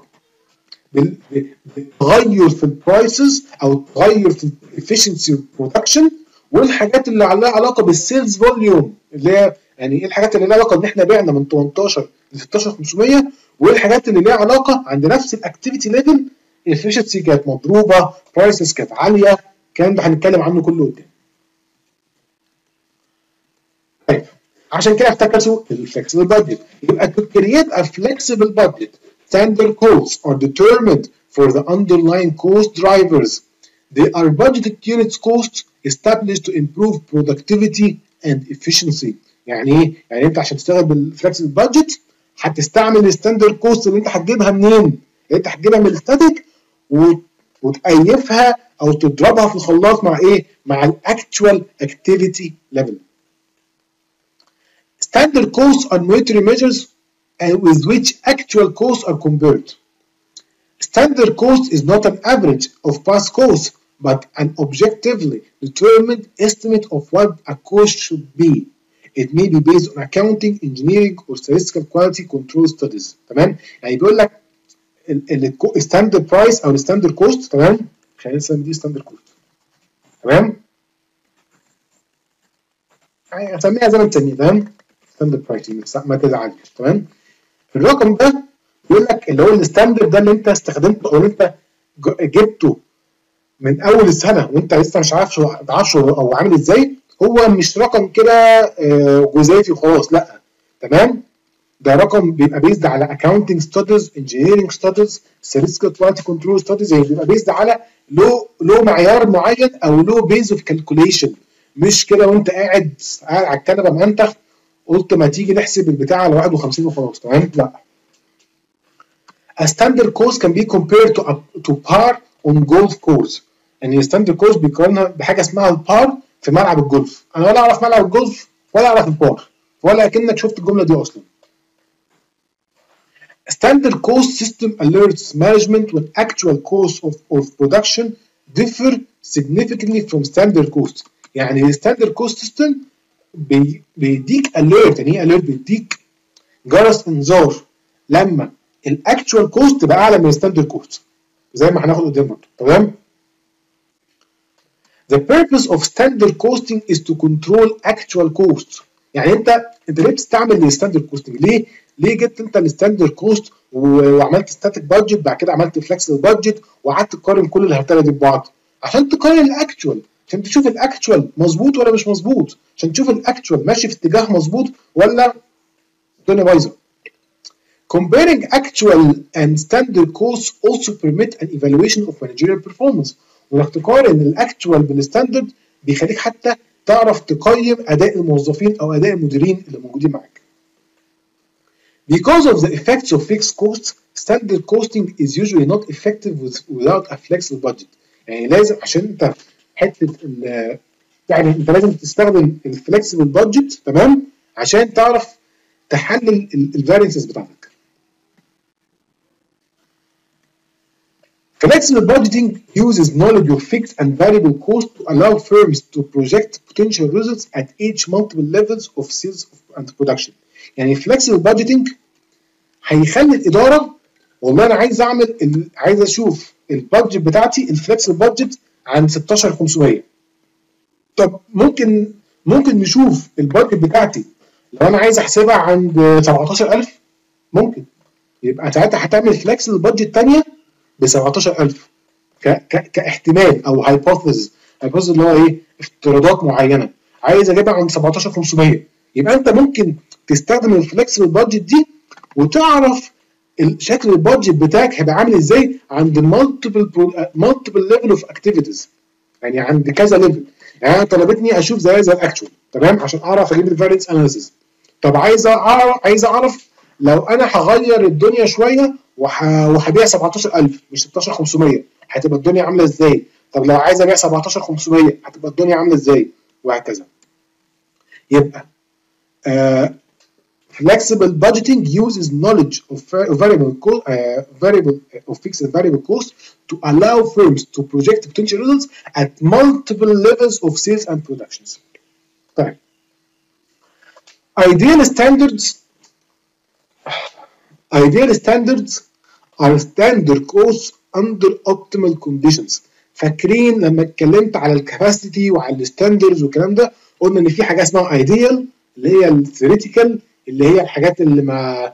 Speaker 1: بالتغير في البرايسز او تغير في الافشنسي برودكشن، والحاجات اللي لها علاقه بالسيلز فوليوم اللي هي يعني ايه الحاجات اللي لها علاقه ان احنا بعنا من تمنتاشر ل ستاشر خمسمية، والحاجات اللي ليها علاقه عند نفس الاكتيفيتي ليفل الافشنسي كانت مضروبه، برايسز كانت عاليه، الكلام ده هنتكلم عنه كله قدام. طيب عشان كده افتكروا الفلكسبل بادجت. يبقى to create a flexible budget standard costs are determined for the underlying cost drivers. They are budgeted units costs established to improve productivity and efficiency. يعني ايه؟ يعني انت عشان تشتغل بالفلكسبل بادجت هتستعمل الستاندرد كوست اللي انت هتجيبها منين؟ اللي انت هتجيبها من الستاتيك وتقيفها او تضربها في الخلاط مع ايه؟ مع الاكتوال اكتيفيتي ليفل. Standard costs are monetary measures with which actual costs are compared. Standard cost is not an average of past costs, but an objectively determined estimate of what a cost should be. It may be based on accounting, engineering, or statistical quality control studies. تمام؟ يعني بيقول لك الستاندرد برايس او الستاندرد كوست. تمام؟ خلينا نسمي دي ستاندرد كوست. تمام؟ يعني اسميها زي ما تسميها. تمام؟ ستاندرد برايسنج ما تزعلش. تمام؟ الرقم ده بيقول لك اللي هو الستاندرد ده اللي انت استخدمته او اللي انت جبته من اول السنه وانت لسه مش عارف عارفه او عامل ازاي، هو مش رقم كده جزافي وخلاص، لا. تمام؟ ده رقم بيبقى بيزد على اكاونتنج ستاديز، انجينيرنج ستاديز، statistical quality control studies، يعني بيبقى بيزد على له له معيار معين او له بيز اوف كالكوليشن، مش كده وانت قاعد قاعد على الكنبه منتخ قلت ما تيجي نحسب البتاع على واحد وخمسين وخلاص. تمام؟ لا. A standard course can be compared to a, to par on golf course. يعني standard course بيقارنها بحاجه اسمها البار في ملعب الجولف. انا ولا اعرف ملعب الجولف ولا اعرف البار ولا اكنك شفت الجمله دي اصلا. A standard cost system alerts management when actual costs of, of production differ significantly from standard cost. يعني ال standard cost system بي, بيديك alert. يعني ايه alert؟ بيديك جرس انذار لما الاكتشوال كوست تبقى اعلى من الستاندرد كوست زي ما هناخد قدام برضه. تمام؟ The purpose of standard costing is to control actual costs. يعني انت انت ليه بتستعمل الستاندرد كوستنج؟ ليه؟ ليه جبت انت الستاندرد كوست وعملت ستاتيك بادجت بعد كده عملت فلكسبل بادجت وقعدت تقارن كل الهرتله دي ببعض؟ عشان تقارن الاكتشوال، عشان تشوف الاكتشوال مظبوط ولا مش مظبوط، عشان تشوف الاكتشوال ماشي في اتجاه مظبوط ولا الدنيا بايظه. Comparing actual and standard costs also permit an evaluation of managerial performance. وانك تقارن الاكتشوال بالستاندرد بيخليك حتى تعرف تقيم اداء الموظفين او اداء المديرين اللي موجودين معاك. Because of the effects of fixed costs, standard costing is usually not effective with, without a flexible budget. يعني لازم عشان انت حته يعني انت لازم تستخدم الفلكسبل بادجت تمام عشان تعرف تحلل الفارينسز بتاعتك. Flexible budgeting uses knowledge of fixed and variable costs to allow firms to project potential results at each multiple levels of sales and production. يعني flexible budgeting هيخلي الاداره والله انا عايز اعمل عايز اشوف البادجت بتاعتي الفلكسبل بادجت عن ستاشر خمسمية. طب ممكن ممكن نشوف البادجت بتاعتي لو انا عايز احسبها عند سبعتاشر ألف ممكن يبقى ساعتها هتعمل فلكسبل بادجت ثانيه ب سبعتاشر ألف ك... ك... كاحتمال او هايبوثيسز هايبوثيسز اللي هو ايه افتراضات معينه عايز اجيبها عند سبعتاشر خمسمية. يبقى انت ممكن تستخدم الفلكسبل بادجت دي وتعرف شكل البادجت بتاعك هيبقى عامل ازاي عند مالتيبل مالتيبل ليفل اوف اكتيفيتيز يعني عند كذا ليفل. يعني انا طلبتني اشوف زي زي الاكشوال تمام عشان اعرف اجيب الفارينس اناليسيس. طب عايز اعرف عايز اعرف لو انا هغير الدنيا شويه وهبيع سبعتاشر ألف مش ستاشر خمسمية هتبقى الدنيا عامله ازاي؟ طب لو عايز ابيع سبعتاشر خمسمية هتبقى الدنيا عامله ازاي؟ وهكذا. يبقى آه flexible budgeting uses knowledge of variable cost, uh, variable uh, of fixed and variable costs to allow firms to project potential results at multiple levels of sales and productions. طيب. Ideal standards Ideal standards are standard costs under optimal conditions. فاكرين لما اتكلمت على الكاباسيتي وعلى الستاندردز والكلام ده قلنا ان في حاجه اسمها ايديال اللي هي الثيوريتيكال اللي هي الحاجات اللي ما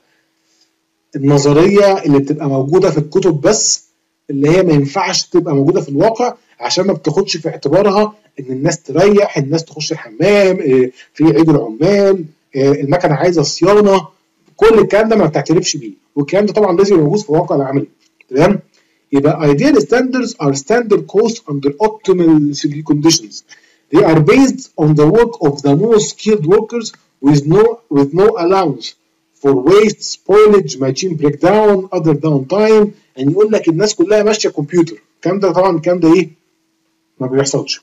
Speaker 1: النظريه اللي بتبقى موجوده في الكتب بس اللي هي ما ينفعش تبقى موجوده في الواقع عشان ما بتاخدش في اعتبارها ان الناس تريح الناس تخش الحمام في عيد العمال المكنه عايزه صيانه كل الكلام ده ما بتعترفش بيه والكلام ده طبعا لازم موجود في الواقع العملي تمام. يبقى ideal standards are standard costs under optimal conditions. They are based on the work of the most skilled workers with no with no allowance for waste, spoilage, machine breakdown, other downtime. يعني يقول لك الناس كلها ماشيه كمبيوتر. الكلام ده طبعا الكلام ده ايه؟ ما بيحصلش.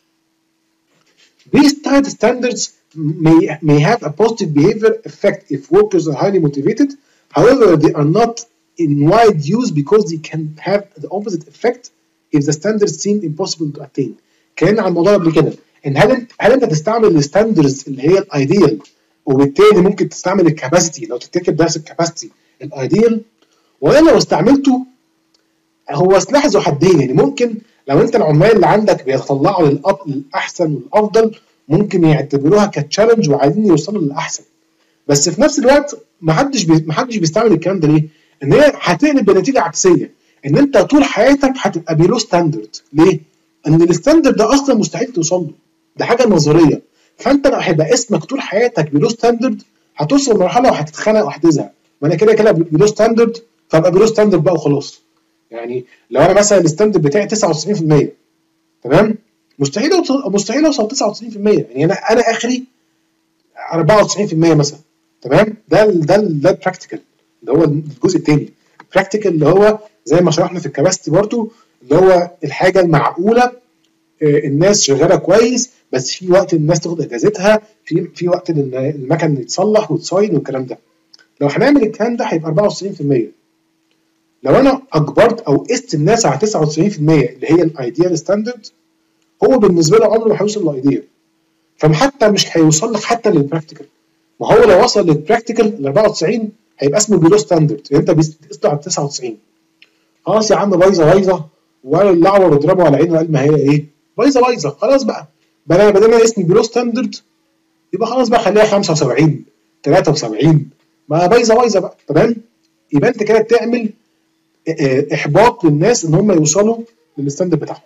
Speaker 1: These tight standards may may have a positive behavior effect if workers are highly motivated. However, they are not in wide use because they can have the opposite effect if the standards seem impossible to attain. كان على الموضوع قبل كده ان هل انت هل انت تستعمل الستاندردز اللي هي الايديال وبالتالي ممكن تستعمل الكاباسيتي لو تفتكر درس الكاباسيتي الايديال ولا لو استعملته هو سلاح ذو حدين. يعني ممكن لو انت العمال اللي عندك بيتطلعوا للاحسن والافضل ممكن يعتبروها كتشالنج وعايزين يوصلوا للاحسن بس في نفس الوقت ما حدش بي... ما حدش بيستعمل الكلام ده ليه؟ ان هي هتقلب بنتيجه عكسيه ان انت طول حياتك هتبقى بيلو ستاندرد. ليه؟ ان الستاندرد ده اصلا مستحيل توصل له ده حاجه نظريه. فانت لو هيبقى اسمك طول حياتك بيلو ستاندرد هتوصل لمرحله وهتتخنق وهتزهق. ما انا كده كده بيلو ستاندرد فابقى بيلو ستاندرد بقى وخلاص. يعني لو انا مثلا الستاندرد بتاعي تسعة وتسعين في المية تمام مستحيل اوصل مستحيل اوصل تسعة وتسعين في المية. يعني انا انا اخري أربعة وتسعين في المية مثلا تمام. ده ده ده البراكتيكال اللي هو الجزء الثاني. البراكتيكال اللي هو زي ما شرحنا في الكباستي برضو اللي هو الحاجه المعقوله الناس شغاله كويس بس في وقت الناس تاخد اجازتها في في وقت المكن يتصلح ويتصاين والكلام ده. لو هنعمل الكلام ده هيبقى أربعة وتسعين في المية. لو انا اجبرت او قست الناس على تسعة وتسعين في المية اللي هي الايديال ستاندرد هو بالنسبه له عمره ما هيوصل للايديال فحتى مش هيوصل لك حتى للبراكتيكال. ما هو لو وصل للبراكتيكال ل أربعة وتسعين هيبقى اسمه بيلو ستاندرد. يعني انت بتقسطه على تسعة وتسعين خلاص يا عم بايظه بايظه وقالوا اللي اعور اضربه على عينه قال ما هي ايه بايظه بايظه خلاص بقى بدل بدل ما اسمي بيلو ستاندرد يبقى خلاص بقى خليها خمسة وسبعين تلاتة وسبعين ما بايظه بايظه بقى تمام. يبقى انت كده بتعمل احباط للناس ان هم يوصلوا للستاندرد بتاعهم.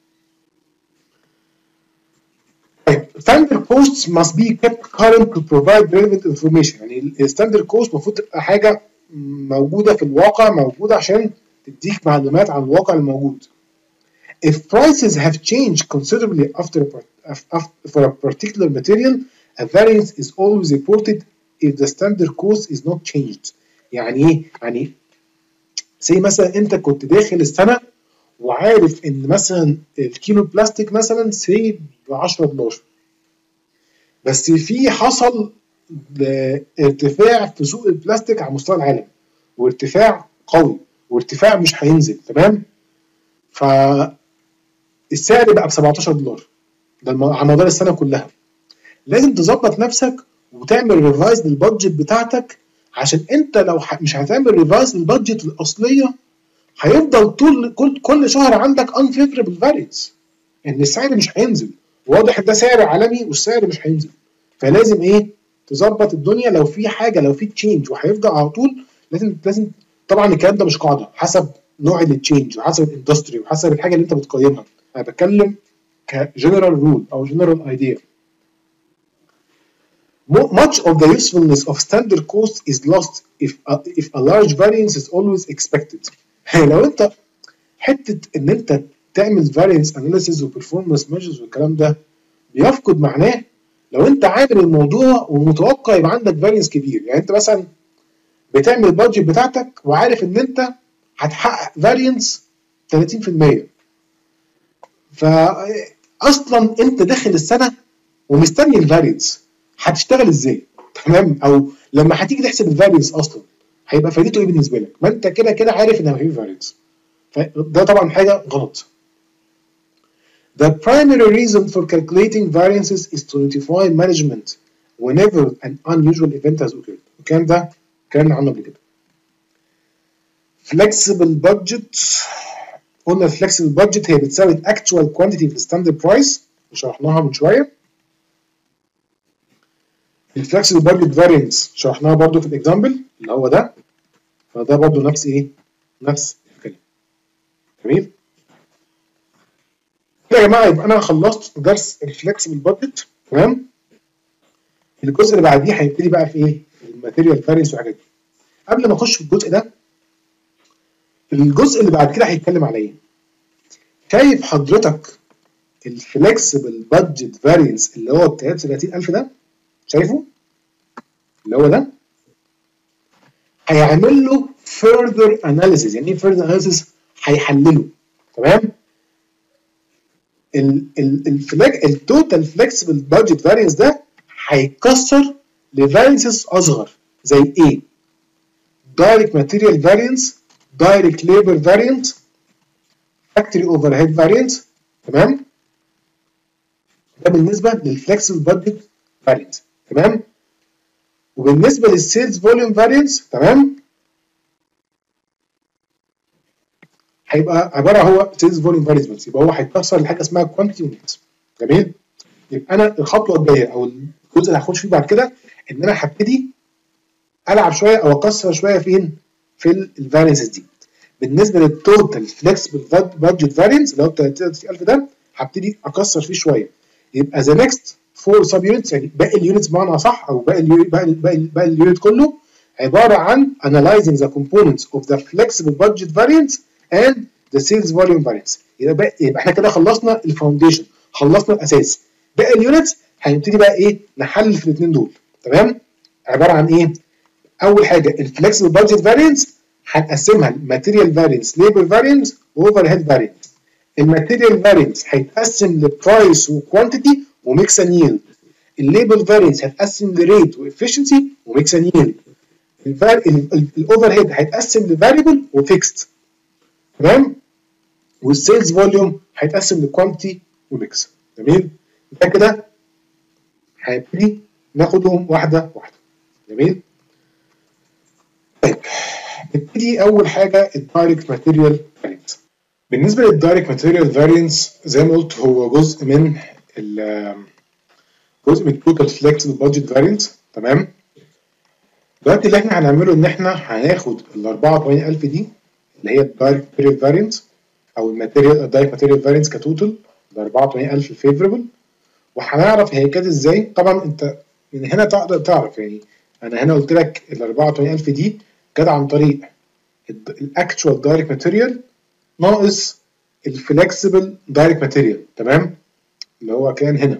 Speaker 1: Standard costs must be kept current to provide relevant information. يعني الستاندرد كوست المفروض تبقى حاجه موجوده في الواقع موجوده عشان تديك معلومات عن الواقع الموجود. If prices have changed considerably after a, for a particular material, a variance is always reported if the standard cost is not changed. يعني ايه؟ يعني زي مثلا انت كنت داخل السنه وعارف ان مثلا الكيلو بلاستيك مثلا سي ب عشرة دولار، بس في حصل ارتفاع في سوق البلاستيك على مستوى العالم، وارتفاع قوي، وارتفاع مش هينزل، تمام؟ فالسعر بقى ب سبعتاشر دولار ده على مدار السنه كلها. لازم تظبط نفسك وتعمل ريفايز للبادجت بتاعتك، عشان انت لو مش هتعمل ريفايز للبادجت الاصليه هيفضل طول كل كل شهر عندك unfavorable variance، ان السعر مش هينزل، واضح ان ده سعر عالمي والسعر مش هينزل. فلازم ايه؟ تظبط الدنيا. لو في حاجه، لو في تشينج وهيفضل على طول، لازم لازم طبعا الكلام ده مش قاعده، حسب نوع التشينج وحسب الاندستري وحسب الحاجه اللي انت بتقيمها. انا بتكلم كجنرال رول او جنرال ايديا. Much of the usefulness of standard cost is lost if a, if a large variance is always expected. لو انت حته ان انت تعمل variance analysis وperformance measures والكلام ده بيفقد معناه لو انت عامل الموضوع ومتوقع يبقى عندك variance كبير. يعني انت مثلا بتعمل البادجت بتاعتك وعارف ان انت هتحقق variance ثلاثين في المية، فاصلا انت داخل السنه ومستني الفارينس، هتشتغل ازاي؟ تمام؟ او لما هتيجي تحسب الفارينس اصلا هيبقى فايدته ايه بالنسبه لك؟ ما انت كده كده عارف ان هيبقى فارينس. فده طبعا حاجه غلط. The primary reason for calculating variances is to notify management whenever an unusual event has occurred. الكلام ده اتكلمنا عنه قبل كده. Flexible budget، قلنا الفلكسبل بادجت هي بتساوي الاكتوال كوانتيتي في الستاندرد برايس، شرحناها من شويه. الفلكسبل بادجت فارينس شرحناها برضو في الاكزامبل اللي هو ده، فده برضو نفس ايه؟ نفس الكلام. جميل؟ كده يا جماعه يبقى انا خلصت درس الفلكسبل بادجت، تمام؟ الجزء اللي بعديه هيبتدي بقى في ايه؟ الماتيريال فارينس والحاجات دي. قبل ما اخش في الجزء ده، الجزء اللي بعد كده هيتكلم على ايه؟ شايف حضرتك الفلكسبل بادجت فارينس اللي هو ب ثلاثين ألف ده؟ شايفه؟ اللي هو ده هيعمل له further analysis. يعني ايه further analysis؟ هيحلله، تمام؟ التوتال فلكسبل بادجت فارينس ده هيتكسر لفارينسز اصغر زي ايه؟ direct material variance، direct labor variance، factory overhead variance، تمام؟ ده بالنسبه للفلكسبل بادجت فارينس، تمام؟ وبالنسبه للسيلز فوليوم فارينس، تمام؟ هيبقى عباره هو سيلز فوليوم فارينس بس، يبقى هو هيتكسر لحاجه اسمها كوانتيتي ونكس. جميل؟ يبقى انا الخطوه الجايه او الجزء اللي هخش فيه بعد كده ان انا هبتدي العب شويه او اكسر شويه فين؟ في الفارينسز دي. بالنسبه للتوتال فلكسبل بادجت فارينس اللي هو ثلاثين ألف ده هبتدي اكسر فيه شويه. يبقى ذا نكست فور سب يونتس، يعني باقي اليونتس بمعنى صح، او باقي باقي باقي باقي اليونت كله عباره عن analyzing the components of the flexible budget variance and the sales volume variance. يبقى يبقى احنا كده خلصنا الفاونديشن، خلصنا الاساس. باقي اليونتس هنبتدي بقى ايه؟ نحلل في الاثنين دول، تمام؟ عباره عن ايه؟ اول حاجه الفلكسبل بادجت فارينس هنقسمها لماتيريال فارينس، ليبر فارينس، واوفر هيد فارينس. الماتيريال فارينس هيتقسم لبرايس وكوانتيتي وميكس اند ييلد. الليبر فارينس هيتقسم لريت وافشنسي وميكس اند ييلد. الاوفر هيد هيتقسم لفاريبل وفيكست، تمام؟ والسيلز فوليوم هيتقسم لكوانتيتي وميكس. جميل؟ ده كده هنبتدي ناخدهم واحده واحده. جميل؟ طيب نبتدي اول حاجه الدايركت ماتيريال فارينس. بالنسبه للدايركت ماتيريال فارينس زي ما قلت هو جزء من جزء من التوتال فلكسبل بادجت فارينس، تمام؟ دلوقتي اللي احنا هنعمله ان احنا هناخد ال أربعة وثمانين ألف دي اللي هي الدايركت ماتيريال فارينس او الماتيريال الدايركت ماتيريال فارينس كتوتال ال أربعة وثمانين ألف فيفربل، وهنعرف هي كانت ازاي. طبعا انت من هنا تقدر تعرف، يعني انا هنا قلت لك ال أربعة وثمانين ألف دي جت عن طريق الاكتوال دايركت ماتيريال ناقص الفلكسبل دايركت ماتيريال، تمام؟ اللي هو كان هنا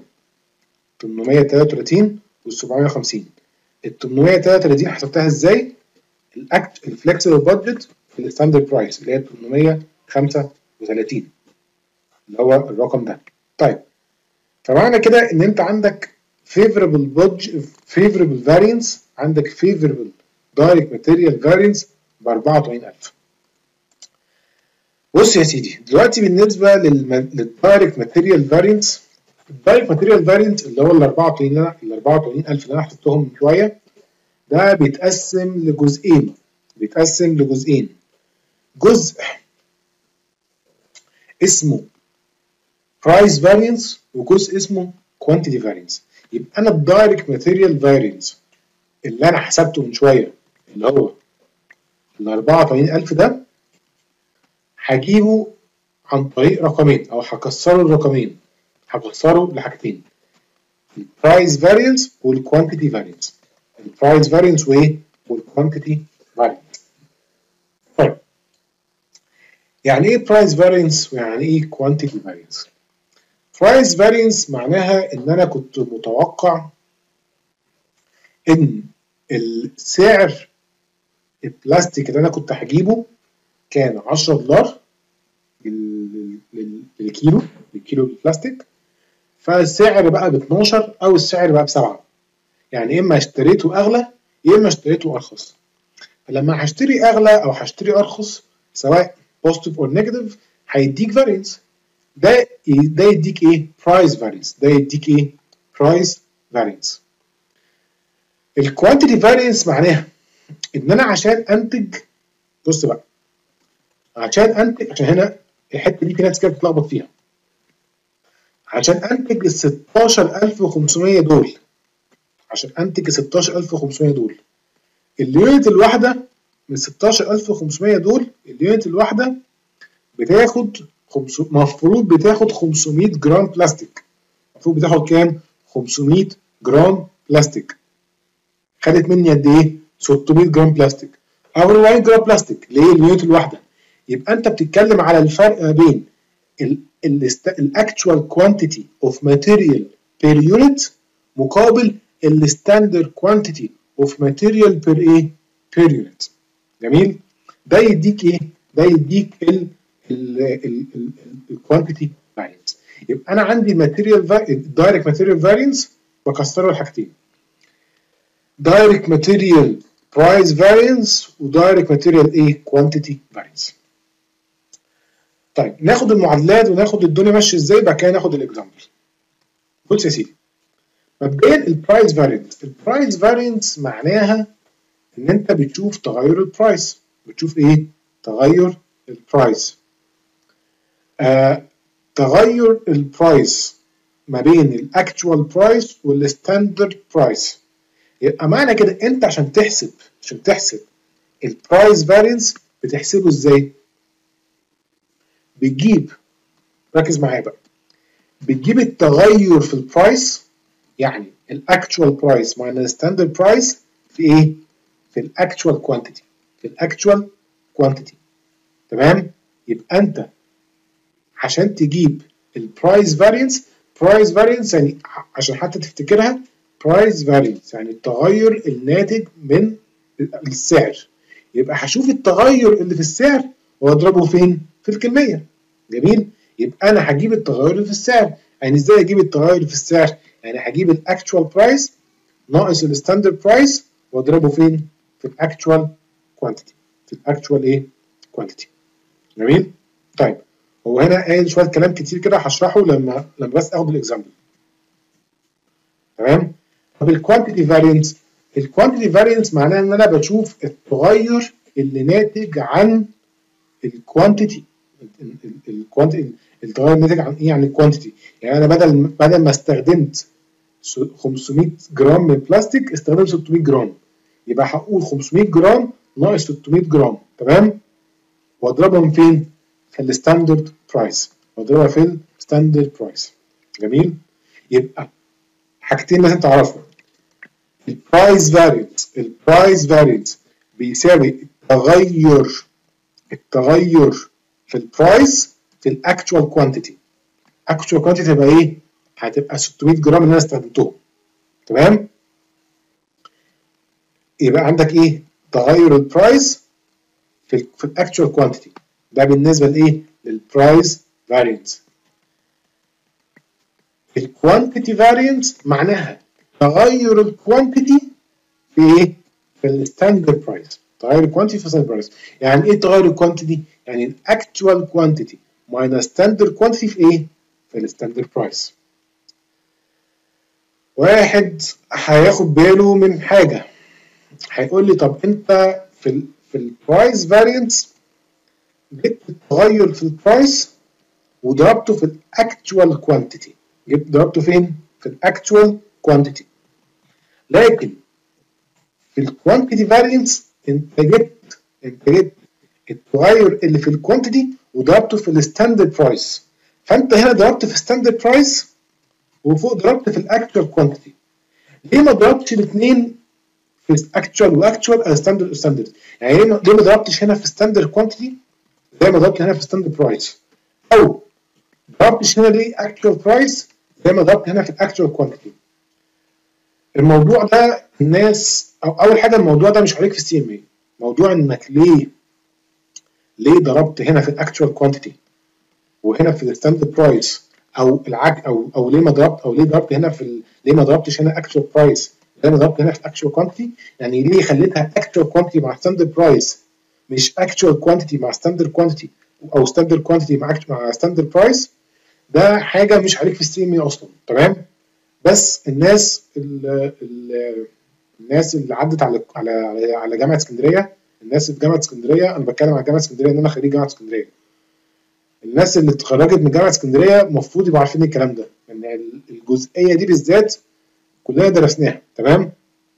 Speaker 1: ثمانمية وثلاثة وثلاثين وال سبعمية وخمسين. ال ثمانمية وثلاثة وثلاثين حسبتها ازاي؟ الاكت الفلكسبل بادجت في الستاندرد برايس اللي هي ثمانمية وخمسة وثلاثين اللي هو الرقم ده. طيب فمعنى كده ان انت عندك favorable budget favorable variance، عندك favorable direct material variance ب أربعة وأربعين ألف. بص يا سيدي دلوقتي بالنسبه للدايركت ماتيريال فارينس، الدايركت ماتيريال فارينس اللي هو ال أربعة وأربعين ال أربعة وأربعين ألف اللي انا حسبتهم من شويه، ده بيتقسم لجزئين بيتقسم لجزئين جزء اسمه برايس فارينس وجزء اسمه كوانتيتي فارينس. يبقى انا الدايركت ماتيريال فارينس اللي انا حسبته من شويه اللي هو ال أربعة وأربعين ألف ده هجيبه عن طريق رقمين او هكسره الرقمين، هكسره لحاجتين، البرايس فارينس والكوانتيتي فارينس. البرايس فارينس وايه؟ والكوانتيتي فارينس. طيب يعني ايه برايس فارينس ويعني ايه كوانتيتي فارينس؟ برايس فارينس معناها ان انا كنت متوقع ان السعر البلاستيك اللي انا كنت هجيبه كان عشرة دولار للكيلو للكيلو البلاستيك، فالسعر بقى ب اتناشر او السعر بقى بسبعة، يعني اما اشتريته اغلى يا اما اشتريته ارخص. فلما هشتري اغلى او هشتري ارخص سواء بوزيتيف او نيجاتيف هيديك فارينس، ده ده يديك ايه؟ برايس فارينس. ده يديك ايه؟ برايس فارينس. الكوانتيتي فارينس معناها ان انا عشان انتج، بص بقى، عشان انتج، عشان هنا الحته دي في ناس كده بتتلخبط فيها، عشان انتج ال ستاشر ألف وخمسمية دول، عشان انتج ال ستاشر ألف وخمسمية دول، اليونت الواحده من ستاشر ألف وخمسمية دول اليونت الواحده بتاخد المفروض بتاخد خمسمية جرام بلاستيك. المفروض بتاخد كام؟ خمسمية جرام بلاستيك. خدت مني قد ايه؟ ستمية جرام بلاستيك او أربعين جرام بلاستيك. ليه؟ اليونت الواحده. يبقى انت بتتكلم على الفرق ما بين الاكتوال كوانتيتي اوف ماتيريال بير يونت مقابل الستاندرد كوانتيتي اوف ماتيريال بير ايه؟ بير يونت. جميل؟ ده يديك ايه؟ ده يديك ال الكوانتيتي فارينس. يبقى انا عندي الماتيريال الدايركت ماتيريال فارينس بكسره لحاجتين، دايركت ماتيريال برايس فارينس ودايركت ماتيريال ايه؟ كوانتيتي فارينس. طيب ناخد المعادلات وناخد الدنيا ماشيه ازاي، بعد كده ناخد الاكزامبل. بص يا سيدي، مبدئيا البرايس فارينس، البرايس فارينس معناها ان انت بتشوف تغير البرايس، بتشوف ايه؟ تغير البرايس. آه، تغير البرايس ما بين الاكتوال برايس والستاندرد برايس. يبقى معنى كده انت عشان تحسب عشان تحسب البرايس فارينس بتحسبه ازاي؟ بتجيب، ركز معايا بقى، بتجيب التغير في البرايس، يعني الاكتوال برايس مع الستاندرد برايس في ايه؟ في الاكتوال كوانتيتي، في الاكتوال كوانتيتي. تمام؟ يبقى انت عشان تجيب البرايس فارينس، برايس فارينس يعني عشان حتى تفتكرها، برايس فارينس يعني التغير الناتج من السعر. يبقى هشوف التغير اللي في السعر واضربه فين؟ في الكميه. جميل؟ يبقى انا هجيب التغير اللي في السعر. يعني ازاي اجيب التغير اللي في السعر؟ يعني هجيب الاكتوال برايس ناقص الستاندرد برايس واضربه فين؟ في الاكتوال كوانتيتي، في الاكتوال ايه؟ كوانتيتي. جميل؟ طيب هو هنا قايل شويه كلام كتير كده هشرحه لما لما بس اخد الاكزامبل. تمام؟ طب الكوانتيتي فارينس، الكوانتيتي فارينس معناها ان انا بشوف التغير اللي ناتج عن الكوانتيتي. الكوانتيتي التغير الناتج عن ايه؟ عن الكوانتيتي. يعني انا بدل بدل ما استخدمت خمسمية جرام من البلاستيك استخدمت ستمية جرام، يبقى هقول خمسمية جرام ناقص ستمية جرام. تمام؟ واضربهم فين؟ في الستاندرد برايس، واضربها في الستاندرد برايس. جميل؟ يبقى حاجتين لازم تعرفهم، البرايس فارينس، البرايس فارينس بيساوي التغير التغير في البرايس في الاكتوال كوانتيتي. اكتوال كوانتيتي هتبقى ايه؟ هتبقى ستمية جرام اللي انا استخدمتهم. تمام؟ يبقى عندك ايه؟ تغير البرايس في ال في الاكتشوال كوانتيتي. ده بالنسبه لايه؟ للبرايس فارينس. الكوانتيتي فارينس معناها تغير الكوانتيتي في ايه؟ في الستاندرد برايس. تغير الكوانتيتي في الستاندرد برايس. يعني ايه تغير الكوانتيتي؟ يعني الاكتشوال كوانتيتي ماينس ستاندرد كوانتيتي في ايه؟ في الستاندرد برايس. واحد هياخد باله من حاجه، هيقول لي طب انت في ال في البرايس فارينس جبت التغير في البرايس وضربته في الاكتشوال كوانتيتي. جبت ضربته فين؟ في الاكتشوال كوانتيتي. لكن في الكوانتيتي فارينس انت جبت انت جبت التغير اللي في الكوانتيتي وضربته في الستاندرد برايس. فانت هنا ضربت في الستاندرد برايس وفوق ضربت في الاكتشوال كوانتيتي. ليه ما ضربتش الاثنين في اكتشوال واكتشوال او ستاندرد وستاندرد؟ يعني ليه ما ضربتش هنا في ستاندرد كوانتيتي زي ما ضربت هنا في ستاندرد برايس؟ او ضربتش هنا ليه اكتشوال برايس زي ما ضربت هنا في الاكتشوال كوانتيتي؟ الموضوع ده الناس أو اول حاجه الموضوع ده مش عليك في السي ام اي. موضوع انك ليه ليه ضربت هنا في الاكتشوال كوانتيتي وهنا في الستاندرد برايس، او العكس، او او ليه ما ضربت او ليه ضربت هنا في ال... ليه ما ضربتش هنا اكتشوال برايس زي ما ضربت هنا في الاكتشوال كوانتيتي. يعني ليه خليتها اكتشوال كوانتيتي مع ستاندرد برايس مش اكتشوال كوانتيتي مع ستاندرد كوانتيتي او ستاندرد كوانتيتي مع مع ستاندرد برايس؟ ده حاجه مش عليك في السي ام اي اصلا. تمام؟ بس الناس ال ال الناس اللي عدت على على على جامعه اسكندريه، الناس في جامعه اسكندريه، انا بتكلم عن جامعه اسكندريه ان انا خريج جامعه اسكندريه. الناس اللي اتخرجت من جامعه اسكندريه المفروض يبقوا عارفين الكلام ده، ان يعني الجزئيه دي بالذات كلنا درسناها. تمام؟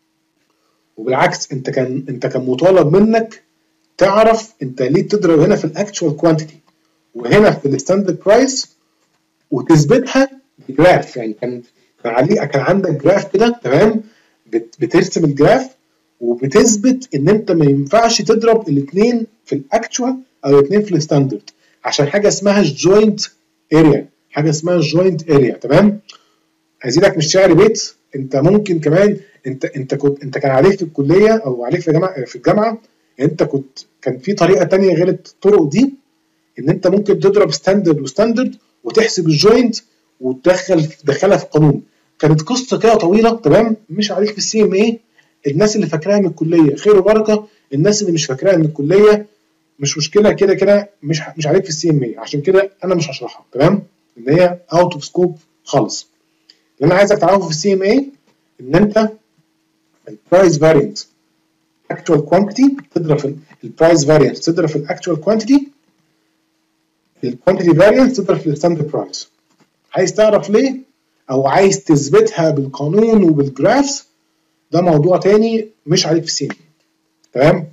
Speaker 1: وبالعكس انت كان انت كان مطالب منك تعرف انت ليه بتضرب هنا في الاكتشوال كوانتيتي وهنا في الستاندرد برايس وتثبتها بجراف. يعني كان كان عليه كان عندك جراف كده. تمام؟ بترسم الجراف وبتثبت ان انت ما ينفعش تضرب الاثنين في الاكتشوال او الاثنين في الستاندرد عشان حاجه اسمها الجوينت اريا. حاجه اسمها الجوينت اريا. تمام؟ ازيدك مش شعر بيت، انت ممكن كمان انت انت كنت انت كان عليك في الكليه او عليك في الجامعه في الجامعه انت كنت كان في طريقه ثانيه غير الطرق دي، ان انت ممكن تضرب ستاندرد وستاندرد وتحسب الجوينت وتدخل تدخلها في القانون. كانت قصه كده طويله. تمام؟ مش عليك في السي ام اي. الناس اللي فاكراها من الكليه خير وبركه، الناس اللي مش فاكراها من الكليه مش مشكله، كده كده مش مش عليك في السي ام اي. عشان كده انا مش هشرحها. تمام؟ ان هي اوت اوف سكوب خالص. اللي انا عايزك تعرفه في السي ام اي ان انت البرايس فارينت اكتوال كوانتيتي تضرب في البرايس فارينت تضرب في الاكتوال كوانتيتي، الكوانتيتي فارينت تضرب في الستاندرد برايس. عايز تعرف ليه او عايز تثبتها بالقانون وبالجرافس، ده موضوع تاني مش عليك في السي ام اي. تمام؟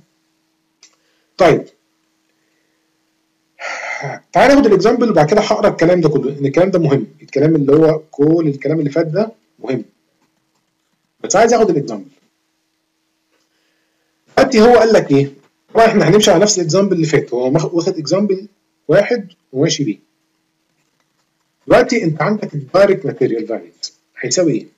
Speaker 1: طيب تعالى ناخد الاكزامبل وبعد كده هقرا الكلام ده كله، ان الكلام ده مهم. الكلام اللي هو كل الكلام اللي فات ده مهم، بس عايز اخد الاكزامبل. دلوقتي هو قال لك ايه؟ طبعا احنا هنمشي على نفس الاكزامبل اللي فات، هو واخد اكزامبل واحد وماشي بيه. دلوقتي انت عندك الدايركت ماتيريال فارينت هيساوي ايه؟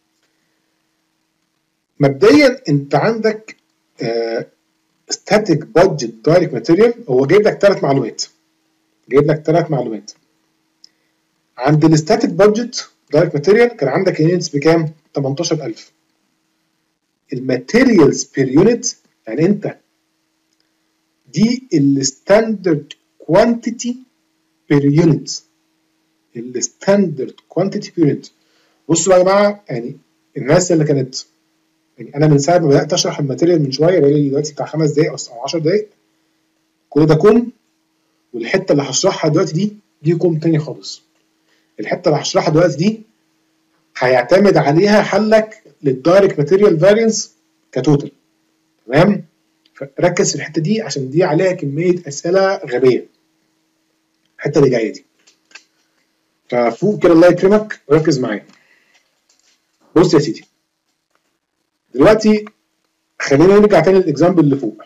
Speaker 1: مبدئيا انت عندك ستاتيك بادجت دايركت ماتيريال. هو جايب لك ثلاث معلومات جايب لك ثلاث معلومات عند الستاتيك بادجت دايركت ماتيريال كان عندك يونتس بكام؟ تمنتاشر ألف. الماتيريالز بير يونت يعني انت دي الستاندرد كوانتيتي بير يونت. الستاندرد كوانتيتي بير يونت. بصوا يا جماعه، يعني الناس اللي كانت يعني انا من ساعه ما بدات اشرح الماتيريال من شويه بقالي دلوقتي بتاع خمس دقائق او عشر دقائق، كل ده كوم، والحته اللي هشرحها دلوقتي دي دي كوم تاني خالص. الحته اللي هشرحها دلوقتي دي هيعتمد عليها حلك للدايركت ماتيريال فارينس كتوتال. تمام؟ فركز في الحته دي عشان دي عليها كميه اسئله غبيه. الحته اللي جايه دي ففوق كده الله يكرمك وركز معايا. بص يا سيدي، دلوقتي خلينا نرجع تاني للاكزامبل اللي فوق.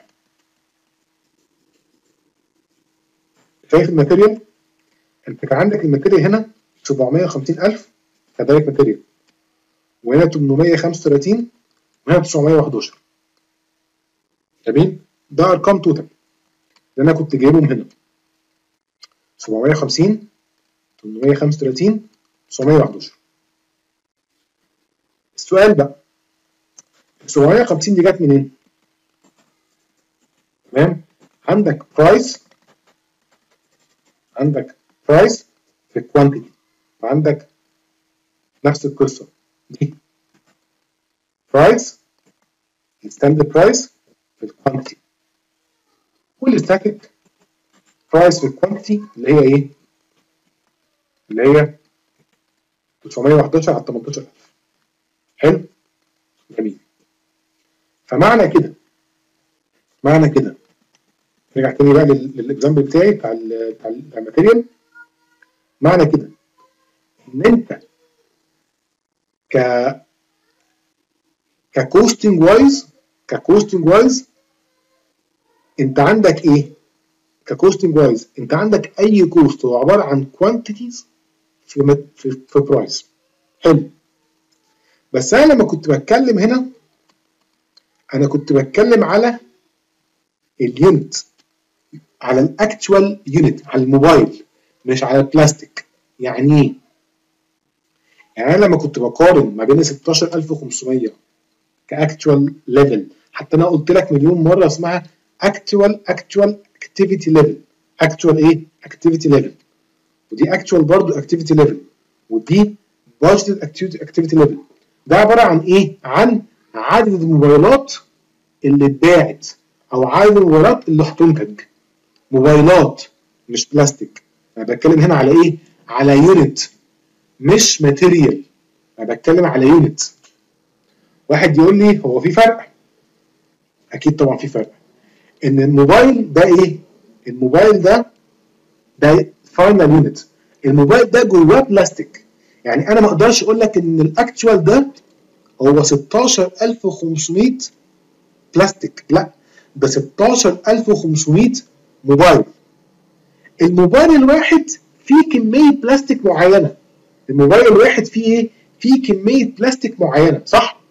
Speaker 1: شايف الماتيريال؟ انت كان عندك الماتيريال هنا سبعمية وخمسين ألف كدايركت ماتيريال، وهنا تمنمية وخمسة وتلاتين، وهنا تسعمية وحداشر. جميل؟ ده ارقام توتال اللي انا كنت جايبهم هنا سبعمية وخمسين تمنمية وخمسة وتلاتين تسعمية وحداشر. السؤال بقى سبعمية وخمسين دي جت منين؟ تمام؟ عندك برايس عندك برايس في الكوانتيتي، وعندك نفس القصه دي برايس الستاندرد برايس في الكوانتيتي، والستاتيك برايس في الكوانتيتي اللي هي ايه؟ اللي هي تسعمية وحداشر على تمنتاشر ألف. حلو؟ جميل. فمعنى كده معنى كده نرجع تاني بقى للاكزامبل بتاعي بتاع ال بتاع الماتيريال. معنى كده ان انت ك ككوستنج وايز ككوستنج وايز انت عندك ايه؟ ككوستنج وايز انت عندك اي كوست هو عباره عن كوانتيتيز في في, في برايس. حلو. بس انا لما كنت بتكلم هنا انا كنت بتكلم على اليونت، على الاكتوال يونت، على الموبايل، مش على البلاستيك. يعني ايه؟ يعني انا لما كنت بقارن ما بين ستاشر ألف وخمسمية كاكتوال ليفل، حتى انا قلت لك مليون مره اسمها اكتوال اكتوال اكتيفيتي ليفل. اكتوال ايه؟ اكتيفيتي ليفل. ودي اكتوال برضه اكتيفيتي ليفل، ودي بادجيتد اكتيفيتي ليفل. ده عباره عن ايه؟ عن عدد الموبايلات اللي اتباعت او عدد الموبايلات اللي هتنتج. موبايلات مش بلاستيك. انا بتكلم هنا على ايه؟ على يونت مش ماتيريال. انا بتكلم على يونت. واحد يقول لي هو في فرق؟ اكيد طبعا في فرق. ان الموبايل ده ايه؟ الموبايل ده ده فاينل يونت. الموبايل ده جواه بلاستيك. يعني انا ما اقدرش اقول لك ان الاكتوال ده هو ستاشر ألف وخمسمية بلاستيك، لا، ده ستاشر ألف وخمسمية موبايل. الموبايل الواحد فيه كميه بلاستيك معينه. الموبايل الواحد فيه ايه؟ فيه كميه بلاستيك معينه، صح؟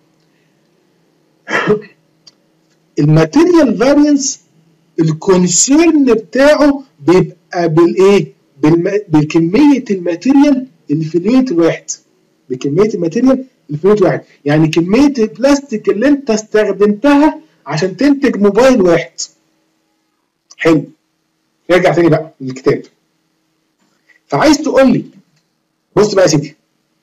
Speaker 1: الماتيريال فارينس الكونسيرن بتاعه بيبقى بالايه؟ بالكميه الماتيريال اللي في اليونت الواحد. بكميه الماتيريال اللي في اليونت الواحد، يعني كميه البلاستيك اللي انت استخدمتها عشان تنتج موبايل واحد. حلو. نرجع تاني بقى للكتاب. فعايز تقول لي بص بقى يا سيدي،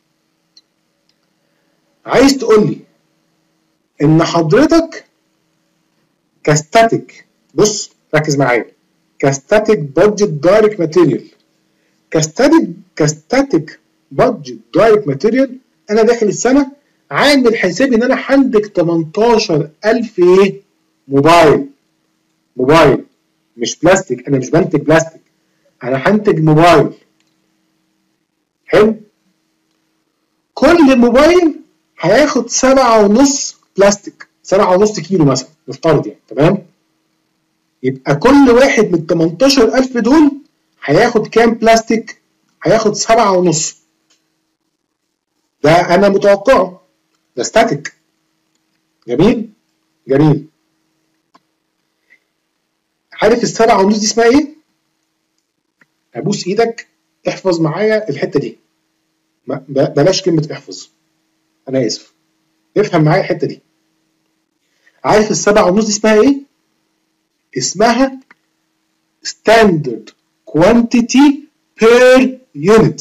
Speaker 1: عايز تقول لي ان حضرتك كستاتيك، بص ركز معايا، كستاتيك بادجت دايركت ماتيريال، كستاتيك كستاتيك بادجت دايركت ماتيريال، انا داخل السنه عامل حسابي ان انا هنتج تمنتاشر ألف ايه؟ موبايل. موبايل مش بلاستيك. انا مش بنتج بلاستيك، انا هنتج موبايل. حلو. كل موبايل هياخد سبعة ونص بلاستيك، سبعة ونص كيلو مثلا نفترض يعني. تمام؟ يبقى كل واحد من تمنتاشر ألف دول هياخد كام بلاستيك؟ هياخد سبعة ونص. ده انا متوقعه، ده ستاتيك. جميل؟ جميل. عارف السبعة ونص دي اسمها ايه؟ ابوس ايدك احفظ معايا الحته دي. بلاش كلمه احفظ، انا اسف. افهم معايا الحته دي. عارف السبعة ونص دي اسمها ايه؟ اسمها standard quantity per unit.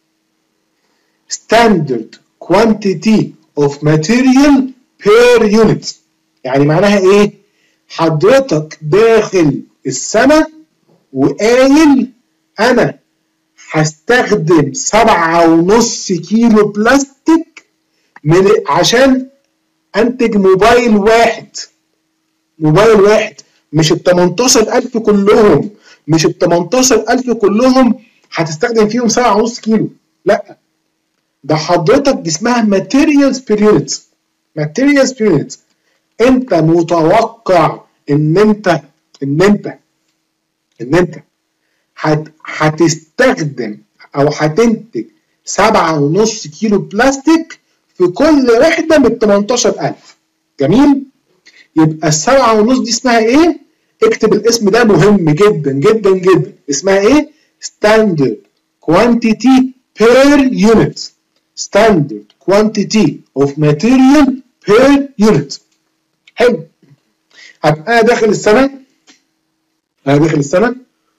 Speaker 1: standard quantity of material per unit. يعني معناها ايه؟ حضرتك داخل السنة وقايل انا هستخدم سبعة ونص كيلو بلاستيك من عشان انتج موبايل واحد. موبايل واحد، مش ال تمنتاشر ألف كلهم، مش ال تمنتاشر ألف كلهم هتستخدم فيهم سبعة ونص كيلو، لا، ده حضرتك دي اسمها materials per unit. materials per unit. انت متوقع ان انت ان انت ان انت هت هتستخدم او هتنتج سبعة ونص كيلو بلاستيك في كل واحده من تمنتاشر ألف. جميل؟ يبقى السبعة ونص دي اسمها ايه؟ اكتب الاسم ده مهم جدا جدا جدا. اسمها ايه؟ standard quantity per unit. standard quantity of material per unit. حلو. هبقى انا داخل السنة انا داخل السنة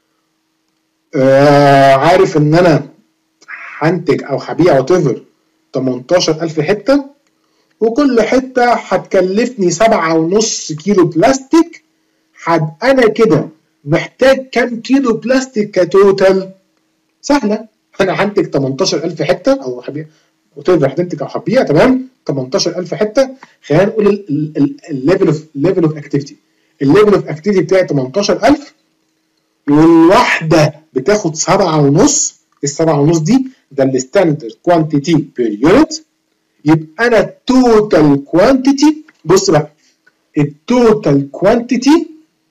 Speaker 1: آه عارف ان انا هنتج او هبيع whatever تمنتاشر ألف حتة، وكل حتة هتكلفني سبعة ونص كيلو بلاستيك. هبقى انا كده محتاج كام كيلو بلاستيك كتوتال؟ سهلة. انا هنتج تمنتاشر ألف حتة او هبيع whatever هتنتج او هبيع، تمام؟ تمنتاشر ألف حتة. خلينا نقول الليفل اوف الليفل اوف اكتيفيتي الليفل اوف اكتيفيتي بتاعي تمنتاشر ألف، والواحدة بتاخد سبعة ونص. السبعة ونص دي ده الستاندرد كوانتيتي بير يونت. يبقى انا التوتال كوانتيتي، بص بقى، التوتال كوانتيتي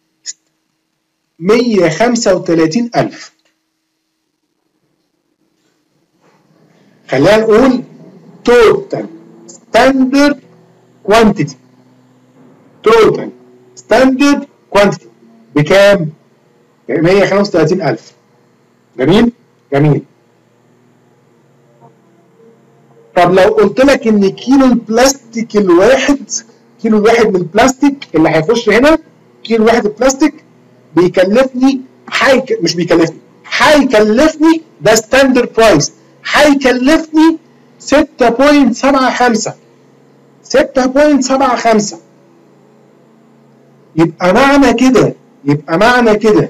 Speaker 1: مية وخمسة وتلاتين ألف. خلينا نقول توتال ستاندرد كوانتيتي توتال ستاندرد كوانتيتي بكام؟ مية وخمسة وتلاتين ألف. جميل؟ جميل. طب لو قلت لك ان كيلو البلاستيك الواحد كيلو الواحد من البلاستيك اللي هيخش هنا، كيلو واحد البلاستيك بيكلفني حيك... مش بيكلفني هيكلفني ده ستاندرد برايس، هيكلفني ستة فاصلة سبعة خمسة ستة فاصلة سبعة خمسة. يبقى معنى كده يبقى معنى كده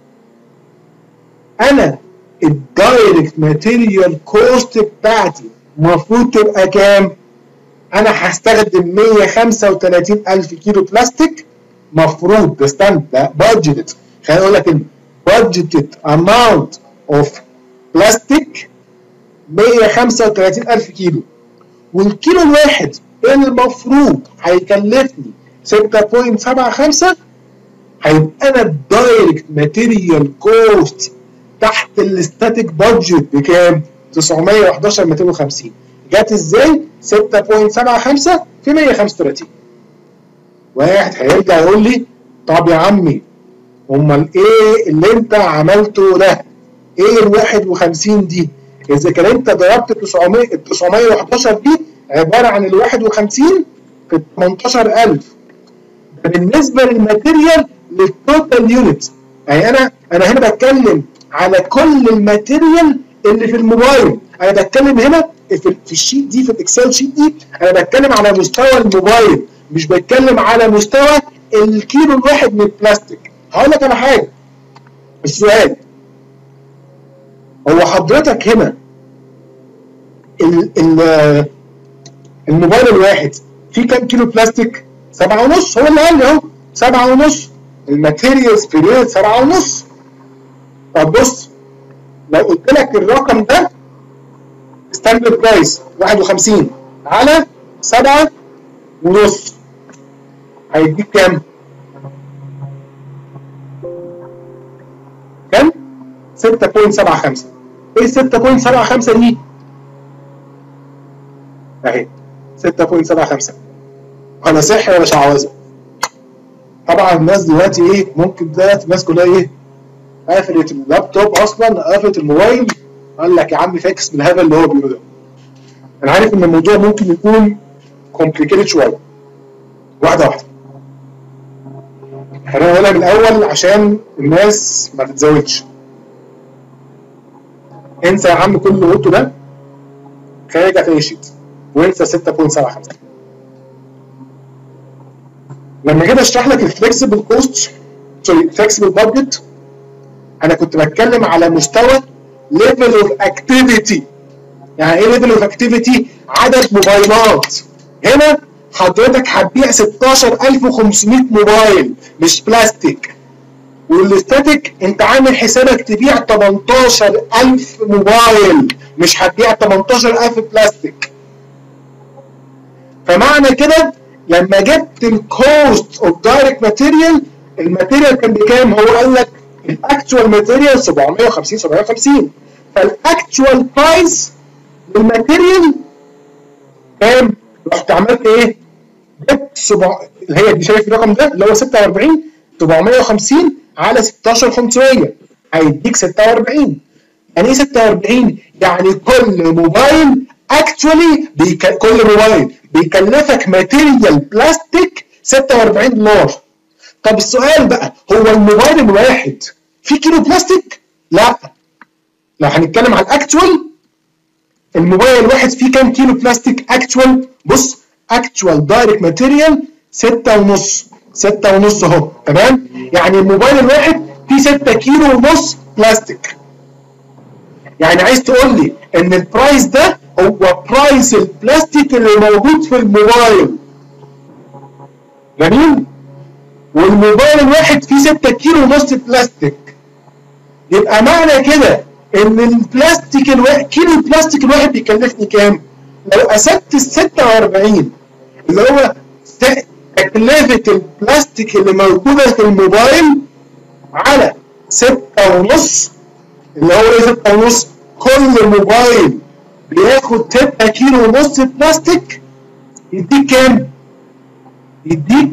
Speaker 1: انا الدايركت ماتيريال كوست بتاعتي المفروض تبقى كام؟ انا هستخدم مية وخمسة وتلاتين ألف كيلو بلاستيك. مفروض ده ستاند ده بادجيتد. خليني اقول لك ان بادجيتد اماونت اوف بلاستيك مية وخمسة وتلاتين ألف كيلو، والكيلو الواحد المفروض هيكلفني ستة فاصلة سبعة خمسة. هيبقى انا الدايركت ماتيريال كوست تحت الستاتيك بادجت بكام؟ تسعمية وحداشر ميتين وخمسين. جت ازاي؟ ستة فاصلة سبعة خمسة في مية وخمسة وتلاتين. واحد هيرجع يقول لي طب يا عمي امال ايه اللي انت عملته ده؟ ايه ال واحد وخمسين دي؟ اذا كان انت ضربت تسعمية ال تسعمية وحداشر دي عباره عن ال واحد وخمسين في تمنتاشر ألف. بالنسبه للماتيريال للتوتال يونت، يعني انا انا هنا بتكلم على كل الماتيريال اللي في الموبايل. انا بتكلم هنا في, في الشيت دي، في الاكسل شيت دي، انا بتكلم على مستوى الموبايل، مش بتكلم على مستوى الكيلو الواحد من البلاستيك. هقول لك على حاجه. السؤال هو حضرتك هنا ال ال الموبايل الواحد فيه كام كيلو بلاستيك؟ سبعة ونص. هو اللي قال لي اهو سبعة ونص. الماتيريالز في اليونت سبعة ونص. طب بص، لو قلت لك الرقم ده ستاندرد برايس واحد وخمسين على سبعة ونص هيديك كام؟ كام؟ ستة فاصلة سبعة خمسة. ايه ستة فاصلة سبعة خمسة دي؟ اهي ستة فاصلة سبعة خمسة. ولا سحر ولا شعوذه. طبعا الناس دلوقتي ايه؟ ممكن دلوقتي الناس كلها ايه؟ قفلت اللابتوب اصلا، قفلت الموبايل، قال لك يا عم فاكس من الهبل اللي هو بيقوله ده. انا عارف ان الموضوع ممكن يكون كومبليكيتد شويه. واحده واحده. خلينا نقولها من الاول عشان الناس ما تتزودش. انسى يا عم كل اللي قلته ده، خلينا نرجع تاني شيت وانسى ستة فاصلة سبعة خمسة. لما جيت اشرح لك الفلكسبل كوست سوري الفلكسبل بادجت، انا كنت بتكلم على مستوى ليفل اوف اكتيفيتي. يعني ايه ليفل اوف اكتيفيتي؟ عدد موبايلات. هنا حضرتك هتبيع ستاشر ألف وخمسمية موبايل مش بلاستيك، والاستاتيك انت عامل حسابك تبيع تمنتاشر ألف موبايل، مش هتبيع تمنتاشر ألف بلاستيك. فمعنى كده لما جبت الكوست اوف دايركت ماتيريال، الماتيريال كان بكام؟ هو قال لك الاكتوال ماتيريال سبعمية وخمسين سبعمية وخمسين، فالاكتوال برايس للماتيريال كام؟ رحت عملت ايه؟ جبت سبع... هي دي شايف الرقم ده اللي هو ستة وأربعين سبعمية وخمسين على ستاشر خمسمية هيديك ستة وأربعين. يعني ايه ستة وأربعين؟ يعني كل موبايل اكشولي بيك... كل موبايل بيكلفك ماتيريال بلاستيك ستة وأربعين دولار. طب السؤال بقى، هو الموبايل الواحد فيه كيلو بلاستيك؟ لا. لو هنتكلم على الاكتوال، الموبايل الواحد فيه كام كيلو بلاستيك اكتوال؟ بص، اكتوال دايركت ماتيريال ستة ونص، ستة ونص اهو، تمام؟ يعني الموبايل الواحد فيه ستة كيلو ونص بلاستيك. يعني عايز تقول لي ان البرايس ده هو برايس البلاستيك اللي موجود في الموبايل. جميل؟ والموبايل الواحد فيه ستة كيلو ونص بلاستيك. يبقى معنى كده ان البلاستيك الواحد، كيلو البلاستيك الواحد بيكلفني كام؟ لو قسمت ال ستة وأربعين اللي هو تكلفة البلاستيك اللي موجودة في الموبايل على ستة ونص، اللي هو ايه ستة ونص؟ كل موبايل بياخد ستة كيلو ونص بلاستيك، يديك كام؟ يديك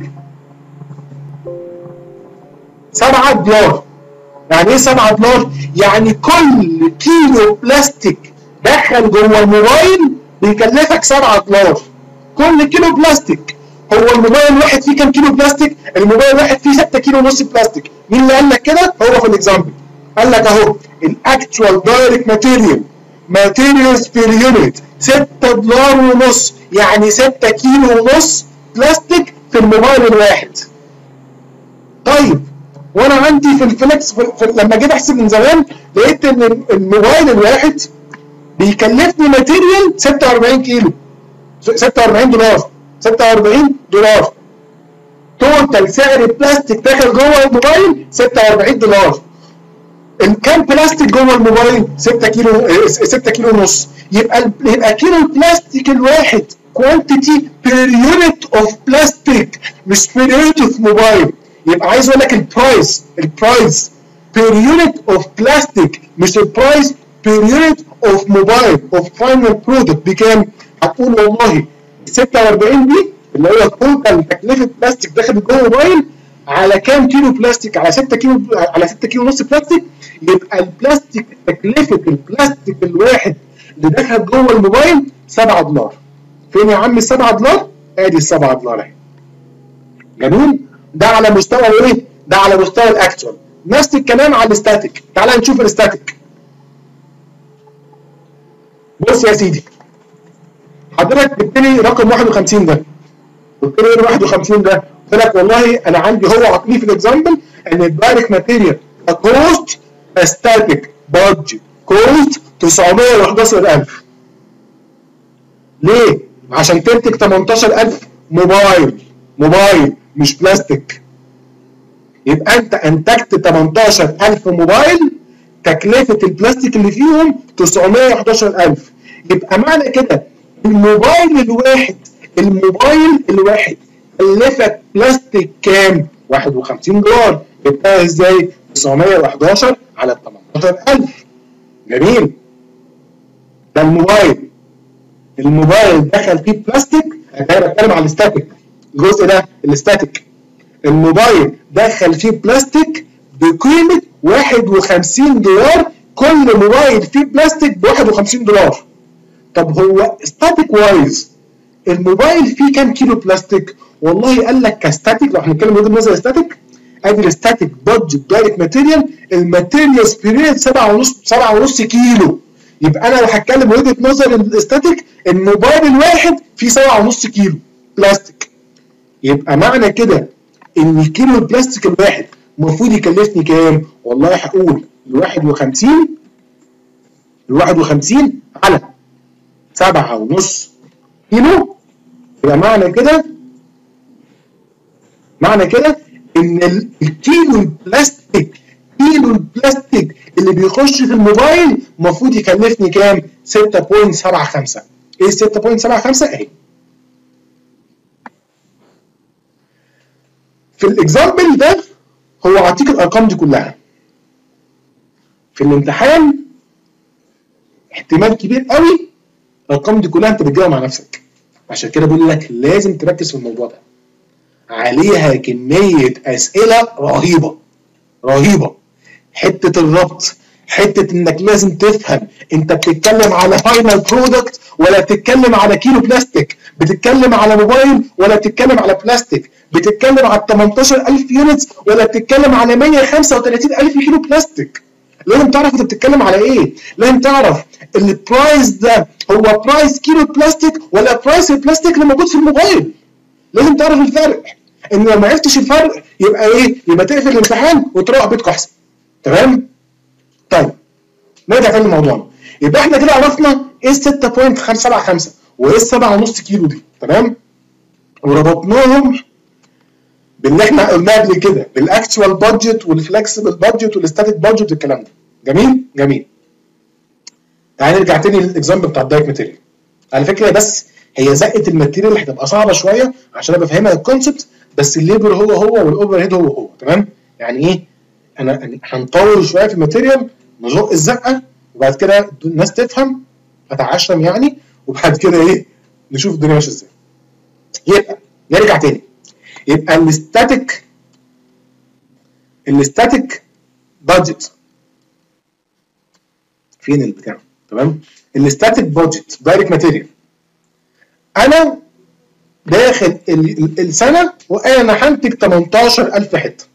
Speaker 1: سبعة دولار. يعني ايه سبعة دولار؟ يعني كل كيلو بلاستيك دخل جوه الموبايل بيكلفك سبعة دولار. كل كيلو بلاستيك. هو الموبايل الواحد فيه كام كيلو بلاستيك؟ الموبايل الواحد فيه ستة كيلو ونص بلاستيك. مين اللي قال لك كده؟ هو في الاكزامبل. قال لك اهو الاكتوال دايركت ماتيريال ماتيريالز بير يونت ستة دولار ونص، يعني ستة كيلو ونص بلاستيك في الموبايل الواحد. طيب وانا عندي في الفليكس في في لما جيت احسب من زمان لقيت ان الموبايل الواحد بيكلفني ماتيريال ستة وأربعين كيلو، ستة وأربعين دولار، ستة وأربعين دولار. توتال سعر البلاستيك داخل جوه الموبايل ستة وأربعين دولار. كام بلاستيك جوه الموبايل؟ ستة كيلو، ستة كيلو ونص. يبقى يبقى كيلو البلاستيك الواحد كوانتيتي بير يونت اوف بلاستيك، مش بير يونت اوف موبايل. يبقى عايز اقول لك البرايس، البرايس بير يونت اوف بلاستيك مش البرايس بير يونت اوف موبايل اوف فاينل برودكت بكام؟ هتقول والله ستة وأربعين دي اللي هو توتال تكلفه بلاستيك داخل جوه الموبايل على كام كيلو بلاستيك؟ على ستة كيلو، على ستة كيلو ونص بلاستيك. يبقى البلاستيك تكلفه البلاستيك الواحد اللي دخل جوه الموبايل سبعة دولار. فين يا عم ال سبعة دولار؟ ادي ال سبعة دولار اهي. جميل؟ ده على مستوى ايه؟ ده على مستوى الاكتوال. نفس الكلام على الاستاتيك. تعال نشوف الاستاتيك. بص يا سيدي، حضرتك جبت لي رقم واحد وخمسين ده، قلت لي ايه واحد وخمسين ده؟ قلت لك والله انا عندي هو عطني في الاكزامبل ان الدايركت ماتيريال كوست ستاتيك بادجت كوست تسعمية وحداشر ألف. ليه؟ عشان تنتج تمنتاشر ألف موبايل، موبايل مش بلاستيك. يبقى انت انتجت تمنتاشر ألف موبايل، تكلفه البلاستيك اللي فيهم تسعمية وحداشر ألف. يبقى معنى كده الموبايل الواحد، الموبايل الواحد كلفك بلاستيك كام؟ واحد وخمسين دولار. جبتها ازاي؟ تسعمية وحداشر على تمنتاشر ألف. جميل. ده الموبايل، الموبايل دخل فيه بلاستيك. انا بتكلم على الاستاتيك، الجزء ده الاستاتيك. الموبايل دخل فيه بلاستيك بقيمه واحد وخمسين دولار. كل موبايل فيه بلاستيك ب واحد وخمسين دولار. طب هو ستاتيك وايز الموبايل فيه كام كيلو بلاستيك؟ والله قال لك كستاتيك، لو هنتكلم وجهه نظر ستاتيك، ادي الستاتيك بادجت دايركت ماتيريال، الماتيريال سبيريت سبعة ونص، سبعة ونص كيلو. يبقى انا لو هتكلم وجهه نظر الاستاتيك، الموبايل الواحد فيه سبعة ونص كيلو بلاستيك. يبقى معنى كده ان الكيلو البلاستيك الواحد المفروض يكلفني كام؟ والله هقول ال واحد وخمسين، ال واحد وخمسين على سبعة ونص كيلو. يبقى معنى كده، معنى كده ان الكيلو البلاستيك، كيلو البلاستيك اللي بيخش في الموبايل المفروض يكلفني كام؟ ستة فاصلة سبعة خمسة. ايه ستة فاصلة سبعة خمسة؟ اهي. في الاكزامبل ده هو عطيك الارقام دي كلها. في الامتحان احتمال كبير قوي الارقام دي كلها انت بتجاوب مع نفسك. عشان كده بقول لك لازم تركز في الموضوع ده. عليها كميه اسئله رهيبه رهيبه. حته الربط، حته انك لازم تفهم انت بتتكلم على فاينل برودكت ولا بتتكلم على كيلو بلاستيك، بتتكلم على موبايل ولا بتتكلم على بلاستيك، بتتكلم على تمنتاشر ألف يونتس ولا بتتكلم على مية وخمسة وتلاتين ألف كيلو بلاستيك. لازم تعرف انت بتتكلم على ايه، لازم تعرف البرايس ده هو برايس كيلو بلاستيك ولا برايس البلاستيك اللي موجود في الموبايل. لازم تعرف الفرق، ان لو ما عرفتش الفرق يبقى ايه؟ يبقى تقفل الامتحان وتروح بيتكم احسن. تمام؟ طيب نرجع تاني لموضوعنا. يبقى احنا كده عرفنا ايه ال ستة فاصلة خمسة سبعة خمسة وايه ال سبعة ونص كيلو دي. تمام؟ وربطناهم باللي احنا قلناه قبل كده، بالاكتوال بادجت والفلكسبل بادجت والستاتيك بادجت والكلام ده. جميل؟ جميل. تعالى نرجع تاني للاكزامبل بتاع الدايركت ماتيريال. على فكره بس هي زقه الماتيريال اللي هتبقى صعبه شويه عشان ابقى فاهمها الكونسبت، بس الليبر هو هو والاوفر هيد هو هو. تمام؟ يعني ايه؟ انا هنطول شويه في الماتيريال، نزق الزقه وبعد كده الناس تفهم، اتعشم يعني، وبعد كده ايه؟ نشوف الدنيا ماشيه ازاي. يبقى نرجع تاني. يبقى الاستاتيك الاستاتيك بادجت فين البتاع؟ تمام؟ الاستاتيك بادجت دايركت ماتيريال، انا داخل السنه وانا هنتج تمنتاشر ألف حته،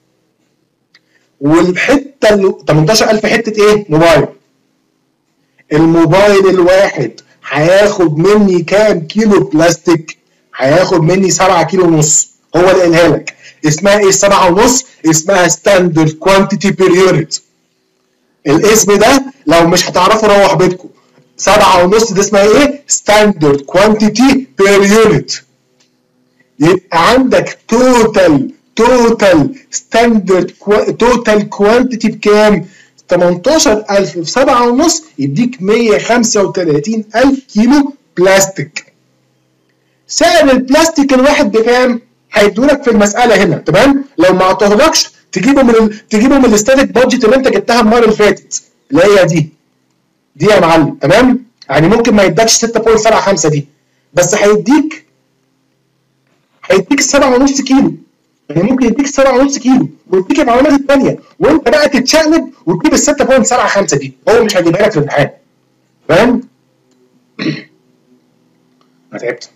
Speaker 1: والحته اللي تمنتاشر ألف حته ايه؟ موبايل. الموبايل الواحد هياخد مني كام كيلو بلاستيك؟ هياخد مني سبعة كيلو ونص. هو اللي قالها لك. اسمها ايه السبعة ونص؟ اسمها ستاندرد كوانتيتي بير يونت. الاسم ده لو مش هتعرفوا روح بيتكم. سبعة ونص ده اسمها ايه؟ ستاندرد كوانتيتي بير يونت. يبقى عندك توتال توتال ستاندرد توتال كوانتيتي بكام؟ تمنتاشر ألف في سبعة ونص يديك مية وخمسة وتلاتين ألف كيلو بلاستيك. سعر البلاستيك الواحد بكام؟ هيدولك في المساله هنا. تمام؟ لو ما عطاهولكش تجيبه من ال... تجيبه من الاستاتيك بادجت اللي انت جبتها المره اللي فاتت، اللي هي دي دي يا معلم. تمام؟ يعني ممكن ما يدكش ستة فاصلة سبعة خمسة دي، بس هيديك هيديك السبعة ونص كيلو. يعني ممكن يديك السبعة ونص كيلو ويديك المعلومات الثانيه، وانت بقى تتشقلب وتجيب ال ستة فاصلة سبعة خمسة دي، هو مش هيجيبها لك في الامتحان. فاهم؟ انا تعبت.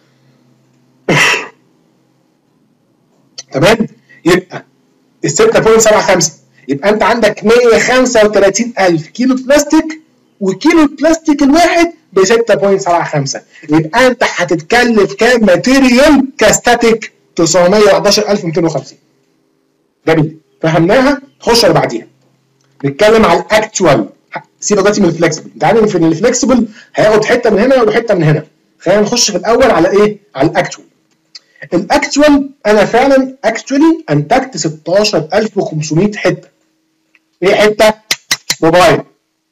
Speaker 1: تمام؟ يبقى ال ستة فاصلة سبعة خمسة، يبقى انت عندك مية وخمسة وتلاتين ألف كيلو بلاستيك، وكيلو البلاستيك الواحد ب ستة فاصلة سبعة خمسة، يبقى انت هتتكلف كام ماتيريال كاستاتيك؟ تسعمية وحداشر ألف ومتين وخمسين. جميل، فهمناها. نخش على بعديها نتكلم على الاكتوال. سيبك دلوقتي من الفلكسبل، انت عارف ان الفلكسبل هياخد حته من هنا وحته من هنا. خلينا نخش في الاول على ايه؟ على الاكتوال. الاكتوال انا فعلا اكتوالي انتجت ستاشر ألف وخمسمية حته. ايه حته؟ موبايل.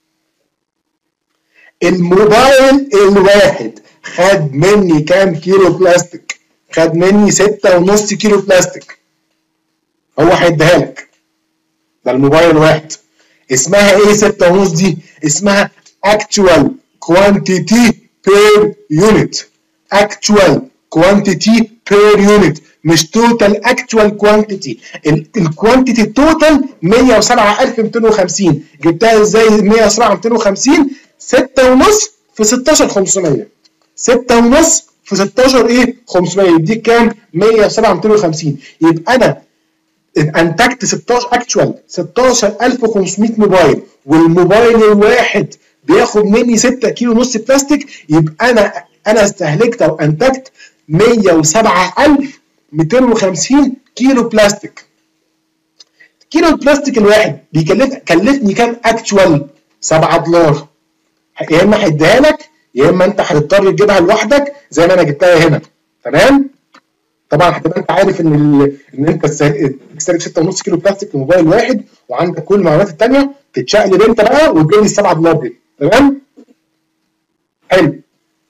Speaker 1: الموبايل الواحد خد مني كام كيلو بلاستيك؟ خد مني ستة ونص كيلو بلاستيك. هو هيديها لك. ده الموبايل الواحد. اسمها ايه ستة ونص دي؟ اسمها actual quantity per unit. actual quantity per unit، مش total actual quantity. الكوانتيتي التوتال مية وسبعة ألف ومتين وخمسين. جبتها ازاي مية وسبعة ألف ومتين وخمسين؟ ستة ونص في ستاشر خمسمية. ستة ونص في ستاشر ايه؟ خمسمية، يديك كام؟ مية وسبعة ألف ومتين وخمسين. يبقى انا انتجت ستاشر اكتوال ستاشر ألف وخمسمية موبايل، والموبايل الواحد بياخد مني ستة كيلو ونص بلاستيك، يبقى انا انا استهلكت او انتجت مية وسبعة ألف ومتين وخمسين كيلو بلاستيك. كيلو البلاستيك الواحد بيكلف كلفني كام اكتوال؟ سبعة دولار. يا اما هيديها لك يا اما انت هتضطر تجيبها لوحدك زي ما انا جبتها هنا. تمام؟ طبعا هتبقى انت عارف ان ال... ان انت تستهلك ستة ونص كيلو بلاستيك في موبايل واحد، وعندك كل المعلومات الثانيه، تتشقلب انت بقى وتجيب لي السبعة دولار دي. تمام؟ حلو.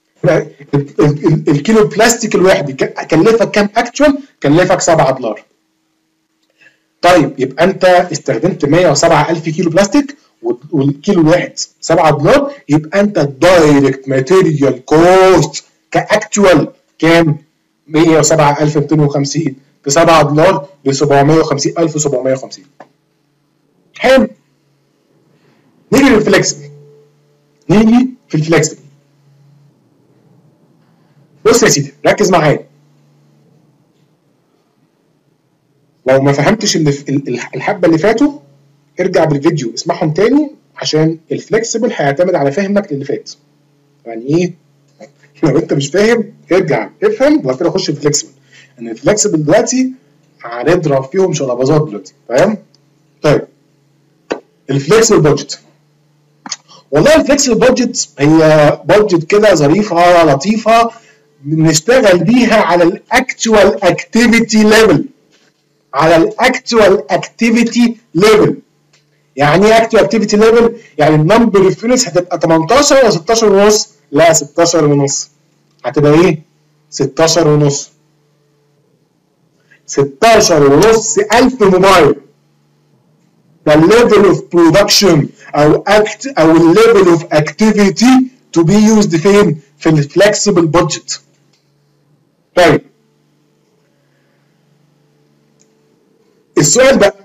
Speaker 1: الكيلو بلاستيك الواحد كلفك كام اكتوال؟ كلفك سبعة دولار. طيب يبقى انت استخدمت مية وسبعة ألف كيلو بلاستيك والكيلو الواحد سبعة دولار، يبقى انت الدايركت ماتيريال كوست كاكتوال كام؟ مية وسبعة ألف ومئتين وخمسين ب سبعة دولار ب سبعمية وخمسين ألف وسبعمية وخمسين. حلو. نيجي للفلكسبل. نيجي في الفلكسبل. بص يا سيدي ركز معايا. لو ما فهمتش اللي الحبه اللي فاتوا ارجع بالفيديو اسمعهم تاني عشان الفلكسبل هيعتمد على فهمك للي فات. يعني ايه؟ لو انت مش فاهم ارجع افهم وبعد كده خش في الفلكسبل. ان الفلكسبل دلوقتي هنضرب فيهم شلبازات دلوقتي، فاهم؟ طيب الفلكسبل بادجت. والله الفلكسبل بادجت هي بادجت كده ظريفه لطيفه بنشتغل بيها على الاكتوال اكتيفيتي ليفل. على الاكتوال اكتيفيتي ليفل. يعني ايه اكتوال اكتيفيتي ليفل؟ يعني النمبر اوف يونتس هتبقى تمنتاشر ولا ستاشر ونص؟ لا ستاشر ونص. هتبقى ايه؟ ستاشر ونص. ستاشر ونص ألف موبايل. ده الليفل اوف برودكشن او اكت او الليفل اوف اكتيفيتي تو بي يوزد فين؟ في الفلكسبل بادجت. طيب السؤال بقى،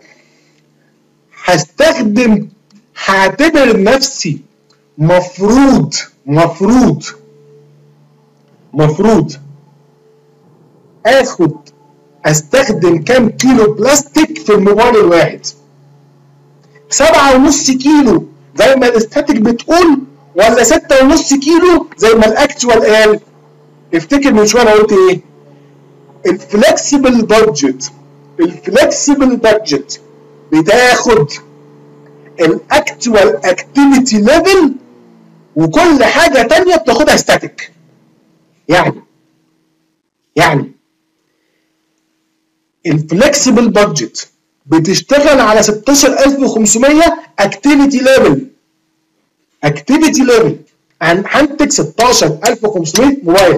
Speaker 1: هستخدم هعتبر نفسي مفروض مفروض مفروض اخد استخدم كام كيلو بلاستيك في الموبايل الواحد؟ سبعة ونص كيلو زي ما الاستاتيك بتقول ولا ستة ونص كيلو زي ما الاكتوال قال؟ افتكر من شويه انا قلت ايه؟ الفلكسبل بادجت الفلكسبل بادجت بتاخد الاكتوال اكتيفيتي ليفل وكل حاجه تانية بتاخدها ستاتيك. يعني يعني الفلكسبل بادجت بتشتغل على ستاشر ألف وخمسمية اكتيفيتي ليفل. اكتيفيتي ليفل هنتج ستاشر ألف وخمسمية موبايل.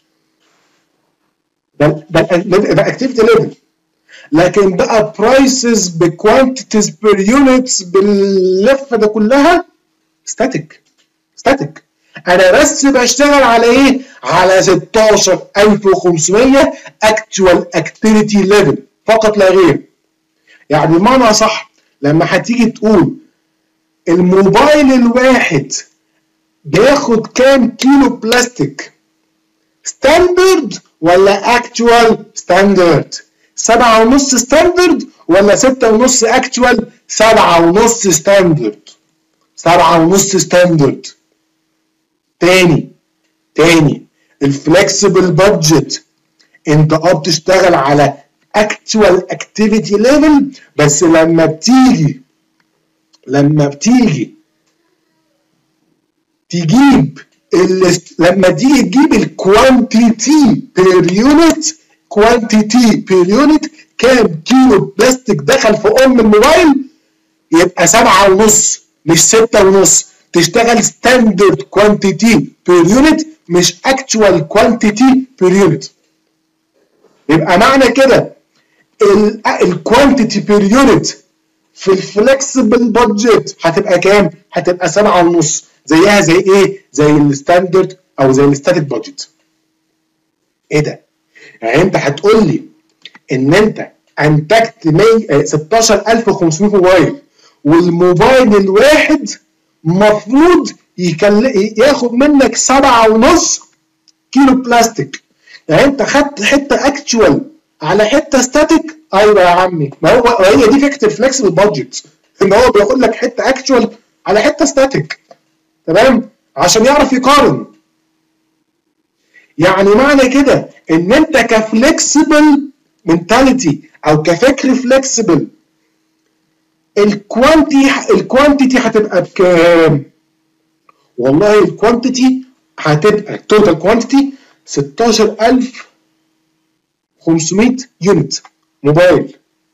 Speaker 1: ده ده ده اكتيفيتي ليفل. لكن بقى برايسز بكوانتيتيز بير يونتس باللفه ده كلها ستاتيك. ستاتيك. انا بس بشتغل على ايه؟ على ستاشر ألف وخمسمية اكتوال اكتيفيتي ليفل فقط لا غير. يعني بمعنى صح لما هتيجي تقول الموبايل الواحد بياخد كام كيلو بلاستيك؟ ستاندرد ولا اكتوال؟ ستاندرد. سبعة ونص ستاندرد ولا ستة ونص اكتوال؟ سبعة ونص ستاندرد. سبعة ونص ستاندرد. تاني تاني الفلكسبل بادجت انت اه بتشتغل على اكتوال اكتيفيتي ليفل، بس لما بتيجي لما بتيجي تجيب لما تيجي تجيب الكوانتيتي بير يونت كوانتيتي بير يونت كام كيلو بلاستيك دخل في ام الموبايل يبقى سبعة ونص مش ستة ونص. تشتغل ستاندرد كوانتيتي بير يونت مش اكتوال كوانتيتي بير يونت. يبقى معنى كده الكوانتيتي بير يونت في الفلكسبل بادجت هتبقى كام؟ هتبقى سبعة ونص. زيها زي ايه؟ زي الستاندرد او زي الستاتيك بادجت. ايه ده؟ يعني انت هتقول لي ان انت انتجت ستاشر ألف وخمسمية موبايل والموبايل الواحد مفروض ياخد منك سبعة ونص كيلو بلاستيك. يعني انت خدت حته اكتوال على حته ستاتيك. ايوه يا عمي، ما هو هي دي فكره الفلكسبل بادجت، ان هو بياخد لك حته اكتوال على حته ستاتيك. تمام؟ عشان يعرف يقارن. يعني معنى كده ان انت كفلكسبل منتاليتي او كفكر فلكسبل الكوانتي الكوانتيتي هتبقى بكام؟ والله الكوانتيتي هتبقى التوتال كوانتيتي ستاشر ألف وخمسمية يونت موبايل،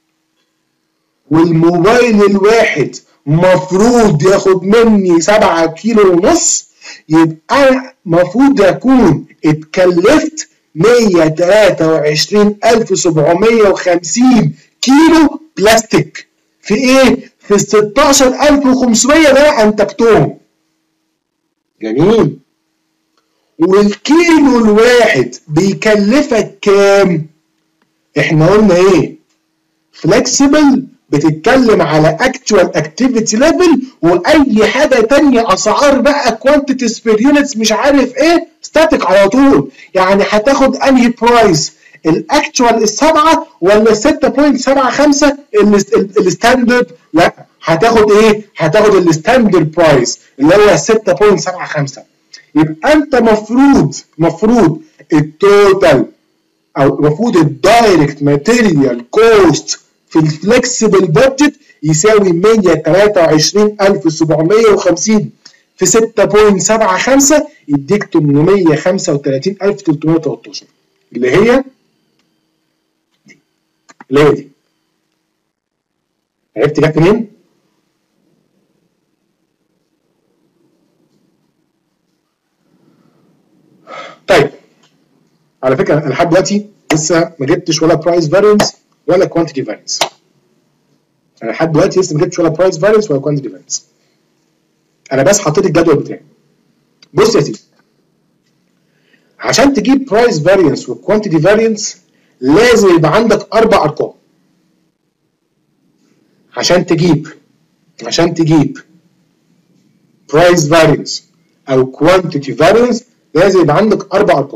Speaker 1: والموبايل الواحد مفروض ياخد مني سبعة كيلو ونص. يبقى مفروض اكون اتكلفت مية تلاتة وعشرين ألف وسبعمية وخمسين كيلو بلاستيك في ايه؟ في ال ستاشر ألف وخمسمية ده انتجتهم. جميل. والكيلو الواحد بيكلفك كام؟ احنا قلنا ايه؟ فلكسبل بتتكلم على اكتوال اكتيفيتي ليفل، واي حاجه تانية اسعار بقى كوانتيتيز بير يونتس مش عارف ايه ستاتيك على طول. يعني هتاخد انهي برايس؟ الاكتوال السبعه ولا ستة فاصلة سبعة خمسة الستاندرد؟ لا، هتاخد ايه؟ هتاخد الستاندرد برايس اللي هو ستة فاصلة سبعة خمسة. يبقى انت مفروض مفروض التوتال او المفروض الدايركت ماتيريال كوست في الفلكسبل بادجت يساوي مية وتلاتة وعشرين ألف وسبعمية وخمسين في ستة فاصلة سبعة خمسة يديك تمنمية وخمسة وتلاتين ألف وتلتمية وتلتاشر اللي هي دي اللي هي دي. عرفت جت منين؟ طيب على فكره انا لحد دلوقتي لسه ما جبتش ولا برايس فارينس ولا كوانتيتي فارينس. انا لحد دلوقتي لسه ما جبتش ولا برايس فارينس ولا كوانتيتي فارينس. انا بس حطيت الجدول بتاعي. بص يا سيدي، عشان تجيب برايس فارينس وكوانتيتي فارينس لازم يبقى عندك اربع ارقام. عشان تجيب عشان تجيب برايس فارينس او كوانتيتي فارينس لازم يبقى عندك اربع ارقام.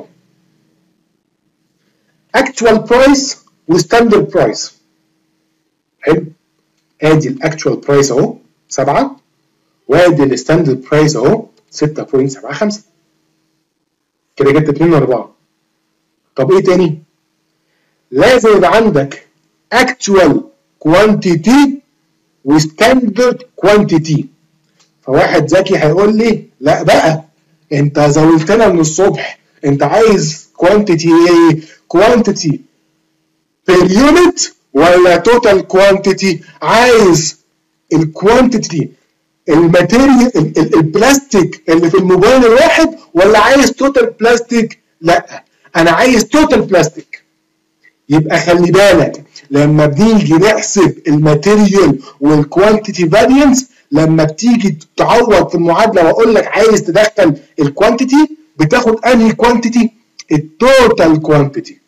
Speaker 1: اكتوال برايس وستاندرد برايس. حلو؟ ادي الاكتوال برايس اهو سبعة، وادي الستاندرد برايس اهو ستة فاصلة سبعة خمسة. كده جبت اتنين واربعة. طب ايه تاني؟ لازم يبقى عندك اكتوال كوانتيتي وستاندرد كوانتيتي. فواحد ذكي هيقول لي لا بقى انت زودتنا من الصبح، انت عايز كوانتيتي ايه؟ كوانتيتي بير يونت ولا توتال كوانتيتي؟ عايز الكوانتيتي الماتيريال البلاستيك اللي في الموبايل الواحد ولا عايز توتال بلاستيك؟ لا انا عايز توتال بلاستيك. يبقى خلي بالك لما بنيجي نحسب الماتيريال والكوانتيتي فارينس، لما بتيجي تعوض في المعادله واقول لك عايز تدخل الكوانتيتي بتاخد انهي كوانتيتي؟ التوتال كوانتيتي.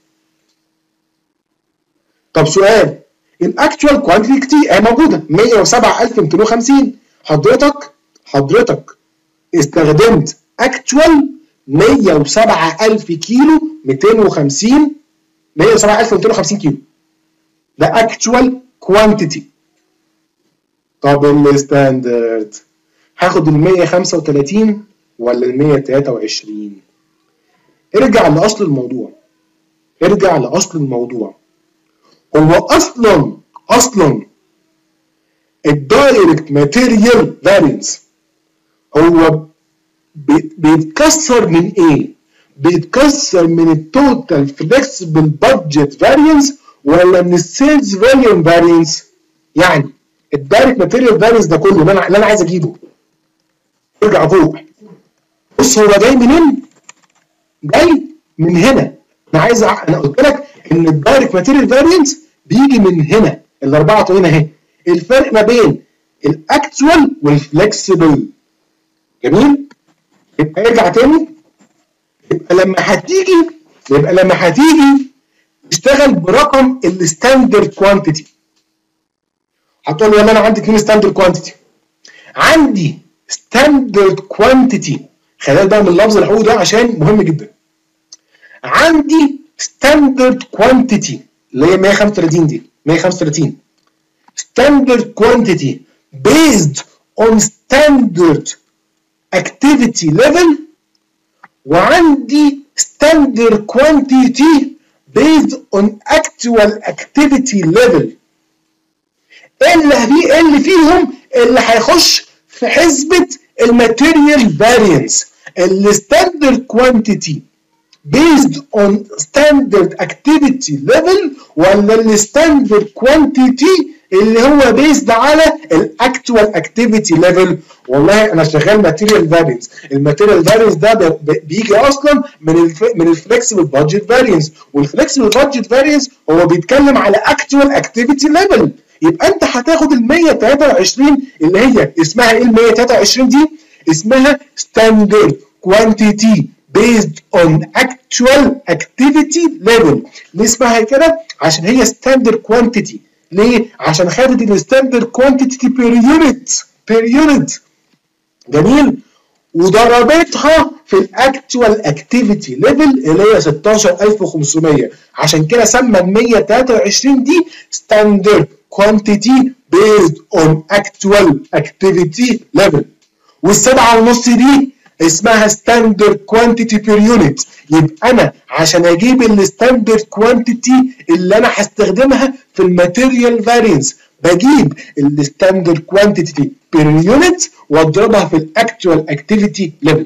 Speaker 1: طب سؤال، الاكتوال كوانتيتي اهي موجوده مية وسبعة ألف ومتين وخمسين. حضرتك حضرتك استخدمت اكتوال مية وسبعة ألف كيلو ميتين وخمسين مية وسبعة ألف ومتين وخمسين كيلو. ده اكتوال كوانتيتي. طب الستاندرد هاخد ال مية وخمسة وتلاتين ولا ال مية وتلاتة وعشرين؟ ارجع لاصل الموضوع. ارجع لاصل الموضوع. هو اصلا اصلا الدايركت ماتيريال فارينس هو بيتكسر من ايه؟ بيتكسر من التوتال فليكسبل بادجت فارينس ولا من السيلز فوليوم فارينس؟ يعني الدايركت ماتيريال فارينس ده كله اللي انا اللي انا عايز اجيبه. ارجع فوق. بص هو جاي منين؟ جاي من هنا. انا عايز أ... انا قلت لك ان الدايركت ماتيريال فارينس بيجي من هنا الاربعه طويله اهي. الفرق ما بين الاكتوال والفلكسبل. جميل؟ يبقى ارجع تاني. يبقى لما هتيجي يبقى لما هتيجي تشتغل برقم الستاندرد كوانتيتي. هتقول لي انا عندي اتنين ستاندرد كوانتيتي. عندي ستاندرد كوانتيتي، خلي بقى من اللفظ اللي هقوله ده عشان مهم جدا. عندي ستاندرد كوانتيتي اللي هي مية وخمسة وتلاتين دي مية وخمسة وتلاتين ستاندرد كوانتيتي based on standard activity level، وعندي standard quantity based on actual activity level. اللي فيه اللي فيهم اللي هيخش في حسبة الماتيريال فارينس، الستاندرد كوانتيتي based on standard activity level ولا الستاندرد كوانتيتي اللي هو based على الاكتوال اكتيفيتي ليفل. والله انا شغال ماتيريال فارينس، الماتيريال فارينس ده بيجي اصلا من الف... من الفلكسبل بادجت فارينس، والفلكسبل بادجت فارينس هو بيتكلم على اكتوال اكتيفيتي ليفل. يبقى انت هتاخد ال مية وتلاتة وعشرين اللي هي اسمها ايه؟ ال مية وتلاتة وعشرين دي اسمها ستاندرد كوانتيتي based on actual activity level. ليه اسمها كده؟ عشان هي standard quantity. ليه؟ عشان خدت الستاندرد كوانتيتي بير يونت بير يونت. جميل؟ وضربتها في الاكتوال اكتيفيتي ليفل اللي هي ستاشر ألف وخمسمية. عشان كده سمى ال مية وتلاتة وعشرين دي ستاندرد كوانتيتي بيزد اون اكتوال اكتيفيتي ليفل. والسبعه ونص دي اسمها ستاندرد كوانتيتي بير يونت. يبقى انا عشان اجيب الستاندرد كوانتيتي اللي انا هستخدمها في الماتيريال فارينس بجيب الستاندرد كوانتيتي بير يونت واضربها في الاكتوال اكتيفيتي ليفل.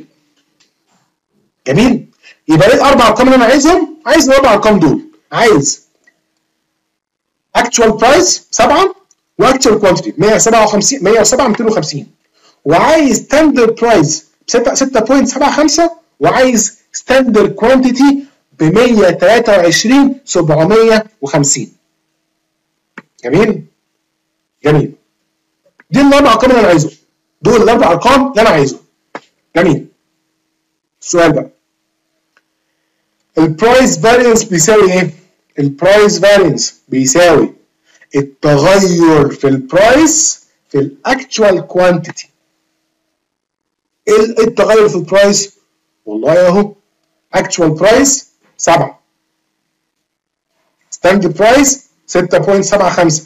Speaker 1: جميل؟ يبقى ايه الاربع ارقام اللي انا عايزهم؟ عايز الاربع ارقام دول. عايز اكتوال برايس سبعة واكتوال كوانتيتي مية وسبعة وخمسين مية وسبعة ميتين وخمسين. وعايز ستاندرد برايس ستة فاصلة سبعة خمسة وعايز ستاندرد كوانتيتي ب مية وتلاتة وعشرين سبعمية وخمسين. جميل؟ جميل. دي الاربع ارقام اللي انا عايزهم. دول الاربع ارقام اللي انا عايزهم. جميل. السؤال بقى. البرايس فارينس بيساوي ايه؟ البرايس فارينس بيساوي التغير في البرايس في الاكتوال كوانتيتي. ايه التغير في البرايس؟ والله اهو اكتوال برايس سبعة، ستاندرد برايس ستة فاصلة سبعة خمسة،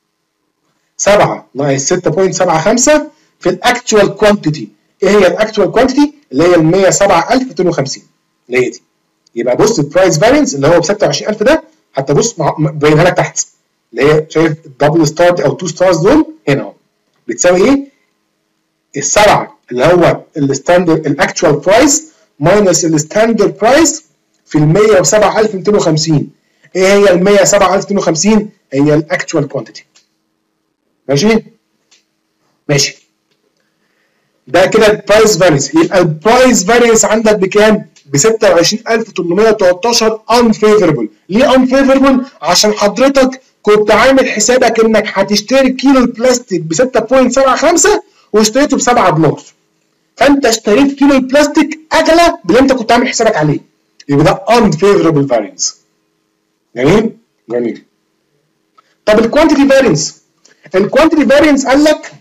Speaker 1: سبعة ناقص ستة فاصلة سبعة خمسة في الاكتوال كوانتيتي. ايه هي الاكتوال كوانتيتي؟ اللي هي ال مية وسبعة ألف وميتين وخمسين اللي هي دي. يبقى بص البرايس فارينس اللي هو ب ستة وعشرين ألف ده، حتى بص باينها لك تحت اللي هي شايف الدبل ستار او تو ستارز دول هنا اهو بتساوي ايه؟ السبعه اللي هو الستاندرد الاكتوال برايس ماينس الستاندرد برايس في ال مية وسبعة ألف وميتين وخمسين. ايه هي ال مية وسبعة ألف وميتين وخمسين؟ هي الاكتوال كوانتيتي. ماشي؟ ماشي. ده كده البرايس فارينس. يبقى البرايس فارينس عندك بكام؟ ب ستة وعشرين ألف وتمنمية وتلتاشر unfavorable. ليه unfavorable؟ عشان حضرتك كنت عامل حسابك انك هتشتري كيلو البلاستيك ب ستة فاصلة سبعة خمسة واشتريته ب سبعة دولار. فانت اشتريت كيلو البلاستيك اغلى من اللي انت كنت عامل حسابك عليه. يبقى ده unfavorable variance. جميل؟ جميل. طب الكوانتيتي فارينس. الكوانتيتي فارينس قال لك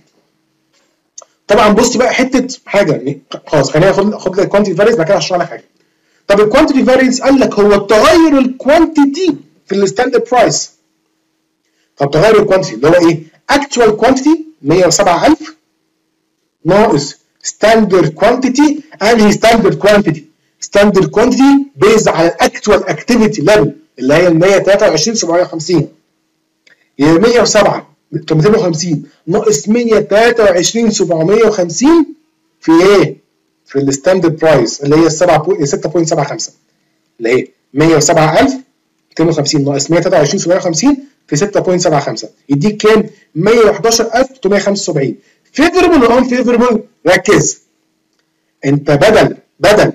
Speaker 1: طبعا بص بقى حته حاجه خلاص خلينا ناخد خد لك الكوانتيتي فارينس بعد كده هشرح لك حاجه. طب الكوانتيتي فارينس قال لك هو تغير الكوانتيتي في الستاندرد برايس. طب تغير الكوانتيتي اللي هو ايه؟ اكتوال كوانتيتي مية وسبعة ألف ناقص ستاندرد كوانتيتي. انهي ستاندرد كوانتيتي؟ ستاندرد كوانتيتي بيز على الاكتوال اكتيفيتي ليفل اللي هي ال مية وتلاتة وعشرين سبعمية وخمسين. هي مية وسبعة ميتين وخمسين ناقص مية وتلاتة وعشرين سبعمية وخمسين في ايه؟ في الستاندرد برايس اللي هي ستة فاصلة سبعة خمسة اللي هي مية وسبعة ألف ميتين وخمسين ناقص مية وتلاتة وعشرين سبعمية وخمسين في ستة فاصلة سبعة خمسة يديك كام؟ مية وحداشر ألف وتلتمية وخمسة وسبعين. فيفربل ولا ان فيفربل؟ ركز. انت بدل بدل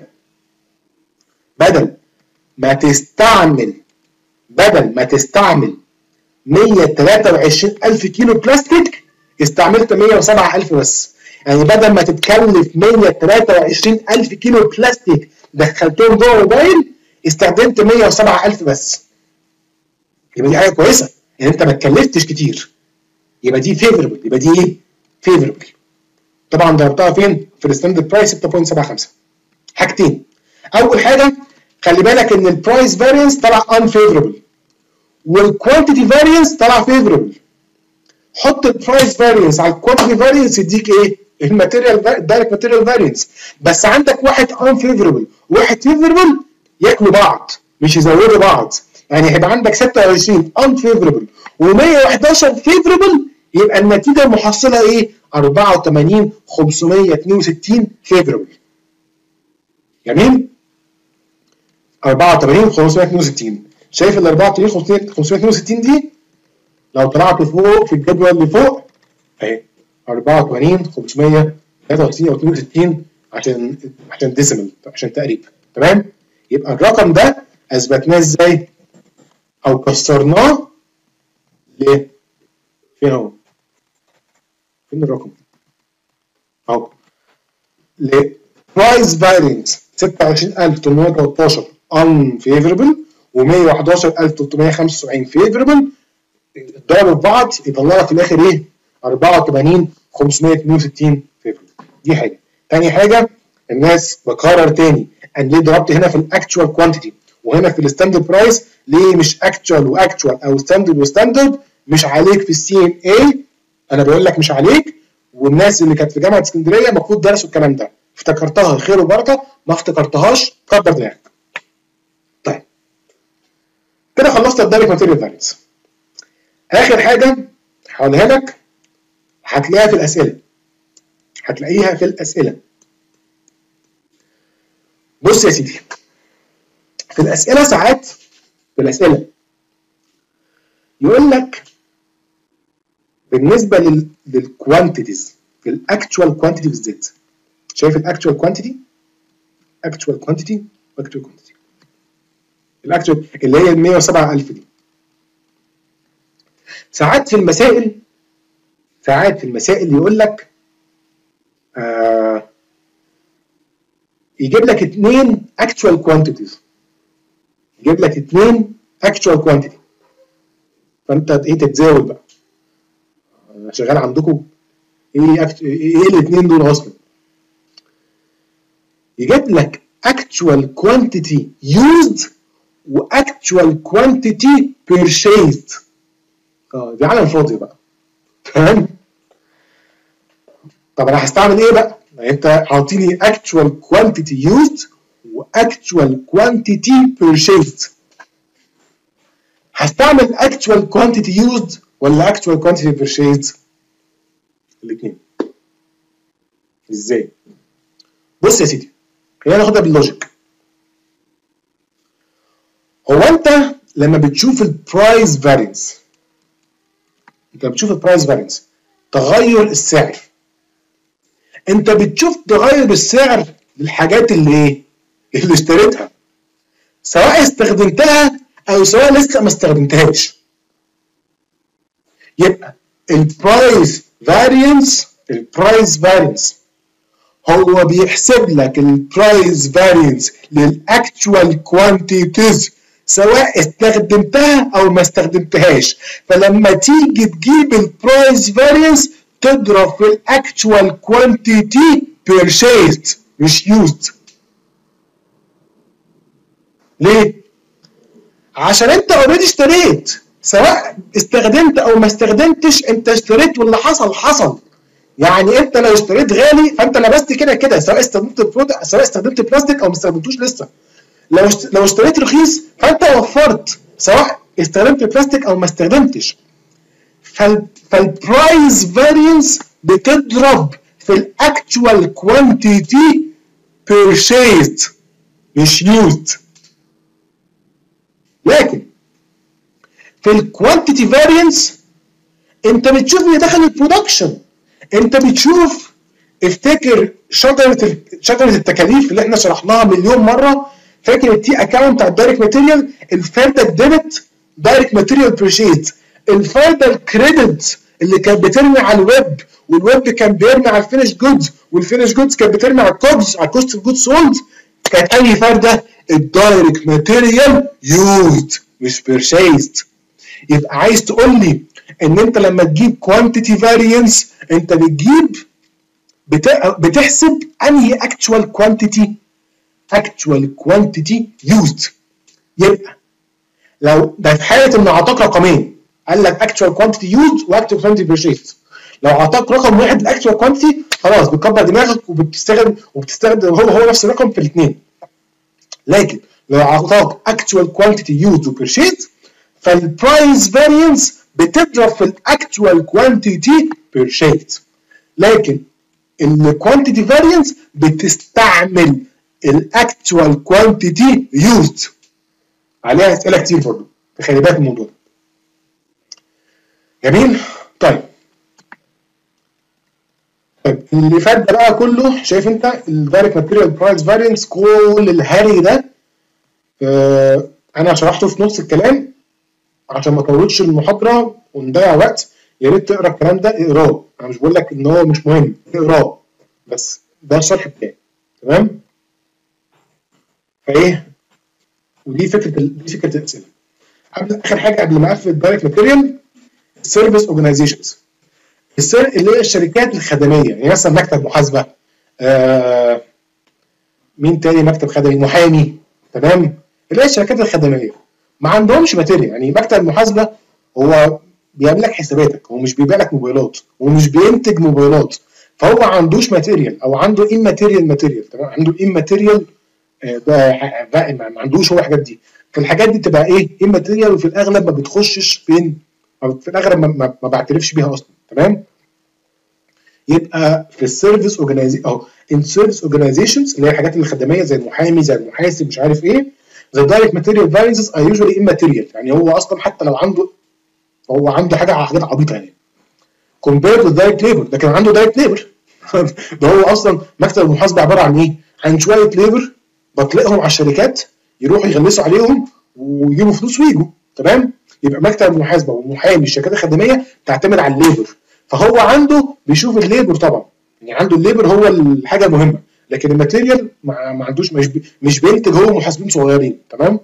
Speaker 1: بدل ما تستعمل بدل ما تستعمل مية وتلاتة وعشرين ألف كيلو بلاستيك استعملت مية وسبعة ألف بس. يعني بدل ما تتكلف مية وتلاتة وعشرين ألف كيلو بلاستيك دخلتهم جوه موبايل استخدمت مية وسبعة ألف بس. يبقى دي حاجه كويسه يعني انت ما اتكلفتش كتير. يبقى دي فيفربل. يبقى دي ايه؟ فيفربل. طبعا ضربتها فين؟ في الستاندرد برايس ستة فاصلة سبعة خمسة. حاجتين. اول حاجه خلي بالك ان البرايس فارينس طلع unfavorable والكوانتيتي فارينس طلع فيفربل. حط البرايس فارينس على الكوانتيتي فارينس يديك ايه؟ الماتيريال دايركت ماتيريال فارينس. بس عندك واحد unfavorable وواحد فيفربل ياكلوا بعض مش يزودوا بعض. يعني هيبقى عندك ستة وعشرين unfavorable ومية وحداشر favorable يبقى النتيجه المحصله ايه؟ أربعة وتمانين خمسمية واتنين وستين favorable. جميل؟ أربعة وتمانين خمسمية واتنين وستين. شايف ال أربعة وتمانين خمسمية واتنين وستين دي لو طلعت فوق في الجدول اللي فوق اهي أربعة وتمانين خمسمية وتلاتة وستين او اتنين وستين عشان عشان ديسيمال عشان تقريب. تمام؟ يبقى الرقم ده اثبتناه ازاي؟ او كسرناه ليه؟ فين اهو؟ فين الرقم؟ اهو. ل price variance ستة وعشرين ألف وتمنمية وتلتاشر unfavorable ومية وحداشر ألف وتلتمية وخمسة وسبعين favorable، اتضربوا في بعض يطلع لك في الاخر ايه؟ أربعة وتمانين ألف وخمسمية اتنين وستين favorable. دي حاجه. تاني حاجه الناس بكرر تاني انا ليه ضربت هنا في الاكتشوال كوانتيتي وهنا في الستاندرد برايس؟ ليه مش اكتشوال واكتشوال او ستاندرد وستاندرد؟ مش عليك في السي ام اي، انا بقول لك مش عليك، والناس اللي كانت في جامعه اسكندريه المفروض درسوا الكلام ده، افتكرتها خير وبركه، ما افتكرتهاش كبر دماغك. طيب كده خلصت الدايركت ماتيريال فارينس. اخر حاجه هقولها لك هتلاقيها في الاسئله، هتلاقيها في الاسئله. بص يا سيدي، في الاسئله ساعات في الاسئله يقول لك بالنسبه لل للكوانتيتيز، الاكتشوال كوانتيتي بالذات، شايف الاكتشوال كوانتيتي؟ اكتشوال كوانتيتي واكتشوال كوانتيتي الاكتشوال اللي هي ال مية وسبعة ألف دي. ساعات في المسائل ساعات في المسائل يقول لك آه يجيب لك اثنين اكتشوال كوانتيتيز، يجيب لك اثنين اكتشوال كوانتيتي، فانت ايه تتزاول بقى، شغال عندكم ايه أكت... ايه الاثنين دول اصلا؟ يجيب لك actual quantity used و actual quantity purchased. اه دي عالم فاضي بقى، تمام؟ طب انا هستعمل ايه بقى؟ انت عاطيني actual quantity used و actual quantity purchased، هستعمل actual quantity used ولا actual quantity purchased؟ الاثنين. ازاي؟ بص يا سيدي، خلينا ناخدها باللوجيك. هو انت لما بتشوف البرايس فارينس، انت بتشوف البرايس فارينس تغير السعر، انت بتشوف تغير السعر للحاجات اللي ايه؟ اللي اشتريتها، سواء استخدمتها او سواء لسه ما استخدمتهاش. يبقى البرايس فارينس البرايس فارينس هو بيحسب لك البرايس فارينس للاكتوال كوانتيتيز سواء استخدمتها او ما استخدمتهاش، فلما تيجي تجيب البرايس فارينس تضرب في الاكتوال كوانتيتي بيرشيزد مش يوزد. ليه؟ عشان انت اوريدي اشتريت، سواء استخدمت او ما استخدمتش انت اشتريت واللي حصل حصل. يعني انت لو اشتريت غالي فانت لبست كده كده، سواء استخدمت برودكت سواء استخدمت بلاستيك او ما استخدمتوش لسه. لو لو اشتريت رخيص فانت وفرت، سواء استخدمت بلاستيك او ما استخدمتش. فال فالبرايس فارينس بتضرب في الاكتوال كوانتيتي بيرشيزد مش يوزد. لكن في الكوانتيتي فارينس انت بتشوف اللي دخل البرودكشن، انت بتشوف، افتكر شجره شجره التكاليف اللي احنا شرحناها مليون مره، فاكر التي اكونت بتاع الدايركت ماتيريال، الفايده الديبت دايركت ماتيريال بريشيت، الفايده الكريدت اللي كانت بترمي على الويب، والويب كان بيرمي على الفينش جودز، والفينش جودز كانت بترمي على الكوجز على كوست اوف جود سولد، كانت اي فايده؟ الدايركت ماتيريال يوزد مش بيرشيزد. يبقى عايز تقول لي ان انت لما تجيب كوانتيتي فارينس انت بتجيب بتحسب انهي اكتوال كوانتيتي؟ اكتوال كوانتيتي يوزد. يبقى لو ده في حاله ان اعطاك رقمين، قال لك اكتوال كوانتيتي يوزد واكتوال كوانتيتي بيرشيزد، لو اعطاك رقم واحد الاكتوال كوانتيتي خلاص بتكبر دماغك وبتستخدم وبتستخدم هو هو نفس الرقم في الاثنين. لكن لو اعطاك اكتوال كوانتيتي يوزد وبيرشيزد فالبرايس فارينس بتضرب في الاكتوال كوانتيتي بيرشيزد، لكن الكوانتيتي فارينس بتستعمل الاكتوال كوانتيتي يوزد. عليها اسئله كتير برضه، خلي بالك من الموضوع ده. جميل؟ طيب طيب اللي فات ده بقى كله، شايف انت الدايركت ماتيريال برايس فارينس كل الهري ده آه انا شرحته في نص الكلام عشان ما اطولش المحاضره ونضيع وقت. يا ريت تقرا الكلام ده، اقراه، انا مش بقول لك ان هو مش مهم، اقراه، بس ده الشرح بتاعي. تمام؟ فايه ودي فكره دي فكره الاسئله. قبل اخر حاجه قبل ما اقفل الدايركت ماتيريال، السيرفيس اورجانيزيشنز اللي هي الشركات الخدميه، يعني مثلا مكتب محاسبه، آه مين تاني، مكتب خدمي، محامي، تمام، اللي هي الشركات الخدميه ما عندهمش ماتيريال. يعني مكتب المحاسبه هو بيعمل لك حساباتك، هو مش بيبيع لك موبايلات ومش بينتج موبايلات، فهو ما عندوش ماتيريال او عنده اماتيريال ماتيريال، تمام، عنده اماتيريال ده ما عندوش هو الحاجات دي. فالحاجات دي تبقى ايه؟ اماتيريال، وفي الاغلب ما بتخشش فين؟ في الاغلب ما, ما, ما بعترفش بيها اصلا، تمام. يبقى في السيرفيس اورجانيزيشن او ان سيرفيس اورجانيزيشنز اللي هي الحاجات الخدميه زي المحامي زي المحاسب مش عارف ايه، the direct material variances are usually immaterial. يعني هو اصلا حتى لو عنده هو عنده حاجه حاجات عبيطه يعني compared with direct labor، لكن عنده direct labor ده هو اصلا مكتب المحاسبه عباره عن ايه؟ عن شويه ليبر بطلقهم على الشركات يروحوا يغلسوا عليهم ويجيبوا فلوس ويجوا، تمام. يبقى مكتب المحاسبه والمحامي الشركات الخدميه تعتمد على الليبر، فهو عنده بيشوف الليبر طبعا، يعني عنده الليبر هو الحاجه المهمه، لكن الماتيريال ما, ما عندوش، مش بي مش بينتج هو محاسبين صغيرين، تمام.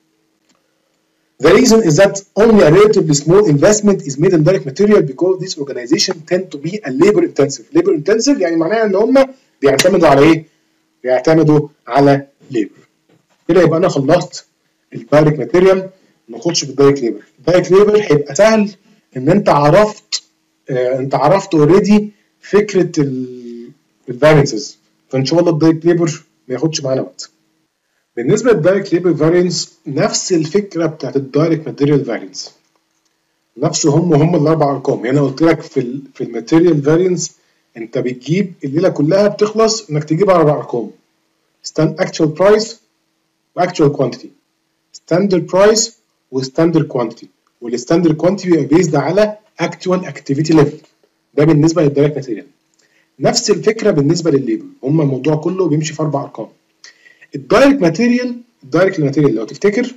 Speaker 1: The reason is that only a relatively small investment is made in direct material because this organization tend to be a labor intensive. Labor intensive يعني معناها ان هم بيعتمدوا على ايه؟ بيعتمدوا على labor. كده يبقى انا خلصت الدايركت ماتيريال، ما ناخدش في الدايركت ليبر. الدايركت ليبر هيبقى سهل ان انت عرفت آه انت عرفت اوريدي فكره الفارينسز، فان شاء الله الدايركت ليبر ما ياخدش معانا وقت. بالنسبه للدايركت ليبر فارينس نفس الفكره بتاعت الدايركت ماتيريال فارينس، نفسه هم هم الاربع ارقام. يعني انا قلت لك في ال في الماتيريال فارينس انت بتجيب الليله كلها بتخلص انك تجيب اربع ارقام: stand actual price واكتوال كوانتيتي، ستاندرد برايس وستاندرد كوانتيتي، والستاندرد كوانتيتي بيبقى بيزد على اكتوال اكتيفيتي ليفل. ده بالنسبه للدايركت ماتيريال. نفس الفكره بالنسبه للليبل، هم الموضوع كله بيمشي في اربع ارقام. الدايركت ماتيريال الدايركت ماتيريال لو تفتكر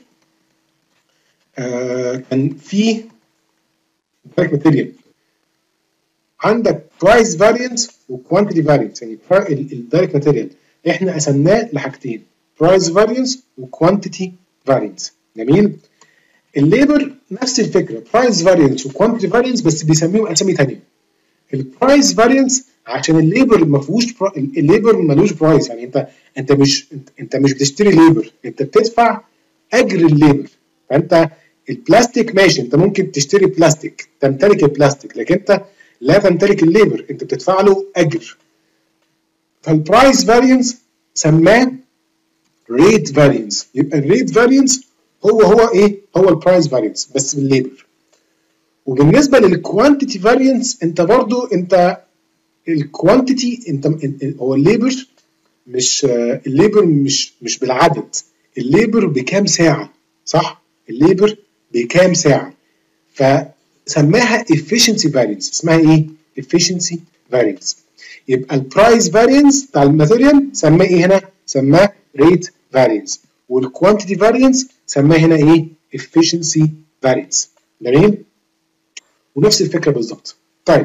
Speaker 1: آه كان في دايركت ماتيريال عندك برايس فارينس وكوانتيتي فارينس. يعني الدايركت ماتيريال احنا قسمناه لحاجتين: برايس فارينس وكوانتيتي فارينس، جميل. الليبر نفس الفكره، برايس فارينس وكوانتيتي فارينس، بس بيسميهم اسامي ثانيه. البرايس فارينس عشان الليبر ما فيهوش برا... الليبر ملوش برايس، يعني انت انت مش انت, انت مش بتشتري ليبر، انت بتدفع اجر الليبر. فانت البلاستيك ماشي، انت ممكن تشتري بلاستيك تمتلك البلاستيك، لكن انت لا تمتلك الليبر، انت بتدفع له اجر. فالبرايس فارينس سماه ريت فارينس. يبقى الريت فارينس هو هو ايه؟ هو البرايس فارينس بس بالليبر. وبالنسبه للكوانتيتي فارينس انت برضو انت الكوانتيتي انت هو الليبر مش الليبر مش مش بالعدد، الليبر بكام ساعه، صح؟ الليبر بكام ساعه، فسماها efficiency variance. اسمها ايه؟ efficiency variance. يبقى البرايس فارينس بتاع الماتيريال سماه ايه هنا؟ سماه ريت فارينس. والكوانتيتي فارينس سماه هنا ايه؟ efficiency variance. جميل؟ ونفس الفكره بالظبط. طيب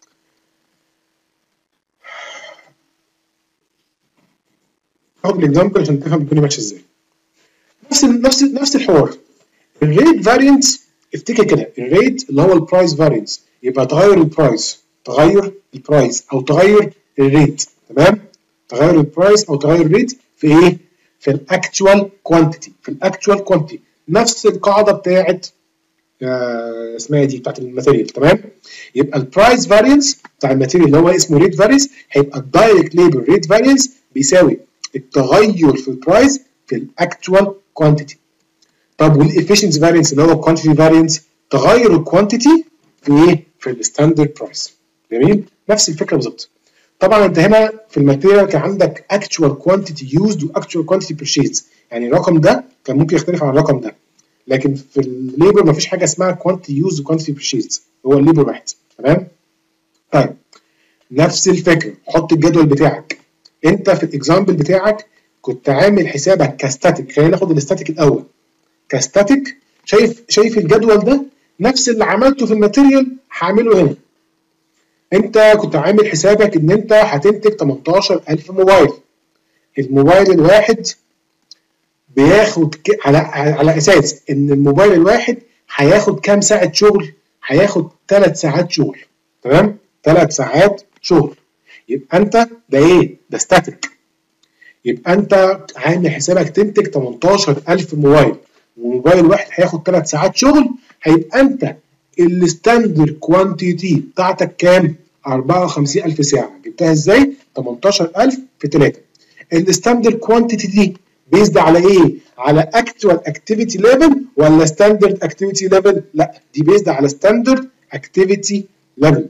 Speaker 1: هاخد الاكزامبل عشان تفهم الدنيا ماشيه ازاي. نفس نفس نفس الحوار. الريت فارينس افتكر كده، الريت اللي هو البرايس فارينس، يبقى تغير البرايس تغير البرايس او تغير الريت، تمام؟ تغير البرايس او تغير الريت في ايه؟ في الاكتوال كوانتيتي. في الاكتوال كوانتيتي نفس القاعده بتاعت آه اسمها دي بتاعت الماتيريال، تمام؟ يبقى البرايس فارينس بتاع الماتيريال اللي هو اسمه ريت فارينس هيبقى الدايركت ليبر ريت فارينس بيساوي التغير في البرايس في الاكتوال كوانتيتي. طب والافشنسي فارينس اللي هو الكوانتيتي فارينس تغير الكوانتيتي في ايه؟ في الستاندرد برايس. جميل؟ نفس الفكره بالظبط. طبعا انت هنا في الماتيريال كان عندك اكتوال كوانتيتي يوزد واكتوال كوانتيتي بيرشيز، يعني الرقم ده كان ممكن يختلف عن الرقم ده، لكن في الليبر مفيش حاجه اسمها كوانتيتي يوزد وكوانتيتي بيرشيز، هو الليبر واحد، تمام؟ طيب نفس الفكره، حط الجدول بتاعك. انت في الاكزامبل بتاعك كنت عامل حسابك كستاتيك، خلينا ناخد الاستاتيك الاول. كستاتيك شايف شايف الجدول ده نفس اللي عملته في الماتيريال هعمله هنا. انت كنت عامل حسابك ان انت هتنتج تمنتاشر ألف موبايل، الموبايل الواحد بياخد ك... على على اساس ان الموبايل الواحد هياخد كام ساعه شغل؟ هياخد ثلاث ساعات شغل. تمام؟ ثلاث ساعات شغل. يبقى انت ده ايه؟ ده ستاتيك. يبقى انت عامل حسابك تنتج تمنتاشر ألف موبايل، وموبايل واحد هياخد ثلاث ساعات شغل، هيبقى انت الستاندرد كوانتيتي بتاعتك كام؟ أربعة وخمسين ألف ساعه. جبتها ازاي؟ تمنتاشر ألف في ثلاثة. الستاندرد كوانتيتي دي بيزد على ايه؟ على اكتوال اكتيفيتي ليفل ولا ستاندرد اكتيفيتي ليفل؟ لا، دي بيزد على ستاندرد اكتيفيتي ليفل.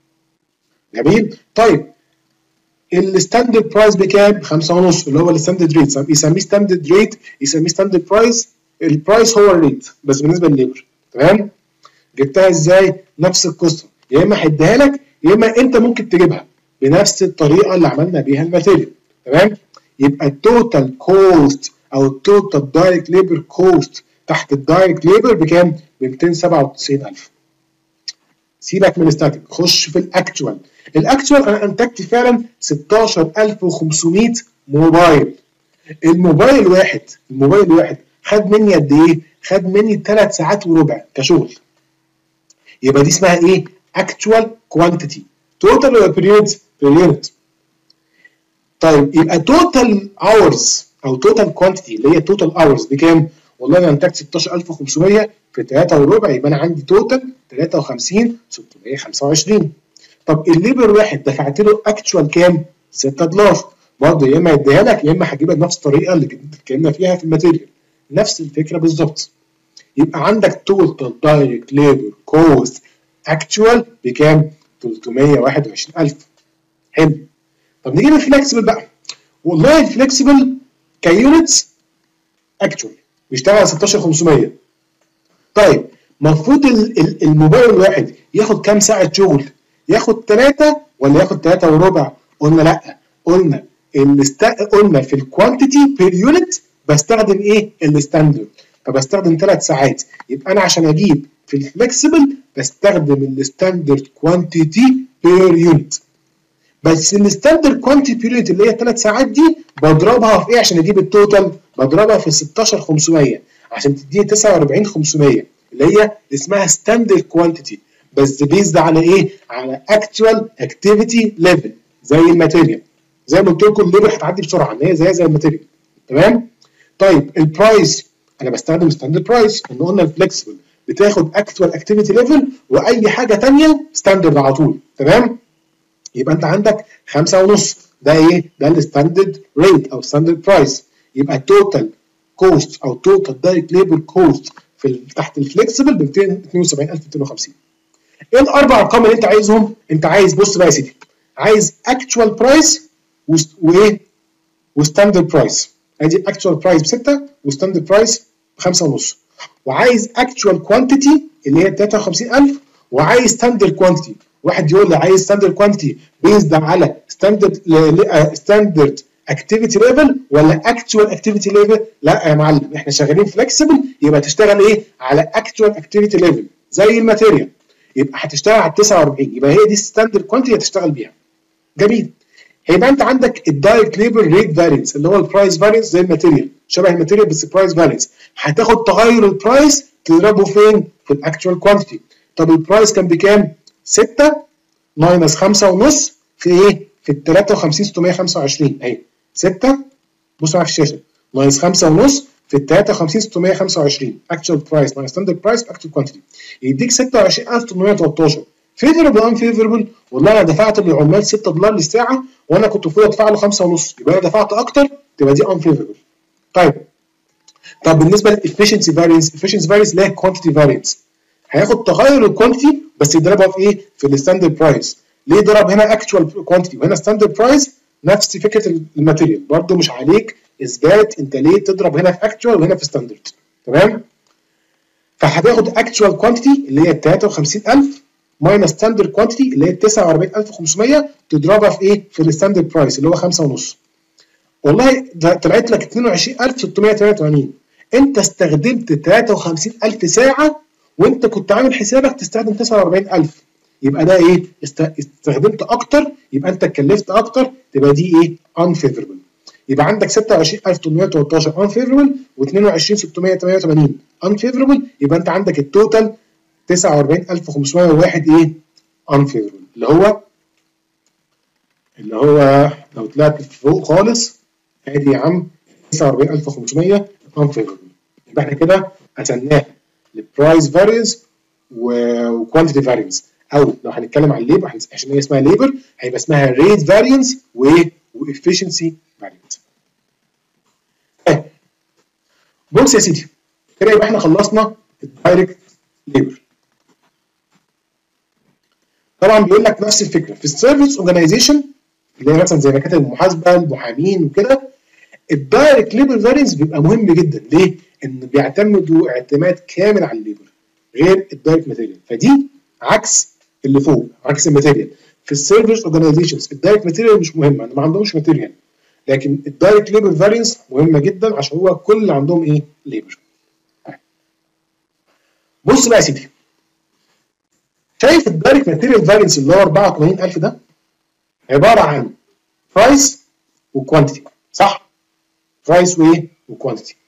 Speaker 1: جميل؟ طيب الستاندرد برايس بكام؟ خمسة ونص اللي هو الستاندرد ريت. يسميه ستاندرد ريت، يسميه ستاندرد برايس. البرايس هو الريت بس بالنسبه للليبر. تمام؟ جبتها ازاي؟ نفس القصه، يا اما هيديها لك يا اما انت ممكن تجيبها بنفس الطريقه اللي عملنا بيها الماتيريال. تمام؟ يبقى التوتال كوست او التوتال دايركت ليبر كوست تحت الدايركت ليبر بكام؟ ب مئتين وسبعة وتسعين ألف. سيبك من الستاتيك، خش في الاكتوال. الاكتوال انا انتجت فعلا ستاشر ألف وخمسمية موبايل. الموبايل الواحد الموبايل الواحد خد مني قد ايه؟ خد مني ثلاث ساعات وربع كشغل. يبقى دي اسمها ايه؟ اكتوال كوانتيتي. توتال ولا بير يونت؟ بير يونت. طيب يبقى توتال اورز او توتال كوانتيتي اللي هي توتال اورز بكام؟ والله انا انتجت ستاشر ألف وخمسمية في ثلاثة وربع، يبقى انا عندي توتال ثلاثة وخمسين ألف وستمية وخمسة وعشرين. طب الليبر واحد دفعت له اكتوال كام؟ ستة دولار. برضه يا اما يديها لك يا اما هتجيبها بنفس الطريقه اللي اتكلمنا فيها في الماتيريال. نفس الفكره بالظبط. يبقى عندك توتال دايركت ليبر كوست اكتوال بكام؟ ثلاثمية وواحد وعشرين ألف. حلو. طب نيجي للفلكسبل بقى. والله الفلكسبل كيونتس اكتوال بيشتغل على ستاشر ألف وخمسمية. طيب المفروض الموبايل الواحد ياخد كام ساعه شغل؟ ياخد ثلاثة ولا ياخد ثلاثة وربع؟ قلنا لا، قلنا الست... قلنا في الكوانتيتي بير يونت بستخدم ايه؟ الستاندرد. فبستخدم ثلاث ساعات. يبقى انا عشان اجيب في الفلكسبل بستخدم الستاندرد كوانتيتي بير يونت. بس الستاندرد كوانتيتي بير يونت اللي هي ثلاث ساعات دي بضربها في ايه عشان اجيب التوتال؟ بضربها في ستاشر ألف وخمسمية عشان تديني تسعة وأربعين ألف وخمسمية اللي هي اسمها ستاندرد كوانتيتي. بس بيزد على ايه؟ على اكتوال اكتيفيتي ليفل زي الماتيريال. زي ما قلت لكم الليبر هتعدي بسرعه ان هي زي زي الماتيريال. تمام؟ طيب البرايس انا بستخدم ستاندرد برايس. ان قلنا الفلكسبل بتاخد اكتوال اكتيفيتي ليفل واي حاجه ثانيه ستاندرد على طول. تمام؟ يبقى انت عندك خمسة ونص ده ايه؟ ده الستاندرد ريت او ستاندرد برايس. يبقى التوتال كوست او توتال دايركت ليبر كوست في تحت الفلكسبل ب مئتين واثنين وسبعين ألف ومئتين وخمسين. ايه الاربع ارقام اللي انت عايزهم؟ انت عايز بص بقى يا سيدي، عايز اكتوال برايس وايه؟ وستاندرد برايس. ادي اكتوال برايس ب ستة وستاندرد برايس ب خمسة ونص. وعايز اكتوال كوانتيتي اللي هي ثلاثة وخمسين ألف، وعايز ستاندرد كوانتيتي. واحد يقول لي عايز ستاندرد كوانتيتي بيزد على ستاندرد ستاندرد اكتيفيتي ليفل ولا اكتوال اكتيفيتي ليفل؟ لا يا معلم، احنا شغالين فلكسبل يبقى تشتغل ايه؟ على اكتوال اكتيفيتي ليفل زي الماتيريال. يبقى هتشتغل على تسعة وأربعين، يبقى هي دي الستاندرد كوانتيتي هتشتغل بيها. جميل. هيبقى انت عندك الدايركت ليبر ريت فارينس اللي هو البرايس فارينس زي الماتيريال، شبه الماتيريال بس برايس فارينس. هتاخد تغير البرايس تضربه فين؟ في الاكتوال كوانتيتي. طب البرايس كان بكام؟ ستة ماينس خمسة ونص في ايه؟ في ال ثلاثة وخمسين ألف وستمية وخمسة وعشرين اهي. ستة بصوا معايا في الشاشه ماينس خمسة ونص في ال ثلاثة وخمسين ألف وستمية وخمسة وعشرين اكتوال برايس ماينس ستاندرد برايس اكتوال كوانتيتي يديك ستة وعشرين ألف وثمانمية وتلتاشر. فيفربل ان فيفربل؟ والله انا دفعت للعمال ستة دولار للساعه وانا كنت المفروض ادفع له خمسة ونص، يبقى انا دفعت اكتر، تبقى دي ان فيفربل. طيب طب بالنسبه للافشنسي فارينس، الافشنسي فارينس اللي هي كوانتيتي فارينس، هياخد تغير الكوانتيتي بس يضربها في ايه؟ في الستاندرد برايس. ليه ضرب هنا اكتوال كوانتيتي وهنا ستاندرد برايس؟ نفس فكره الماتيريال، برده مش عليك اثبات انت ليه تضرب هنا في اكتوال وهنا في ستاندرد. تمام؟ فهتاخد اكتوال كوانتيتي اللي هي ثلاثة وخمسين ألف ماينس ستاندرد كوانتيتي اللي هي تسعة وأربعين ألف وخمسمية تضربها في ايه؟ في الستاندرد برايس اللي هو خمسة ونص. والله طلعت لك اثنين وعشرين ألف وستمية وثمانية وثمانين. انت استخدمت ثلاثة وخمسين ألف ساعه وانت كنت عامل حسابك تستخدم تسعة وأربعين ألف. يبقى ده ايه؟ استخدمت اكتر، يبقى انت اتكلفت اكتر، تبقى دي ايه؟ unfavorable. يبقى عندك ستة وعشرين ألف وثمانمائة وثلاثة عشر unfavorable واثنين وعشرين ألف وستمائة وثمانية وثمانين unfavorable، يبقى انت عندك التوتال تسعة وأربعين ألف وخمسمائة وواحد ايه unfavorable، اللي هو اللي هو لو طلعت فوق خالص ادي يا عم تسعة وأربعين ألف وخمسمائة unfavorable. يبقى احنا كده قسمناها لبرايس فارينس وكوانتيتي فارينس، او لو هنتكلم عن الليبر عشان هي اسمها ليبر هيبقى اسمها ريت فارينس وايه وافشنسي فارينس. بص يا سيدي كده يبقى احنا خلصنا الدايركت ليبر. طبعا بيقول لك نفس الفكره في السيرفيس اورجانيزيشن اللي هي مثلا زي مكاتب المحاسبه المحامين وكده، الدايركت ليبر فارينس بيبقى مهم جدا. ليه؟ ان بيعتمدوا اعتماد كامل على الليبر غير الدايركت ماتيريال، فدي عكس اللي فوق، عكس الماتيريال. في السيرفيس اورجانيزيشنز الدايركت ماتيريال مش مهمه، ما عندهمش ماتيريال، لكن الدايركت ليبر فارينس مهمه جدا عشان هو كل اللي عندهم ايه؟ ليبر. بص بقى يا سيدي، شايف الدايركت ماتيريال فارينس اللي هو أربعة وثمانين ألف ده عباره عن برايس وكوانتيتي، صح؟ برايس وايه؟ وكوانتيتي.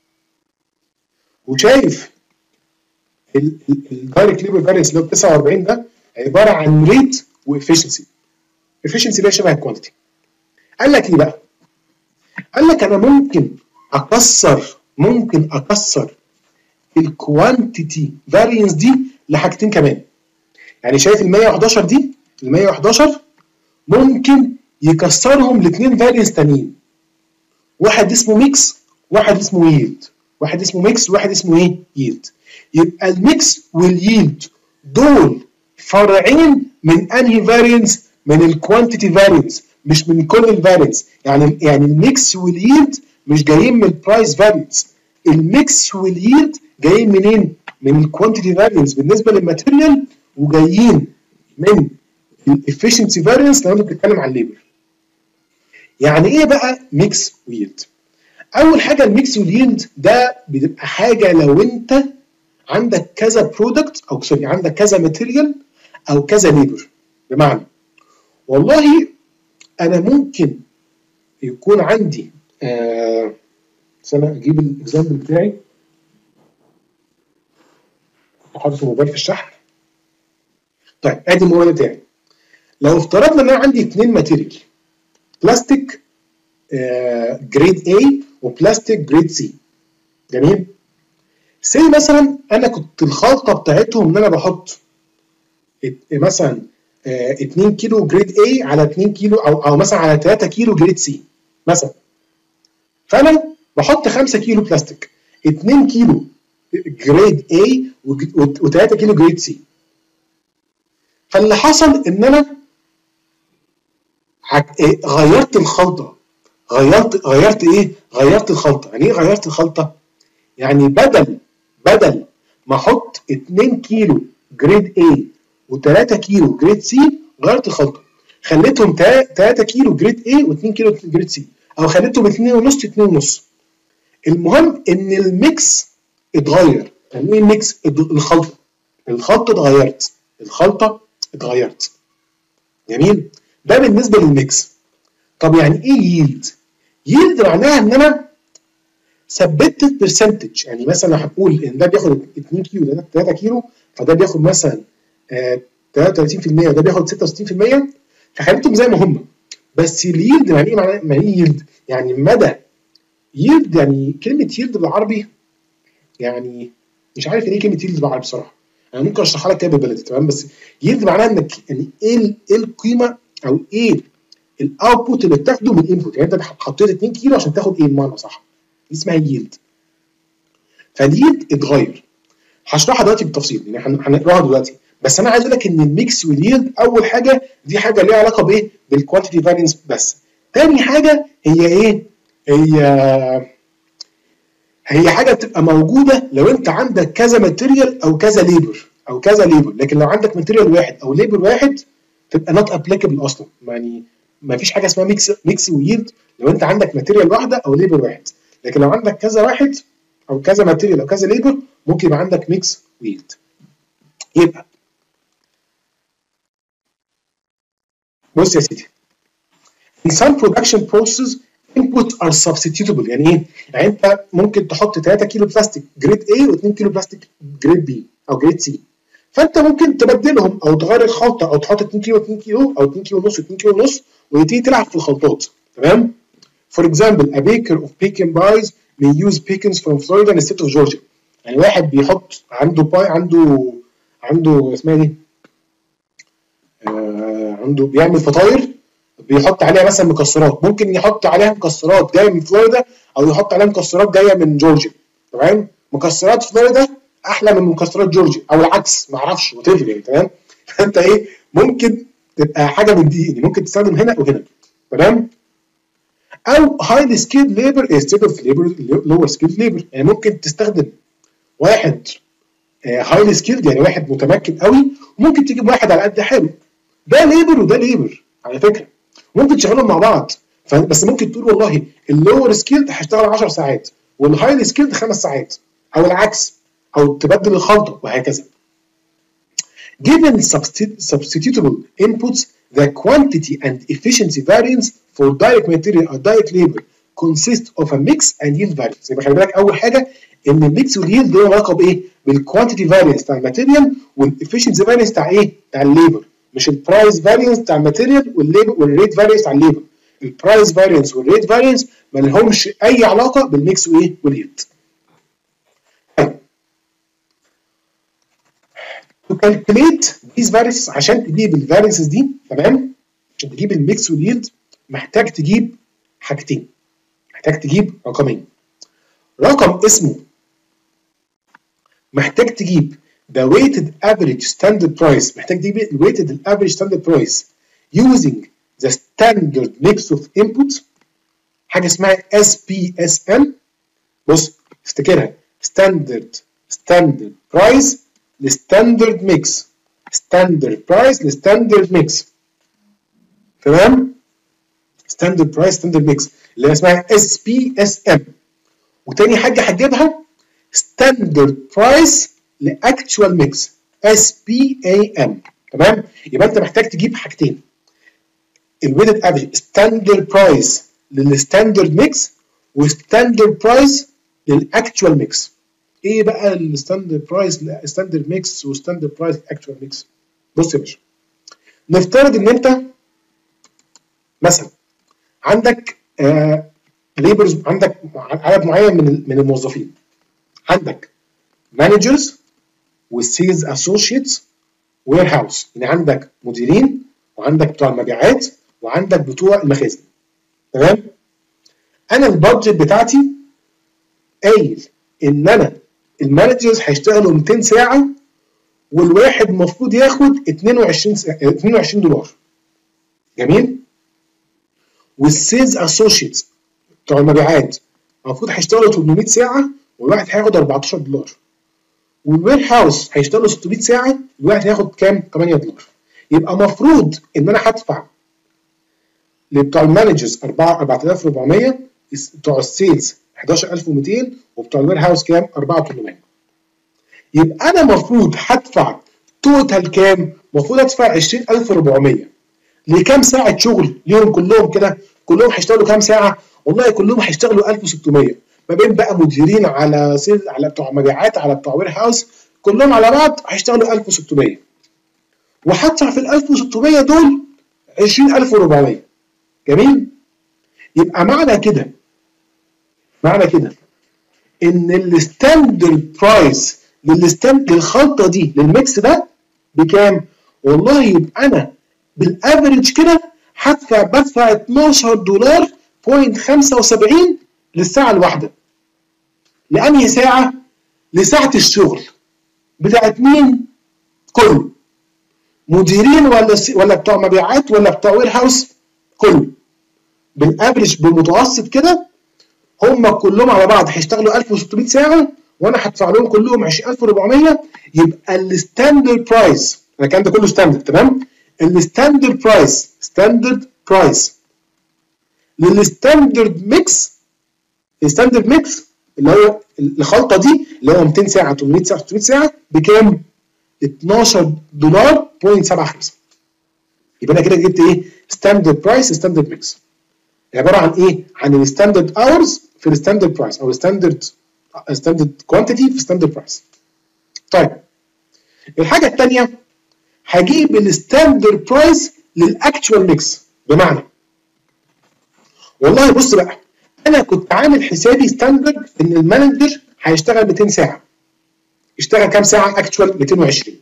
Speaker 1: وشايف الدايركت ليبر فارينس اللي هو تسعة وأربعين ده عباره عن ريت وافشنسي. افشنسي ده شبه الكوانتيتي. قال لك ايه بقى؟ قال لك انا ممكن اكسر ممكن اكسر الكوانتيتي فارينس دي لحاجتين كمان. يعني شايف ال مية وحداشر دي، ال مية وحداشر ممكن يكسرهم لاثنين فارينس تانيين، واحد اسمه ميكس واحد اسمه ييلد. واحد اسمه ميكس وواحد اسمه ايه؟ ييلد. يبقى الميكس والييلد دول فرعين من انهي فارينس؟ من الكوانتيتي فارينس، مش من كل الفارينس. يعني يعني الميكس والييلد مش جايين من البرايس فارينس، الميكس والييلد جايين منين؟ من الكوانتيتي فارينس بالنسبه للماتيريال، وجايين من الافشنسي فارينس لو انت بتتكلم عن الليبر. يعني ايه بقى ميكس ويلد؟ اول حاجه الميكس واليلد ده بتبقى حاجه لو انت عندك كذا برودكت او سوري عندك كذا ماتيريال او كذا ليبر. بمعنى والله انا ممكن يكون عندي آه استنى اجيب الاكزامبل بتاعي، حاطط الموبايل في الشحن. طيب ادي الموبايل بتاعي. لو افترضنا ان انا عندي اثنين ماتيريال، بلاستيك آه جريد A وبلاستيك جريد C، جميل؟ سي مثلا انا كنت الخلطه بتاعتهم ان انا بحط مثلا اتنين كيلو جريد A على اتنين كيلو او او مثلا على تلاتة كيلو جريد C مثلا، فانا بحط خمسة كيلو بلاستيك، اتنين كيلو جريد A و3 كيلو جريد C. فاللي حصل ان انا غيرت الخلطه، غيرت غيرت ايه؟ غيرت الخلطه. يعني ايه غيرت الخلطه؟ يعني بدل بدل ما احط اتنين كيلو جريد A و3 كيلو جريد C، غيرت الخلطه، خليتهم تلاتة كيلو جريد A و2 كيلو جريد C، او خليتهم اتنين ونص اتنين ونص. المهم ان الميكس اتغير. يعني ايه الميكس؟ الخلطه الخلطه اتغيرت الخلطه اتغيرت جميل؟ ده بالنسبه للميكس. طب يعني ايه ييلد؟ ييلد معناها ان انا ثبتت البرسنتج. يعني مثلا هنقول ان ده بياخد اتنين كيلو ده تلاتة كيلو، فده بياخد مثلا آه تلاتة وتلاتين في المية وده بياخد ستة وستين في المية، فخليتهم زي ما هم. بس اليلد يعني ايه؟ معناه ايه يلد؟ يعني مدى يلد. يعني كلمه يلد بالعربي يعني مش عارف ايه كلمه يلد بالعربي بصراحه، انا ممكن اشرحها لك كده بالبلدي تمام. بس يلد معناها انك يعني ايه ايه القيمه او ايه الاوتبوت اللي بتاخده من الانبوت. يعني انت حطيت اتنين كيلو عشان تاخد ايه بمعنى صح، دي اسمها يلد. فاليلد اتغير، هشرحها دلوقتي بالتفصيل يعني هنقراها دلوقتي. بس انا عايز اقول لك ان الميكس واليلد اول حاجه دي حاجه ليها علاقه بايه؟ بالكوانتيتي فارينس بس. تاني حاجه هي ايه؟ هي هي حاجه بتبقى موجوده لو انت عندك كذا ماتيريال او كذا ليبر او كذا ليبر، لكن لو عندك ماتيريال واحد او ليبر واحد تبقى نوت ابليكابل اصلا. يعني ما فيش حاجه اسمها ميكس ميكس ويلد لو انت عندك ماتيريال واحده او ليبر واحد، لكن لو عندك كذا واحد او كذا ماتيريال او كذا ليبر ممكن يبقى عندك ميكس ويلد. يبقى بص يا سيدي، in some production processes inputs are substitutable. يعني ايه؟ يعني انت ممكن تحط ثلاثة كيلو بلاستيك جريد A و اثنين كيلو بلاستيك جريد B او جريد C، فانت ممكن تبدلهم او تغير الخلطه او تحط اثنين كيلو اثنين كيلو او اثنين كيلو ونص اثنين كيلو ونص وتبتدي تلعب في الخلطات. تمام؟ For example, a baker of pecan pies may use pecans from Florida instead of Georgia. يعني واحد بيحط عنده باي عنده عنده اسمها دي آه عنده بيعمل فطاير بيحط عليها مثلا مكسرات، ممكن يحط عليها مكسرات جايه من فلوريدا او يحط عليها مكسرات جايه من جورجيا. تمام؟ مكسرات فلوريدا احلى من مكسرات جورجيا او العكس، ما اعرفش وتفرق يعني. تمام؟ فانت ايه ممكن تبقى حاجه من دي، يعني ممكن تستخدم هنا وهنا. تمام؟ او highly skilled labor instead of labor lower skilled labor. يعني ممكن تستخدم واحد highly skilled يعني واحد متمكن قوي، وممكن تجيب واحد على قد حاله. ده ليبر وده ليبر على فكره، ممكن تشغلهم مع بعض. بس ممكن تقول والله اللور سكيلد هيشتغل عشر ساعات والهايلي سكيلد خمس ساعات او العكس، او تبدل الخلطه وهكذا. Given substitutable inputs, the quantity and efficiency variance for direct material or direct labor consist of a mix and yield variance. يبقى خلي بالك اول حاجه ان الميكس واليلد له علاقه بايه؟ بالكوانتيتي فارينس بتاع الماتيريال والافشنسي فارينس بتاع ايه؟ بتاع الليبر، مش البرايس فارينس بتاع الماتيريال والليبر والريت فارينس بتاع الليبر. البرايس فارينس والريت فارينس ما لهمش اي علاقه بالميكس وايه؟ واليلد. To calculate these variances عشان تجيب الفارينسز دي، تمام؟ عشان تجيب الميكس واليلد محتاج تجيب حاجتين. محتاج تجيب رقمين. رقم اسمه محتاج تجيب the weighted average standard price، محتاج تجيب ال weighted average standard price using the standard mix of inputs، حاجه اسمها S P S M. بص افتكرها، standard standard price لستاندرد ميكس، ستاندرد برايس لستاندرد ميكس. تمام؟ ستاندرد برايس ستاندرد ميكس اللي هي اسمها اس بي اس ام. وتاني حاجه هتجيبها ستاندرد برايس لاكتشوال ميكس اس بي اي ام. تمام؟ يبقى انت محتاج تجيب حاجتين، الويتد افريج ستاندرد برايس للستاندرد ميكس وستاندرد برايس للاكتشوال ميكس. ايه بقى الستاندرد برايس ستاندرد ميكس وستاندرد برايس اكتوال ميكس؟ بص يا باشا، نفترض ان انت مثلا عندك آه ليبرز، عندك عدد معين من من الموظفين، عندك مانجرز والسيلز اسوشيتس وير هاوس، يعني عندك مديرين وعندك بتوع المبيعات وعندك بتوع المخازن. تمام؟ انا البادجت بتاعتي قايل ان انا المانجرز هيشتغلوا مئتين ساعه والواحد المفروض ياخد اتنين وعشرين اتنين وعشرين دولار. جميل؟ والسيلز اسوشيتس بتوع المبيعات المفروض هيشتغلوا ثمانمئة ساعه والواحد هياخد اربعتاشر دولار. والوير هاوس هيشتغلوا ستمئة ساعه والواحد هياخد كام؟ تمانية دولار. يبقى المفروض ان انا هدفع لبتوع المانجرز اربعة آلاف واربعمية، بتوع السيلز حداشر ألف ومئتين، وبتوع الوير هاوس كام؟ اربعة آلاف وثمانمئة. يبقى انا المفروض هدفع توتال كام؟ المفروض ادفع عشرين ألف واربعمية. لكام ساعه شغل ليهم كلهم كده؟ كلهم هيشتغلوا كام ساعه؟ والله كلهم هيشتغلوا ألف وستمية، ما بين بقى مديرين على سيل على بتوع مبيعات على بتوع وير هاوس، كلهم على بعض هيشتغلوا ألف وستمية. وهدفع في ال ألف وستمية دول عشرين ألف واربعمية. جميل؟ يبقى معنى كده معنى كده ان الستاندرد برايس للستاند للخلطه دي للميكس ده بكام؟ والله يبقى انا بالافريج كده هدفع بدفع اتناشر دولار بوينت خمسة وسبعين للساعه الواحده. لانهي ساعه؟ لساعه الشغل بتاعت مين؟ كله. مديرين ولا ولا بتوع مبيعات ولا بتوع وير هاوس؟ كله. بالافريج بالمتوسط كده هم كلهم على بعض هيشتغلوا ألف وستمية ساعه وانا هدفع لهم كلهم عشرين ألف واربعمية. يبقى الستاندرد برايس، انا الكلام ده كله ستاندرد، تمام؟ الستاندرد برايس ستاندرد برايس للستاندرد ميكس، الستاندرد ميكس اللي هو الخلطه دي اللي هو مئتين ساعه ثمانمئة ساعه ستمئة ساعه بكام؟ اتناشر دولار بوينت سبعة خمسة. يبقى انا كده جبت ايه؟ ستاندرد برايس ستاندرد ميكس. عباره عن ايه؟ عن الستاندرد اورز في الستاندرد برايس او الستاندرد ستاندرد كوانتيتي في ستاندرد برايس. طيب الحاجه الثانيه هجيب الستاندرد برايس للاكتوال ميكس. بمعنى والله بص بقى، انا كنت عامل حسابي ستاندرد ان المانجر هيشتغل مئتين ساعه. اشتغل كام ساعه اكتوال؟ مئتين وعشرين.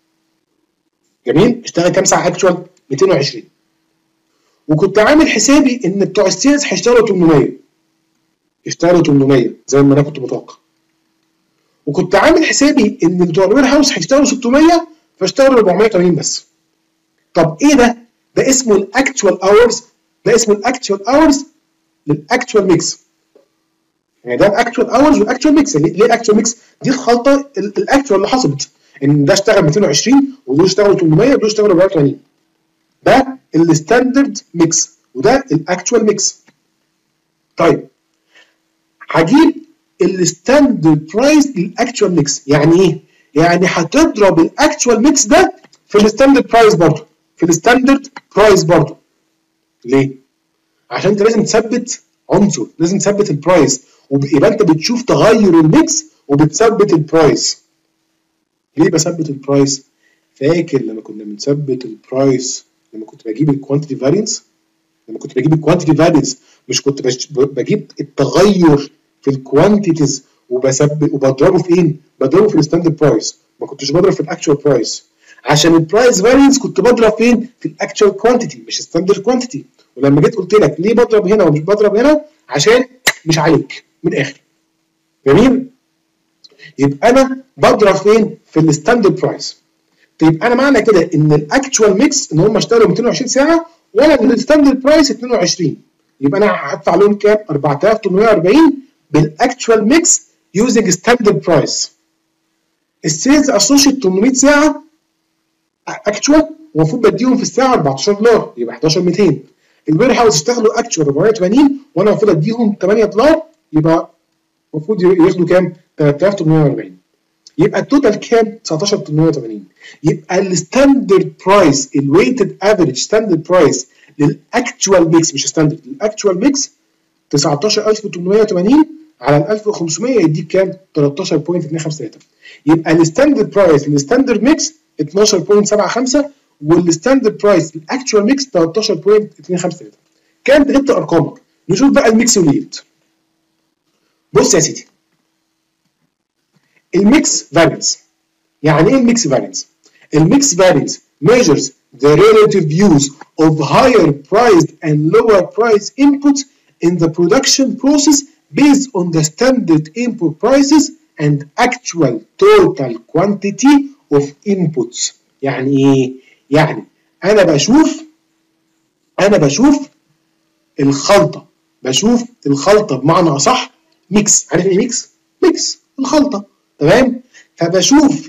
Speaker 1: جميل؟ اشتغل كام ساعه اكتوال؟ مئتين وعشرين. وكنت عامل حسابي ان بتوع السيلز هيشتغلوا ثمانمية. اشتغلوا ثمانمية زي ما انا كنت متوقع. وكنت عامل حسابي ان بتوع الوير هاوس هيشتغلوا ستمية فاشتغلوا أربعمية وتمانين بس. طب ايه ده؟ ده اسمه الاكتوال اورز، ده اسمه الاكتوال اورز للاكتوال ميكس. يعني ده الاكتوال اورز والاكتوال ميكس. يعني ليه الاكتوال ميكس؟ دي الخلطه الاكتوال اللي حصلت، ان ده اشتغل مئتين وعشرين ودول اشتغلوا ثمانمية ودول اشتغلوا أربعمية وتمانين. ده الستاندرد ميكس وده الاكتوال ميكس. طيب هجيب الستاندرد برايس للاكتوال ميكس. يعني ايه؟ يعني هتضرب الاكتوال ميكس ده في الستاندرد برايس برضه، في الستاندرد برايس برضه. ليه؟ عشان انت لازم تثبت عنصر، لازم تثبت البرايس، ويبقى انت بتشوف تغير الميكس وبتثبت البرايس. ليه بثبت البرايس؟ فاكر لما كنا بنثبت البرايس لما كنت بجيب الكوانتيتي فارينس؟ لما كنت بجيب الكوانتيتي فارينس مش كنت بجيب التغير في الكوانتيتيز وبثبت وبضربه فين؟ بضربه في الستاندرد برايس، ما كنتش بضرب في الاكتوال برايس. عشان البرايس فارينس كنت بضرب فين؟ في الاكتوال كوانتيتي مش ستاندرد كوانتيتي. ولما جيت قلت لك ليه بضرب هنا ومش بضرب هنا؟ عشان مش عليك من الاخر. جميل؟ يبقى انا بضرب فين؟ في الستاندرد برايس. يبقى انا معنى كده ان الاكتوال ميكس ان هم اشتغلوا مئتين وعشرين ساعه ولا ان الستاندرد برايس اتنين وعشرين. يبقى انا هدفع لهم كام؟ أربعة آلاف وتمنمية وأربعين بالاكتوال ميكس يوزنج ستاندرد برايس. السيلز اسوشيت ثمانمية ساعه اكتوال ومفروض بديهم في الساعه أربعتاشر دولار يبقى حداشر ومئتين. الوير هاوس اشتغلوا اكتوال أربعمية وتمانين وانا المفروض اديهم تمانية دولار يبقى المفروض ياخدوا كام؟ تلاتة آلاف وتمنمية وأربعين. يبقى التوتال كام؟ تسعتاشر ألف وتمنمية وتمانين. يبقى الستاندرد برايس الويتد افريج ستاندرد برايس للاكتوال ميكس مش ستاندرد، الاكتوال ميكس تسعتاشر ألف وتمنمية وتمانين على ال ألف وخمسمية يديك كام؟ تلتاشر فاصلة اتنين خمسة تلاتة. يبقى الستاندرد برايس للستاندرد ميكس اتناشر فاصلة سبعة خمسة والستاندرد برايس للاكتوال ميكس تلتاشر فاصلة اتنين خمسة تلاتة. كام جبت ارقامك؟ نشوف بقى الميكس واليلد. بص يا سيدي، الميكس فارينس. يعني ايه الميكس فارينس؟ الميكس فارينس measures the relative use of higher priced and lower priced inputs in the production process based on the standard input prices and actual total quantity of inputs. يعني ايه؟ يعني انا بشوف انا بشوف الخلطه بشوف الخلطه بمعنى اصح ميكس. عارف ايه ميكس؟ ميكس الخلطه، تمام؟ فبشوف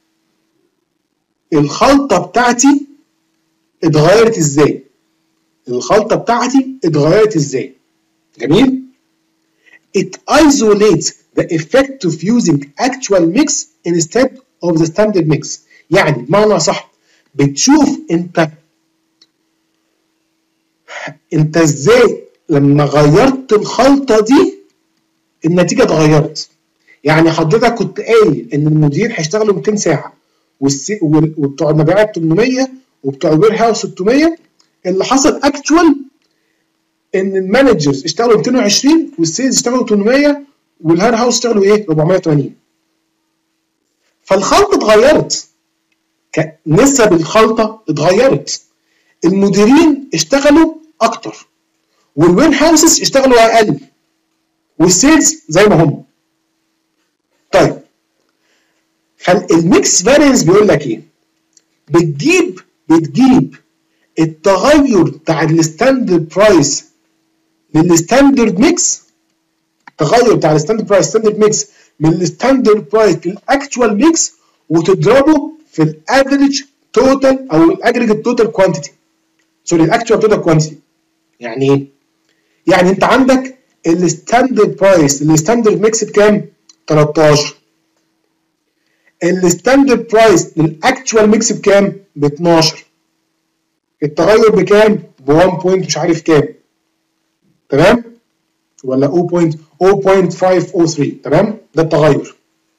Speaker 1: الخلطه بتاعتي اتغيرت ازاي؟ الخلطه بتاعتي اتغيرت ازاي؟ جميل؟ It isolates the effect of using actual mix instead of the standard mix. يعني بمعنى صح بتشوف انت انت ازاي لما غيرت الخلطه دي النتيجه اتغيرت. يعني حضرتك كنت قايل ان المدير هيشتغلوا مئتين ساعه وبتوع المبيعات ثمانمية وبتوع الوير هاوس ستمية. اللي حصل اكتوال ان المانجرز اشتغلوا مئتين وعشرين والسيلز اشتغلوا ثمانمية والهير هاوس اشتغلوا ايه؟ أربعمية وتمانين. فالخلطه اتغيرت، نسب الخلطه اتغيرت. المديرين اشتغلوا اكتر والوير هاوسز اشتغلوا اقل والسيلز زي ما هم. طيب فالميكس فارينس بيقول لك ايه؟ بتجيب بتجيب التغير بتاع الستاندرد برايس للستاندرد ميكس، التغير بتاع الستاندرد برايس ستاندرد ميكس من الستاندرد برايس للاكتوال ميكس وتضربه في الافريج توتال او الاجريجيت توتال كوانتيتي. سوري الاكتوال توتال كوانتيتي. يعني ايه؟ يعني انت عندك الستاندرد برايس الستاندرد ميكس بكام؟ تلتاشر. الستاندرد برايس للاكتوال ميكس بكام؟ ب اتناشر. التغير بكام؟ ب واحد بوينت مش عارف كام. تمام؟ ولا صفر فاصلة خمسة صفر ثلاثة. تمام؟ ده التغير،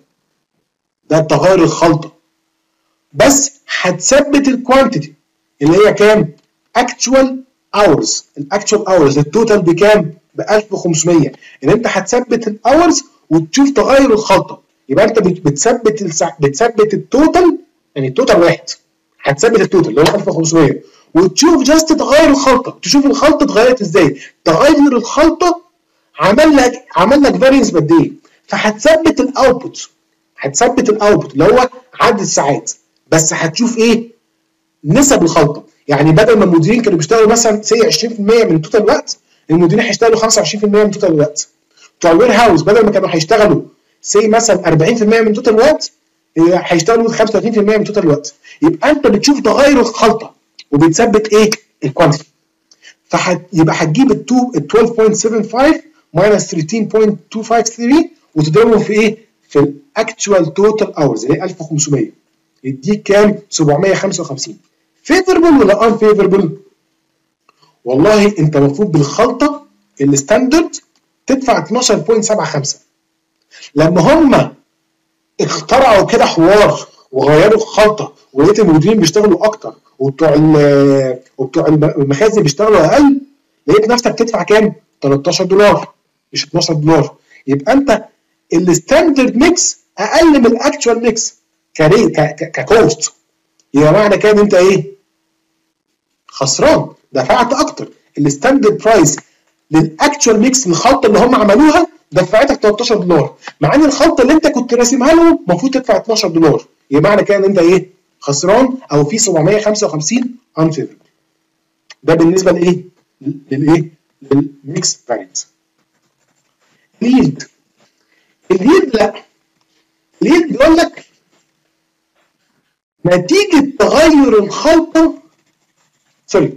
Speaker 1: ده التغير الخلطه، بس هتثبت الكوانتيتي اللي هي كام؟ اكتشوال اورز. الاكتشوال اورز التوتال بكام؟ ب ألف وخمسمية. ان انت هتثبت الاورز وتشوف تغير الخلطه، يبقى انت بتثبت السع... بتثبت التوتال، يعني التوتال واحد، هتثبت التوتال اللي هو ألف وخمسمية، وتشوف جاست تغير الخلطه، تشوف الخلطه اتغيرت ازاي. تغير الخلطه عمل لك عمل لك فارينس قد ايه، فهتثبت الاوتبوت، هتثبت الاوتبوت اللي هو عدد الساعات، بس هتشوف ايه؟ نسب الخلطه. يعني بدل ما المديرين كانوا بيشتغلوا مثلا سي عشرين في المية من توتال الوقت، المديرين هيشتغلوا خمسة وعشرين في المية من توتال الوقت. بتوع الوير هاوس بدل ما كانوا هيشتغلوا سي مثلا أربعين في المية من توتال الوقت، هيشتغلوا خمسة وثلاثين في المية من توتال الوقت. يبقى انت بتشوف تغير الخلطه وبتثبت ايه؟ الكوانتيتي. فيبقى هتجيب ال اثناشر فاصلة سبعة خمسة ماينس ثلاثة عشر فاصلة مئتين وخمسة وثلاثين وتضربهم في ايه؟ في الاكتشوال توتال اورز اللي هي ألف وخمسمية، يديك كام؟ سبعمية وخمسة وخمسين. فيفربل ولا ان فيفربل؟ والله انت المفروض بالخلطه الستاندرد تدفع اتناشر فاصلة سبعة خمسة. لما هم اخترعوا كده حوار وغيروا الخلطه ولقيت المديرين بيشتغلوا اكتر وبتوع وبتوع المخازن بيشتغلوا اقل، لقيت نفسك تدفع كام؟ تلتاشر دولار مش اتناشر دولار. يبقى انت الستاندرد ميكس اقل من الاكتشوال ميكس كري ككوست. يبقى معنى كده ان انت ايه؟ خسران، دفعت اكتر. الستاندرد برايس للاكتشوال ميكس الخلطه اللي هم عملوها دفعتك تلتاشر دولار، مع ان الخلطه اللي انت كنت راسمها لهم المفروض تدفع اتناشر دولار. يبقى معنى كده ان انت ايه؟ خسران، او في سبعمية وخمسة وخمسين انفيفربل. ده بالنسبه لايه؟ للايه؟ للميكس فارينس. اليلد، اليلد لا، اليلد بيقول لك نتيجه تغير الخلطه، سوري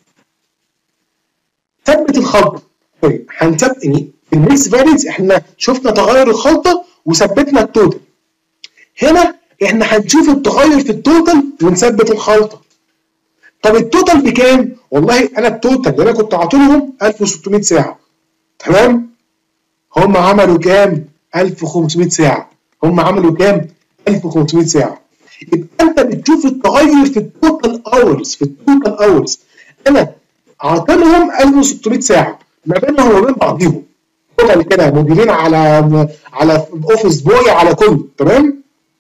Speaker 1: ثبت الخلطه، سوري هنثبت يعني الميكس فارينس احنا شفنا تغير الخلطه وثبتنا التوتال. هنا احنا هنشوف التغير في التوتال ونثبت الخلطه. طب التوتال بكام؟ والله انا التوتال اللي انا كنت عاطلهم ألف وستمية ساعه، تمام؟ هم عملوا كام؟ ألف وخمسمية ساعه. هم عملوا كام؟ ألف وخمسمية ساعه. يبقى انت بتشوف التغير في التوتال اورز، في التوتال اورز انا عاطلهم ألف وستمية ساعه ما بينهم وما بين بعضهم، توتال كده مديرين على على اوفيس بوي على كله، تمام؟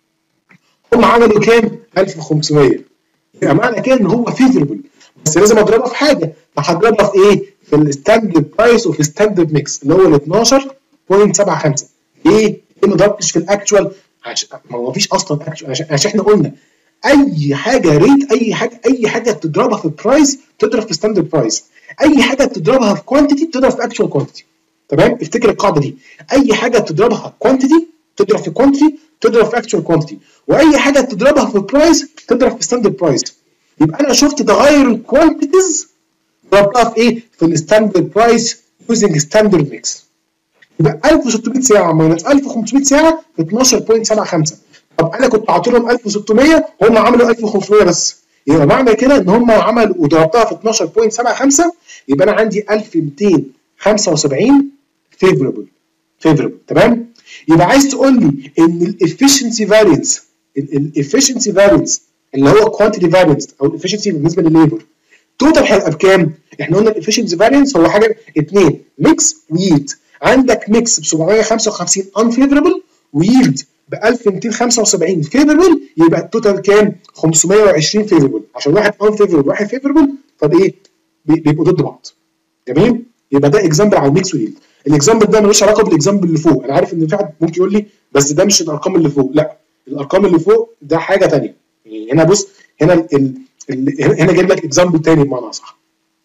Speaker 1: هم عملوا كام؟ ألف وخمسمية. يبقى معنى كده ان هو فيفربل، بس لازم اضربها في حاجه، فهضربها في ايه؟ في الستاندرد برايس وفي الستاندرد ميكس اللي هو ال اتناشر فاصلة سبعة خمسة. ايه؟ ايه ما ضربتش في الاكتشوال؟ عشان ما هو مفيش اصلا اكتشوال، عشان, عشان احنا قلنا اي حاجه ريت، اي حاجه اي حاجه تضربها في برايس تضرب في ستاندرد برايس، اي حاجه تضربها في كوانتيتي تضرب في اكتشوال كوانتيتي. تمام؟ افتكر القاعده دي، اي حاجه تضربها كوانتيتي تضرب في كوانتيتي تضرب في اكتشوال كوانتيتي، واي حاجه تضربها في برايس تضرب في ستاندرد برايس. يبقى انا شفت تغير الكوانتيتيز ضربتها في ايه؟ في الستاندرد برايس يوزنج ستاندرد ميكس. يبقى ألف وستمية ساعه ماينس ألف وخمسمية ساعه اتناشر فاصلة سبعة خمسة. طب انا كنت عاطلهم ألف وستمية هم عملوا ألف وخمسمية بس، يبقى معنى كده ان هم عملوا وضربتها في اتناشر فاصلة سبعة خمسة، يبقى انا عندي ألف ومئتين وخمسة وسبعين فيفربل. فيفربل، تمام؟ يبقى عايز تقول لي ان الافشنسي فارينس، الافشنسي فارينس اللي هو كوانتيتي فارينس او الافشنسي بالنسبه للليبر توتال هيبقى بكام؟ احنا قلنا الافشنسي فارينس هو حاجه اثنين ميكس ويلد. عندك ميكس ب سبعمية وخمسة وخمسين انفيفربل ويلد ب ألف ومئتين وخمسة وسبعين فيفربل، يبقى التوتال كام؟ خمسمية وعشرين فيفربل. عشان واحد انفيفربل وواحد فيفربل فايه؟ بيبقوا ضد بعض. جميل؟ يبقى ده اكزامبل على الميكس ويلد. الاكزامبل ده ملوش علاقه بالاكزامبل اللي فوق. انا عارف ان في حد ممكن يقول لي بس ده مش الارقام اللي فوق، لا الارقام اللي فوق ده حاجه ثانيه. يعني هنا بص، هنا ال ال هنا جايب لك اكزامبل ثاني بمعنى اصح.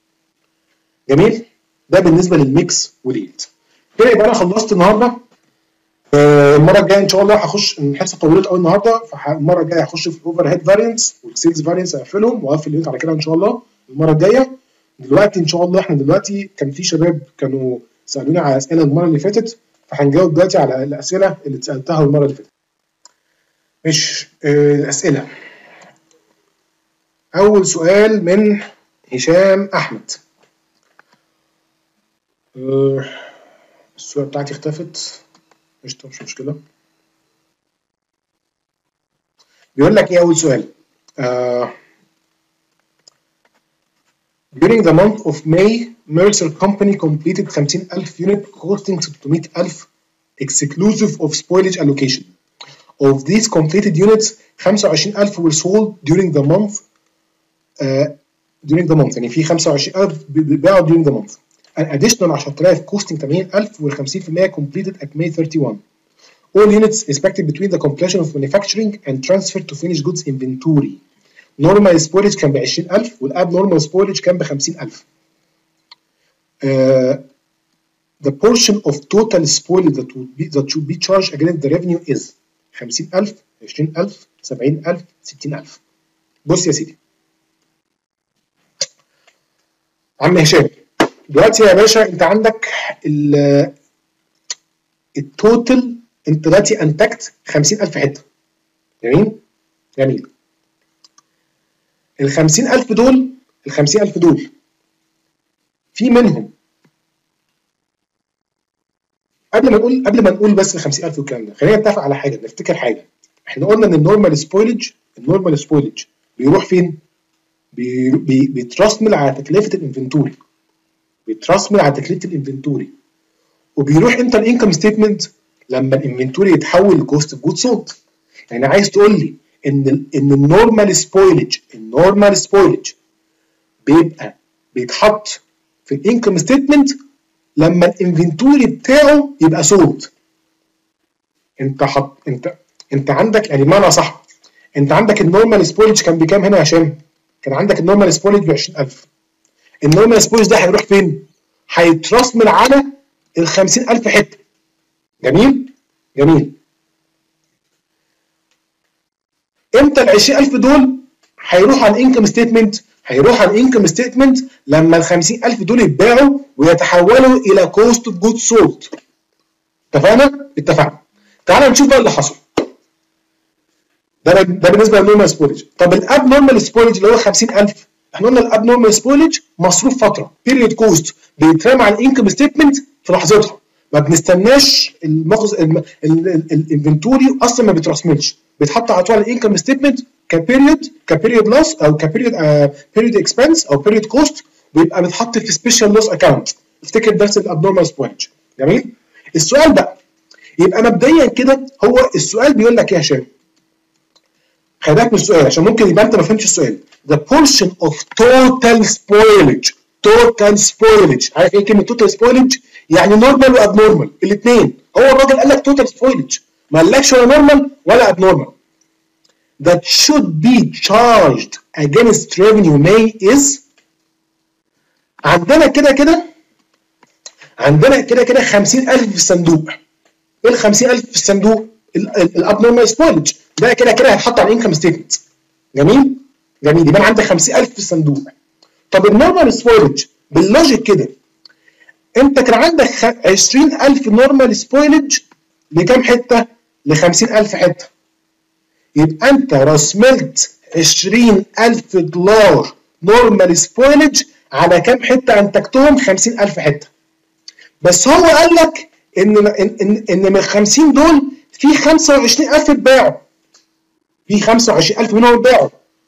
Speaker 1: جميل؟ ده بالنسبه للميكس واليلد. كده يبقى انا خلصت النهارده. آه المره الجايه ان شاء الله هخش، الحصه طولت قوي النهارده، فالمره الجايه هخش في الاوفر هيد فارينس والسيلز فارينس اقفلهم واقفل اليونت على كده ان شاء الله المره الجايه. دلوقتي ان شاء الله احنا دلوقتي كان في شباب كانوا سالوني على اسئله المره اللي فاتت، فهنجاوب دلوقتي على الاسئله اللي اتسالتها المره اللي فاتت. مش آه الاسئله. اول سؤال من هشام احمد. أه الصورة بتاعتي اختفت. قشطة مش مشكلة. بيقول لك ايه أول سؤال؟ أه During the month of May, Mercer Company completed خمسين ألف unit costing ستمائة ألف exclusive of spoilage allocation. Of these completed units, خمسة وعشرين ألف were sold during the month uh, during the month يعني في خمسة وعشرين ألف بيتباعوا during the month. An additional عشرة آلاف costing ثمانين ألف were خمسين بالمية completed at May thirty-first. All units respected between the completion of manufacturing and transfer to finished goods inventory. Normal spoilage كان ب عشرين ألف والabnormal spoilage كان ب خمسين ألف. Uh, the portion of total spoilage that would be that should be charged against the revenue is خمسين ألف، عشرين ألف، سبعين ألف، ستين ألف. بص يا سيدي. عم هشام دلوقتي يا باشا انت عندك التوتال، انت دلوقتي انتجت خمسين ألف حته. جميل؟ جميل. ال خمسين ألف دول ال خمسين ألف دول في منهم قبل ما نقول قبل ما نقول بس ال خمسين ألف والكلام ده، خلينا نتفق على حاجه، نفتكر حاجه. احنا قلنا ان النورمال سبويلج النورمال سبويلج بيروح فين؟ بي بي بيترسمل على تكلفه الانفنتوري. بيترسمل على تكلفه الانفنتوري. وبيروح امتى الانكم ستيتمنت؟ لما الانفنتوري يتحول لكوست اوف جود سولد. يعني عايز تقول لي ان ال ان النورمال سبويلج النورمال سبويلج بيبقى بيتحط في الانكم ستيتمنت لما الانفنتوري بتاعه يبقى سولد. انت حط انت انت عندك يعني بمعنى صح، انت عندك النورمال سبويلج كان بكام هنا يا هشام؟ كان عندك النورمال سبويلج ب عشرين ألف. النورمال سبويلج ده هيروح فين؟ هيترسمل على ال خمسين ألف حته. جميل؟ جميل. امتى ال عشرين ألف دول هيروحوا على الانكم ستيتمنت؟ هيروحوا على الانكم ستيتمنت لما ال خمسين ألف دول يتباعوا ويتحولوا الى كوست اوف جود سولد. اتفقنا؟ اتفقنا. تعال نشوف بقى اللي حصل. ده ده بالنسبه للنورمال سبويلج. طب الاب نورمال سبويلج اللي هو خمسين ألف، احنا قلنا الاب نورمال سبويلج مصروف فتره، بيريود كوست، بيترمى على الانكم ستيتمنت في لحظتها. ما بنستناش المخز الانفنتوري اصلا، ما بيترسملش، بيتحط على طول على الانكم ستيتمنت كبيريود كبيريود لوس او كبيريود بيريود اكسبنس او بيريود كوست، ويبقى بيتحط في سبيشال لوس اكونت. افتكر درس الابنورمال سبويلج. جميل؟ السؤال بقى يبقى مبدئيا كده، هو السؤال بيقول لك ايه يا هشام؟ خلي بالك من السؤال عشان ممكن يبقى انت ما فهمتش السؤال. The portion of total spoilage total spoilage عارف ايه كلمه total spoilage؟ يعني نورمال وابنورمال الاثنين. هو الراجل قال لك total spoilage، ما قالكش ولا نورمال ولا ابنورمال. That should be charged against revenue May is عندنا كده كده عندنا كده كده خمسين ألف في الصندوق. ايه ال خمسين ألف في الصندوق؟ الابنورمال سبويلج ده كده كده هيتحط على الانكم ستيتمنت. جميل؟ جميل. يبقى عندك خمسين ألف في الصندوق. طب النورمال سبويلج باللوجيك كده، انت كان عندك عشرين ألف نورمال سبويلج لكام حته؟ ل خمسين ألف حته. يبقى انت رسملت عشرين ألف دولار نورمال سبويلج على كام حته انتجتهم؟ خمسين ألف حته. بس هو قال لك ان ان ان من ال خمسين دول في خمسة وعشرين ألف اتباعوا. في خمسة وعشرين ألف منهم اتباعوا.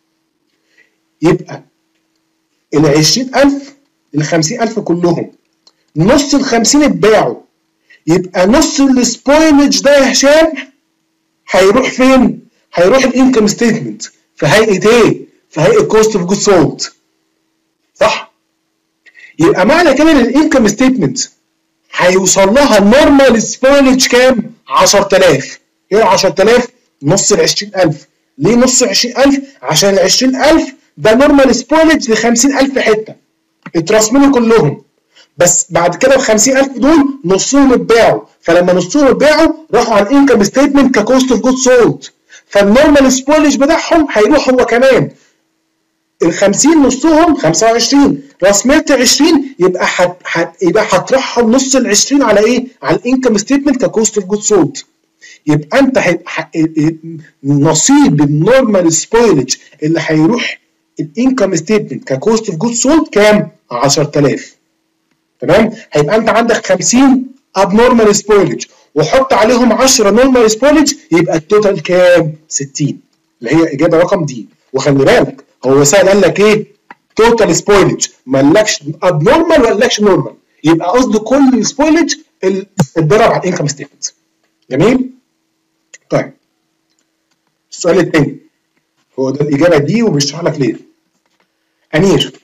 Speaker 1: يبقى ال عشرين ألف ال خمسين ألف كلهم نص ال خمسين اتباعوا. يبقى نص السبويلج ده يا هشام هيروح فين؟ هيروح الانكم ستيتمنت في هيئه ايه؟ في هيئه كوست اوف جود سولد. صح؟ يبقى معنى كده ان الانكم ستيتمنت هيوصل لها النورمال سبويلج كام؟ عشرة آلاف. ايه عشرة آلاف؟ نص ال عشرين ألف. ليه نص عشرين ألف؟ عشان ال عشرين ألف ده نورمال سبويلج ل خمسين ألف حته اترسموا كلهم. بس بعد كده ال خمسين ألف دول نصهم اتباعوا، فلما نصهم اتباعوا راحوا على الانكم ستيتمنت ككوست اوف جود سولد. فالنورمال سبويلج بتاعهم هيروح هو كمان. ال خمسين نصهم خمسة وعشرين، رسمت عشرين، يبقى حت حت يبقى هتروحهم نص ال عشرين على ايه؟ على الانكم ستيتمنت ككوست اوف جود سولد. يبقى انت هيبقى نصيب النورمال سبويلج اللي هيروح الانكم ستيتمنت ككوست اوف جود سولد كام؟ عشرة آلاف. تمام؟ هيبقى انت عندك خمسين abnormal spoilage وحط عليهم عشرة normal spoilage، يبقى التوتال كام؟ ستين، اللي هي اجابه رقم دي. وخلي بالك هو سأل قال لك ايه؟ توتال سبويلج، ما قالكش abnormal ولا قالكش نورمال، يبقى قصده كل السبويلج اتضرب على الانكم ستيتمنت. جميل؟ طيب السؤال الثاني هو ده الاجابه دي وبيشرح لك ليه. امير،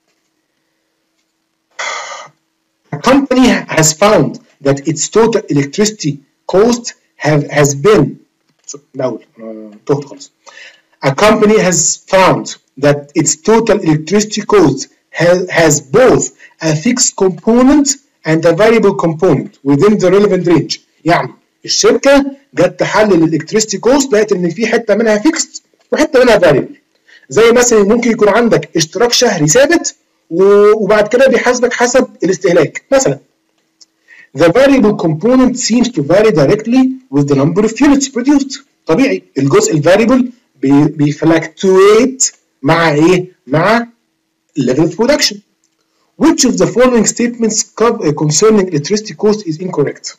Speaker 1: a company has found that its total electricity cost have has been no تهت خالص. A company has found that its total electricity cost has, has both a fixed component and a variable component within the relevant range. يعني الشركه جت تحلل الالكتريستي كوست لقيت ان في حته منها فيكست وحته منها فاريبل. زي مثلا ممكن يكون عندك اشتراك شهري ثابت وبعد كده بيحاسبك حسب الاستهلاك مثلا. The variable component seems to vary directly with the number of units produced. طبيعي الجزء الفاريبل بيفلكتويت مع ايه؟ مع level of production. Which of the following statements concerning electricity cost is incorrect?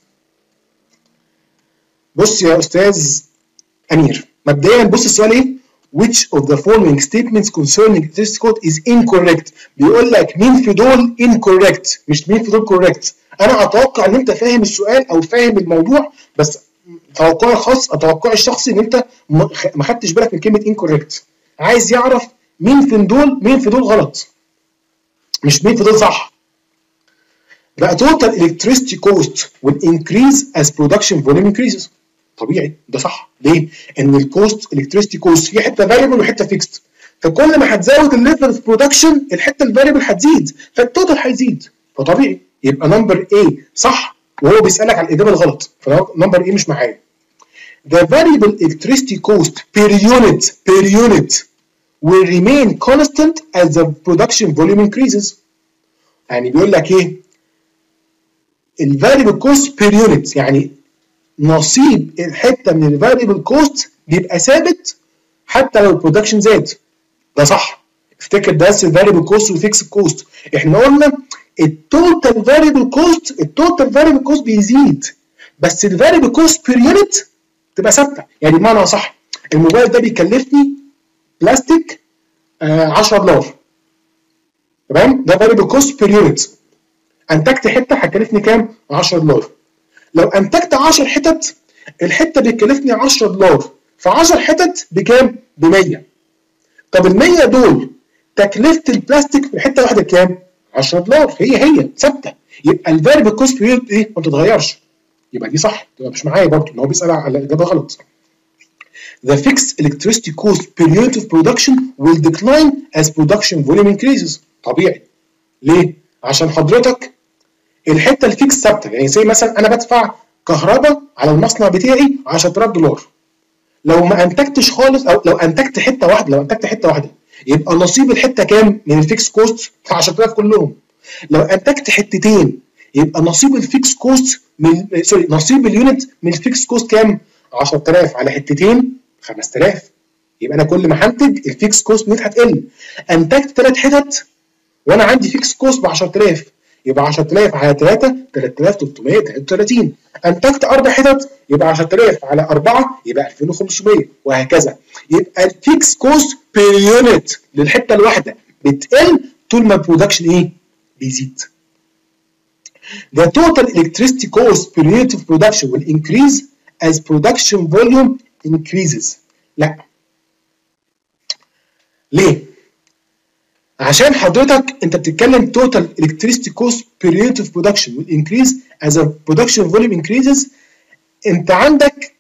Speaker 1: بص يا استاذ امير، مبدئيا بص السؤال ايه؟ Which of the following statements concerning electricity cost is incorrect؟ بيقول لك مين في دول incorrect مش مين في دول correct. انا اتوقع ان انت فاهم السؤال او فاهم الموضوع، بس توقعي الخاص توقعي الشخصي ان انت ما خدتش بالك من كلمه incorrect. عايز يعرف مين في دول مين في دول غلط مش مين في دول صح. بقى total electricity cost will increase as production volume increases. طبيعي ده صح. ليه؟ ان الكوست electricity cost في حته variable وحته fixed، فكل ما هتزود الليفل اوف برودكشن الحته الفاريبل هتزيد فالتوتال هيزيد، فطبيعي يبقى نمبر A صح وهو بيسالك على الاجابه الغلط، فنمبر A مش معايا. The variable electricity cost per unit per unit will remain constant as the production volume increases. يعني بيقول لك ايه؟ الفاريبل كوست per unit يعني نصيب الحته من الفاريبل كوست بيبقى ثابت حتى لو البرودكشن زاد. ده صح. افتكر ده الفاريبل كوست والفيكس كوست. احنا قلنا التوتال فاريبل كوست التوتال فاريبل كوست بيزيد بس الفاريبل كوست بير يونت تبقى ثابته. يعني بمعنى صح الموبايل ده بيكلفني بلاستيك آه عشرة دولار، تمام؟ ده فاريبل كوست بير يونت. انتجت حته هتكلفني كام؟ عشرة دولار. لو انتجت عشر حتت الحته بتكلفني عشرة دولار، ف عشر حتت بكام؟ ب مية. طب ال مية دول تكلفه البلاستيك في الحته واحده كام؟ عشرة دولار. هي هي ثابته. يبقى الفاريبل كوست بير يونت ايه؟ ما بتتغيرش. يبقى دي صح، يبقى مش معايا برضه ان هو بيسال على الاجابه غلط. The fixed electricity cost per unit of production will decline as production volume increases. طبيعي. ليه؟ عشان حضرتك الحته الفيكس ثابته. يعني زي مثلا انا بدفع كهرباء على المصنع بتاعي عشرة آلاف دولار. لو ما انتجتش خالص او لو انتجت حته واحده لو انتجت حته واحده يبقى نصيب الحته كام من الفيكس كوست؟ عشرة آلاف كلهم. لو انتجت حتتين يبقى نصيب الفيكس كوست من سوري نصيب اليونت من الفيكس كوست كام؟ عشرة آلاف على حتتين خمسة آلاف. يبقى انا كل ما هنتج الفيكس كوست نت هتقل. انتجت ثلاث حتت وانا عندي فيكس كوست ب عشرة آلاف يبقى عشرة آلاف على ثلاثة ثلاثة آلاف وثلاثمية وثلاثة وثلاثين. انتجت اربع حتت يبقى عشرة آلاف على أربعة يبقى ألفين وخمسمية وهكذا. يبقى الفيكس كوست بير يونت للحته الواحده بتقل طول ما البرودكشن ايه؟ بيزيد. The total electricity cost per unit of production will increase as production volume increases. لا. ليه؟ عشان حضرتك انت بتتكلم total electricity cost per unit of production will increase as the production volume increases. انت عندك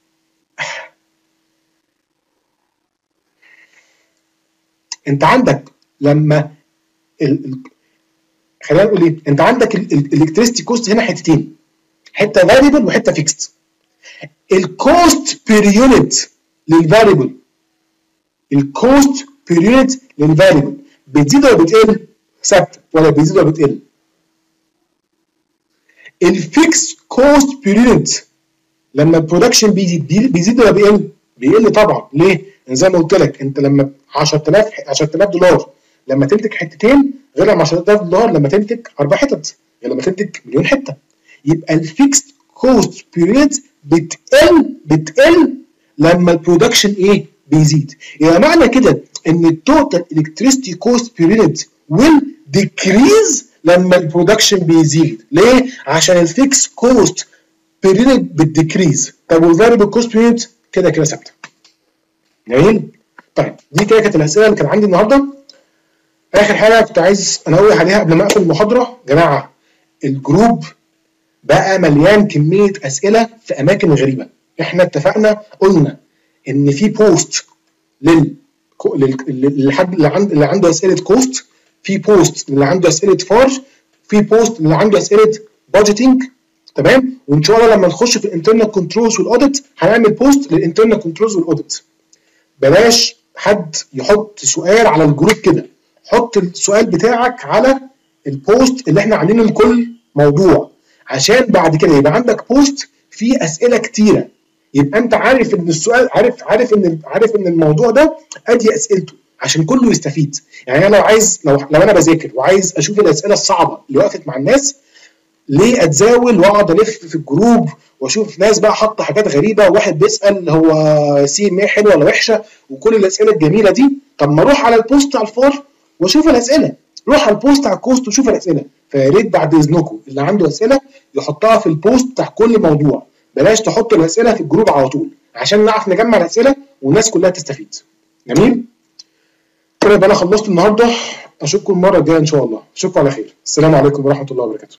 Speaker 1: انت عندك لما ال... خلينا نقول ايه؟ انت عندك الالكتريستي كوست هنا حتتين، حته فاريبل وحته فيكست. الكوست بير يونت للفاريبل الكوست بير يونت للفاريبل بتزيد ولا بتقل؟ ثابته ولا بتزيد ولا بتقل؟ الفيكس كوست بير يونت لما البرودكشن بيزيد بيزيد ولا بيقل؟ بيقل طبعا. ليه؟ زي ما قلت لك انت لما عشرة آلاف عشرة آلاف دولار لما تنتج حتتين غير لما عشرة آلاف دولار لما تنتج اربع حتت، يعني لما تنتج مليون حته يبقى الفيكست كوست بيريد بتقل بتقل لما البرودكشن ايه بيزيد. يعني معنى كده ان التوتال الكتريستي كوست بيريد ويل ديكريز لما البرودكشن بيزيد. ليه؟ عشان الفيكس كوست بيريد بتديكريز. طب والفاريبل كوست بيريد كده كده ثابته. جميل؟ طيب دي كده كانت الاسئله اللي كان عندي النهارده. اخر حاجه كنت عايز انوه عليها قبل ما اقفل المحاضره، جماعه الجروب بقى مليان كميه اسئله في اماكن غريبه. احنا اتفقنا قلنا ان في بوست لل للحد اللي عنده اللي عنده اسئله كوست، في بوست اللي عنده اسئله فار، في بوست اللي عنده اسئله بادجيتنج، تمام؟ وان شاء الله لما نخش في الانترنال كنترولز والاوديت هنعمل بوست للانترنال كنترولز والاوديت. بلاش حد يحط سؤال على الجروب كده، حط السؤال بتاعك على البوست اللي احنا عاملينه لكل موضوع، عشان بعد كده يبقى عندك بوست فيه اسئله كتيره، يبقى انت عارف ان السؤال عارف عارف ان عارف ان الموضوع ده ادي اسئلته عشان كله يستفيد. يعني انا لو عايز لو لو انا بذاكر وعايز اشوف الاسئله الصعبه اللي وقفت مع الناس، ليه اتزاول واقعد الف في الجروب واشوف ناس بقى حاطه حاجات غريبه، وواحد بيسال هو سي ام اي حلوه ولا وحشه وكل الاسئله الجميله دي؟ طب ما اروح على البوست على الفار واشوف الاسئله، روح على البوست على الكوست وشوف الاسئله. فيا ريت بعد اذنكم اللي عنده اسئله يحطها في البوست بتاع كل موضوع، بلاش تحط الاسئله في الجروب على طول عشان نعرف نجمع الاسئله والناس كلها تستفيد. جميل؟ كده يبقى انا خلصت النهارده، اشوفكم المره الجايه ان شاء الله. اشوفكم على خير. السلام عليكم ورحمه الله وبركاته.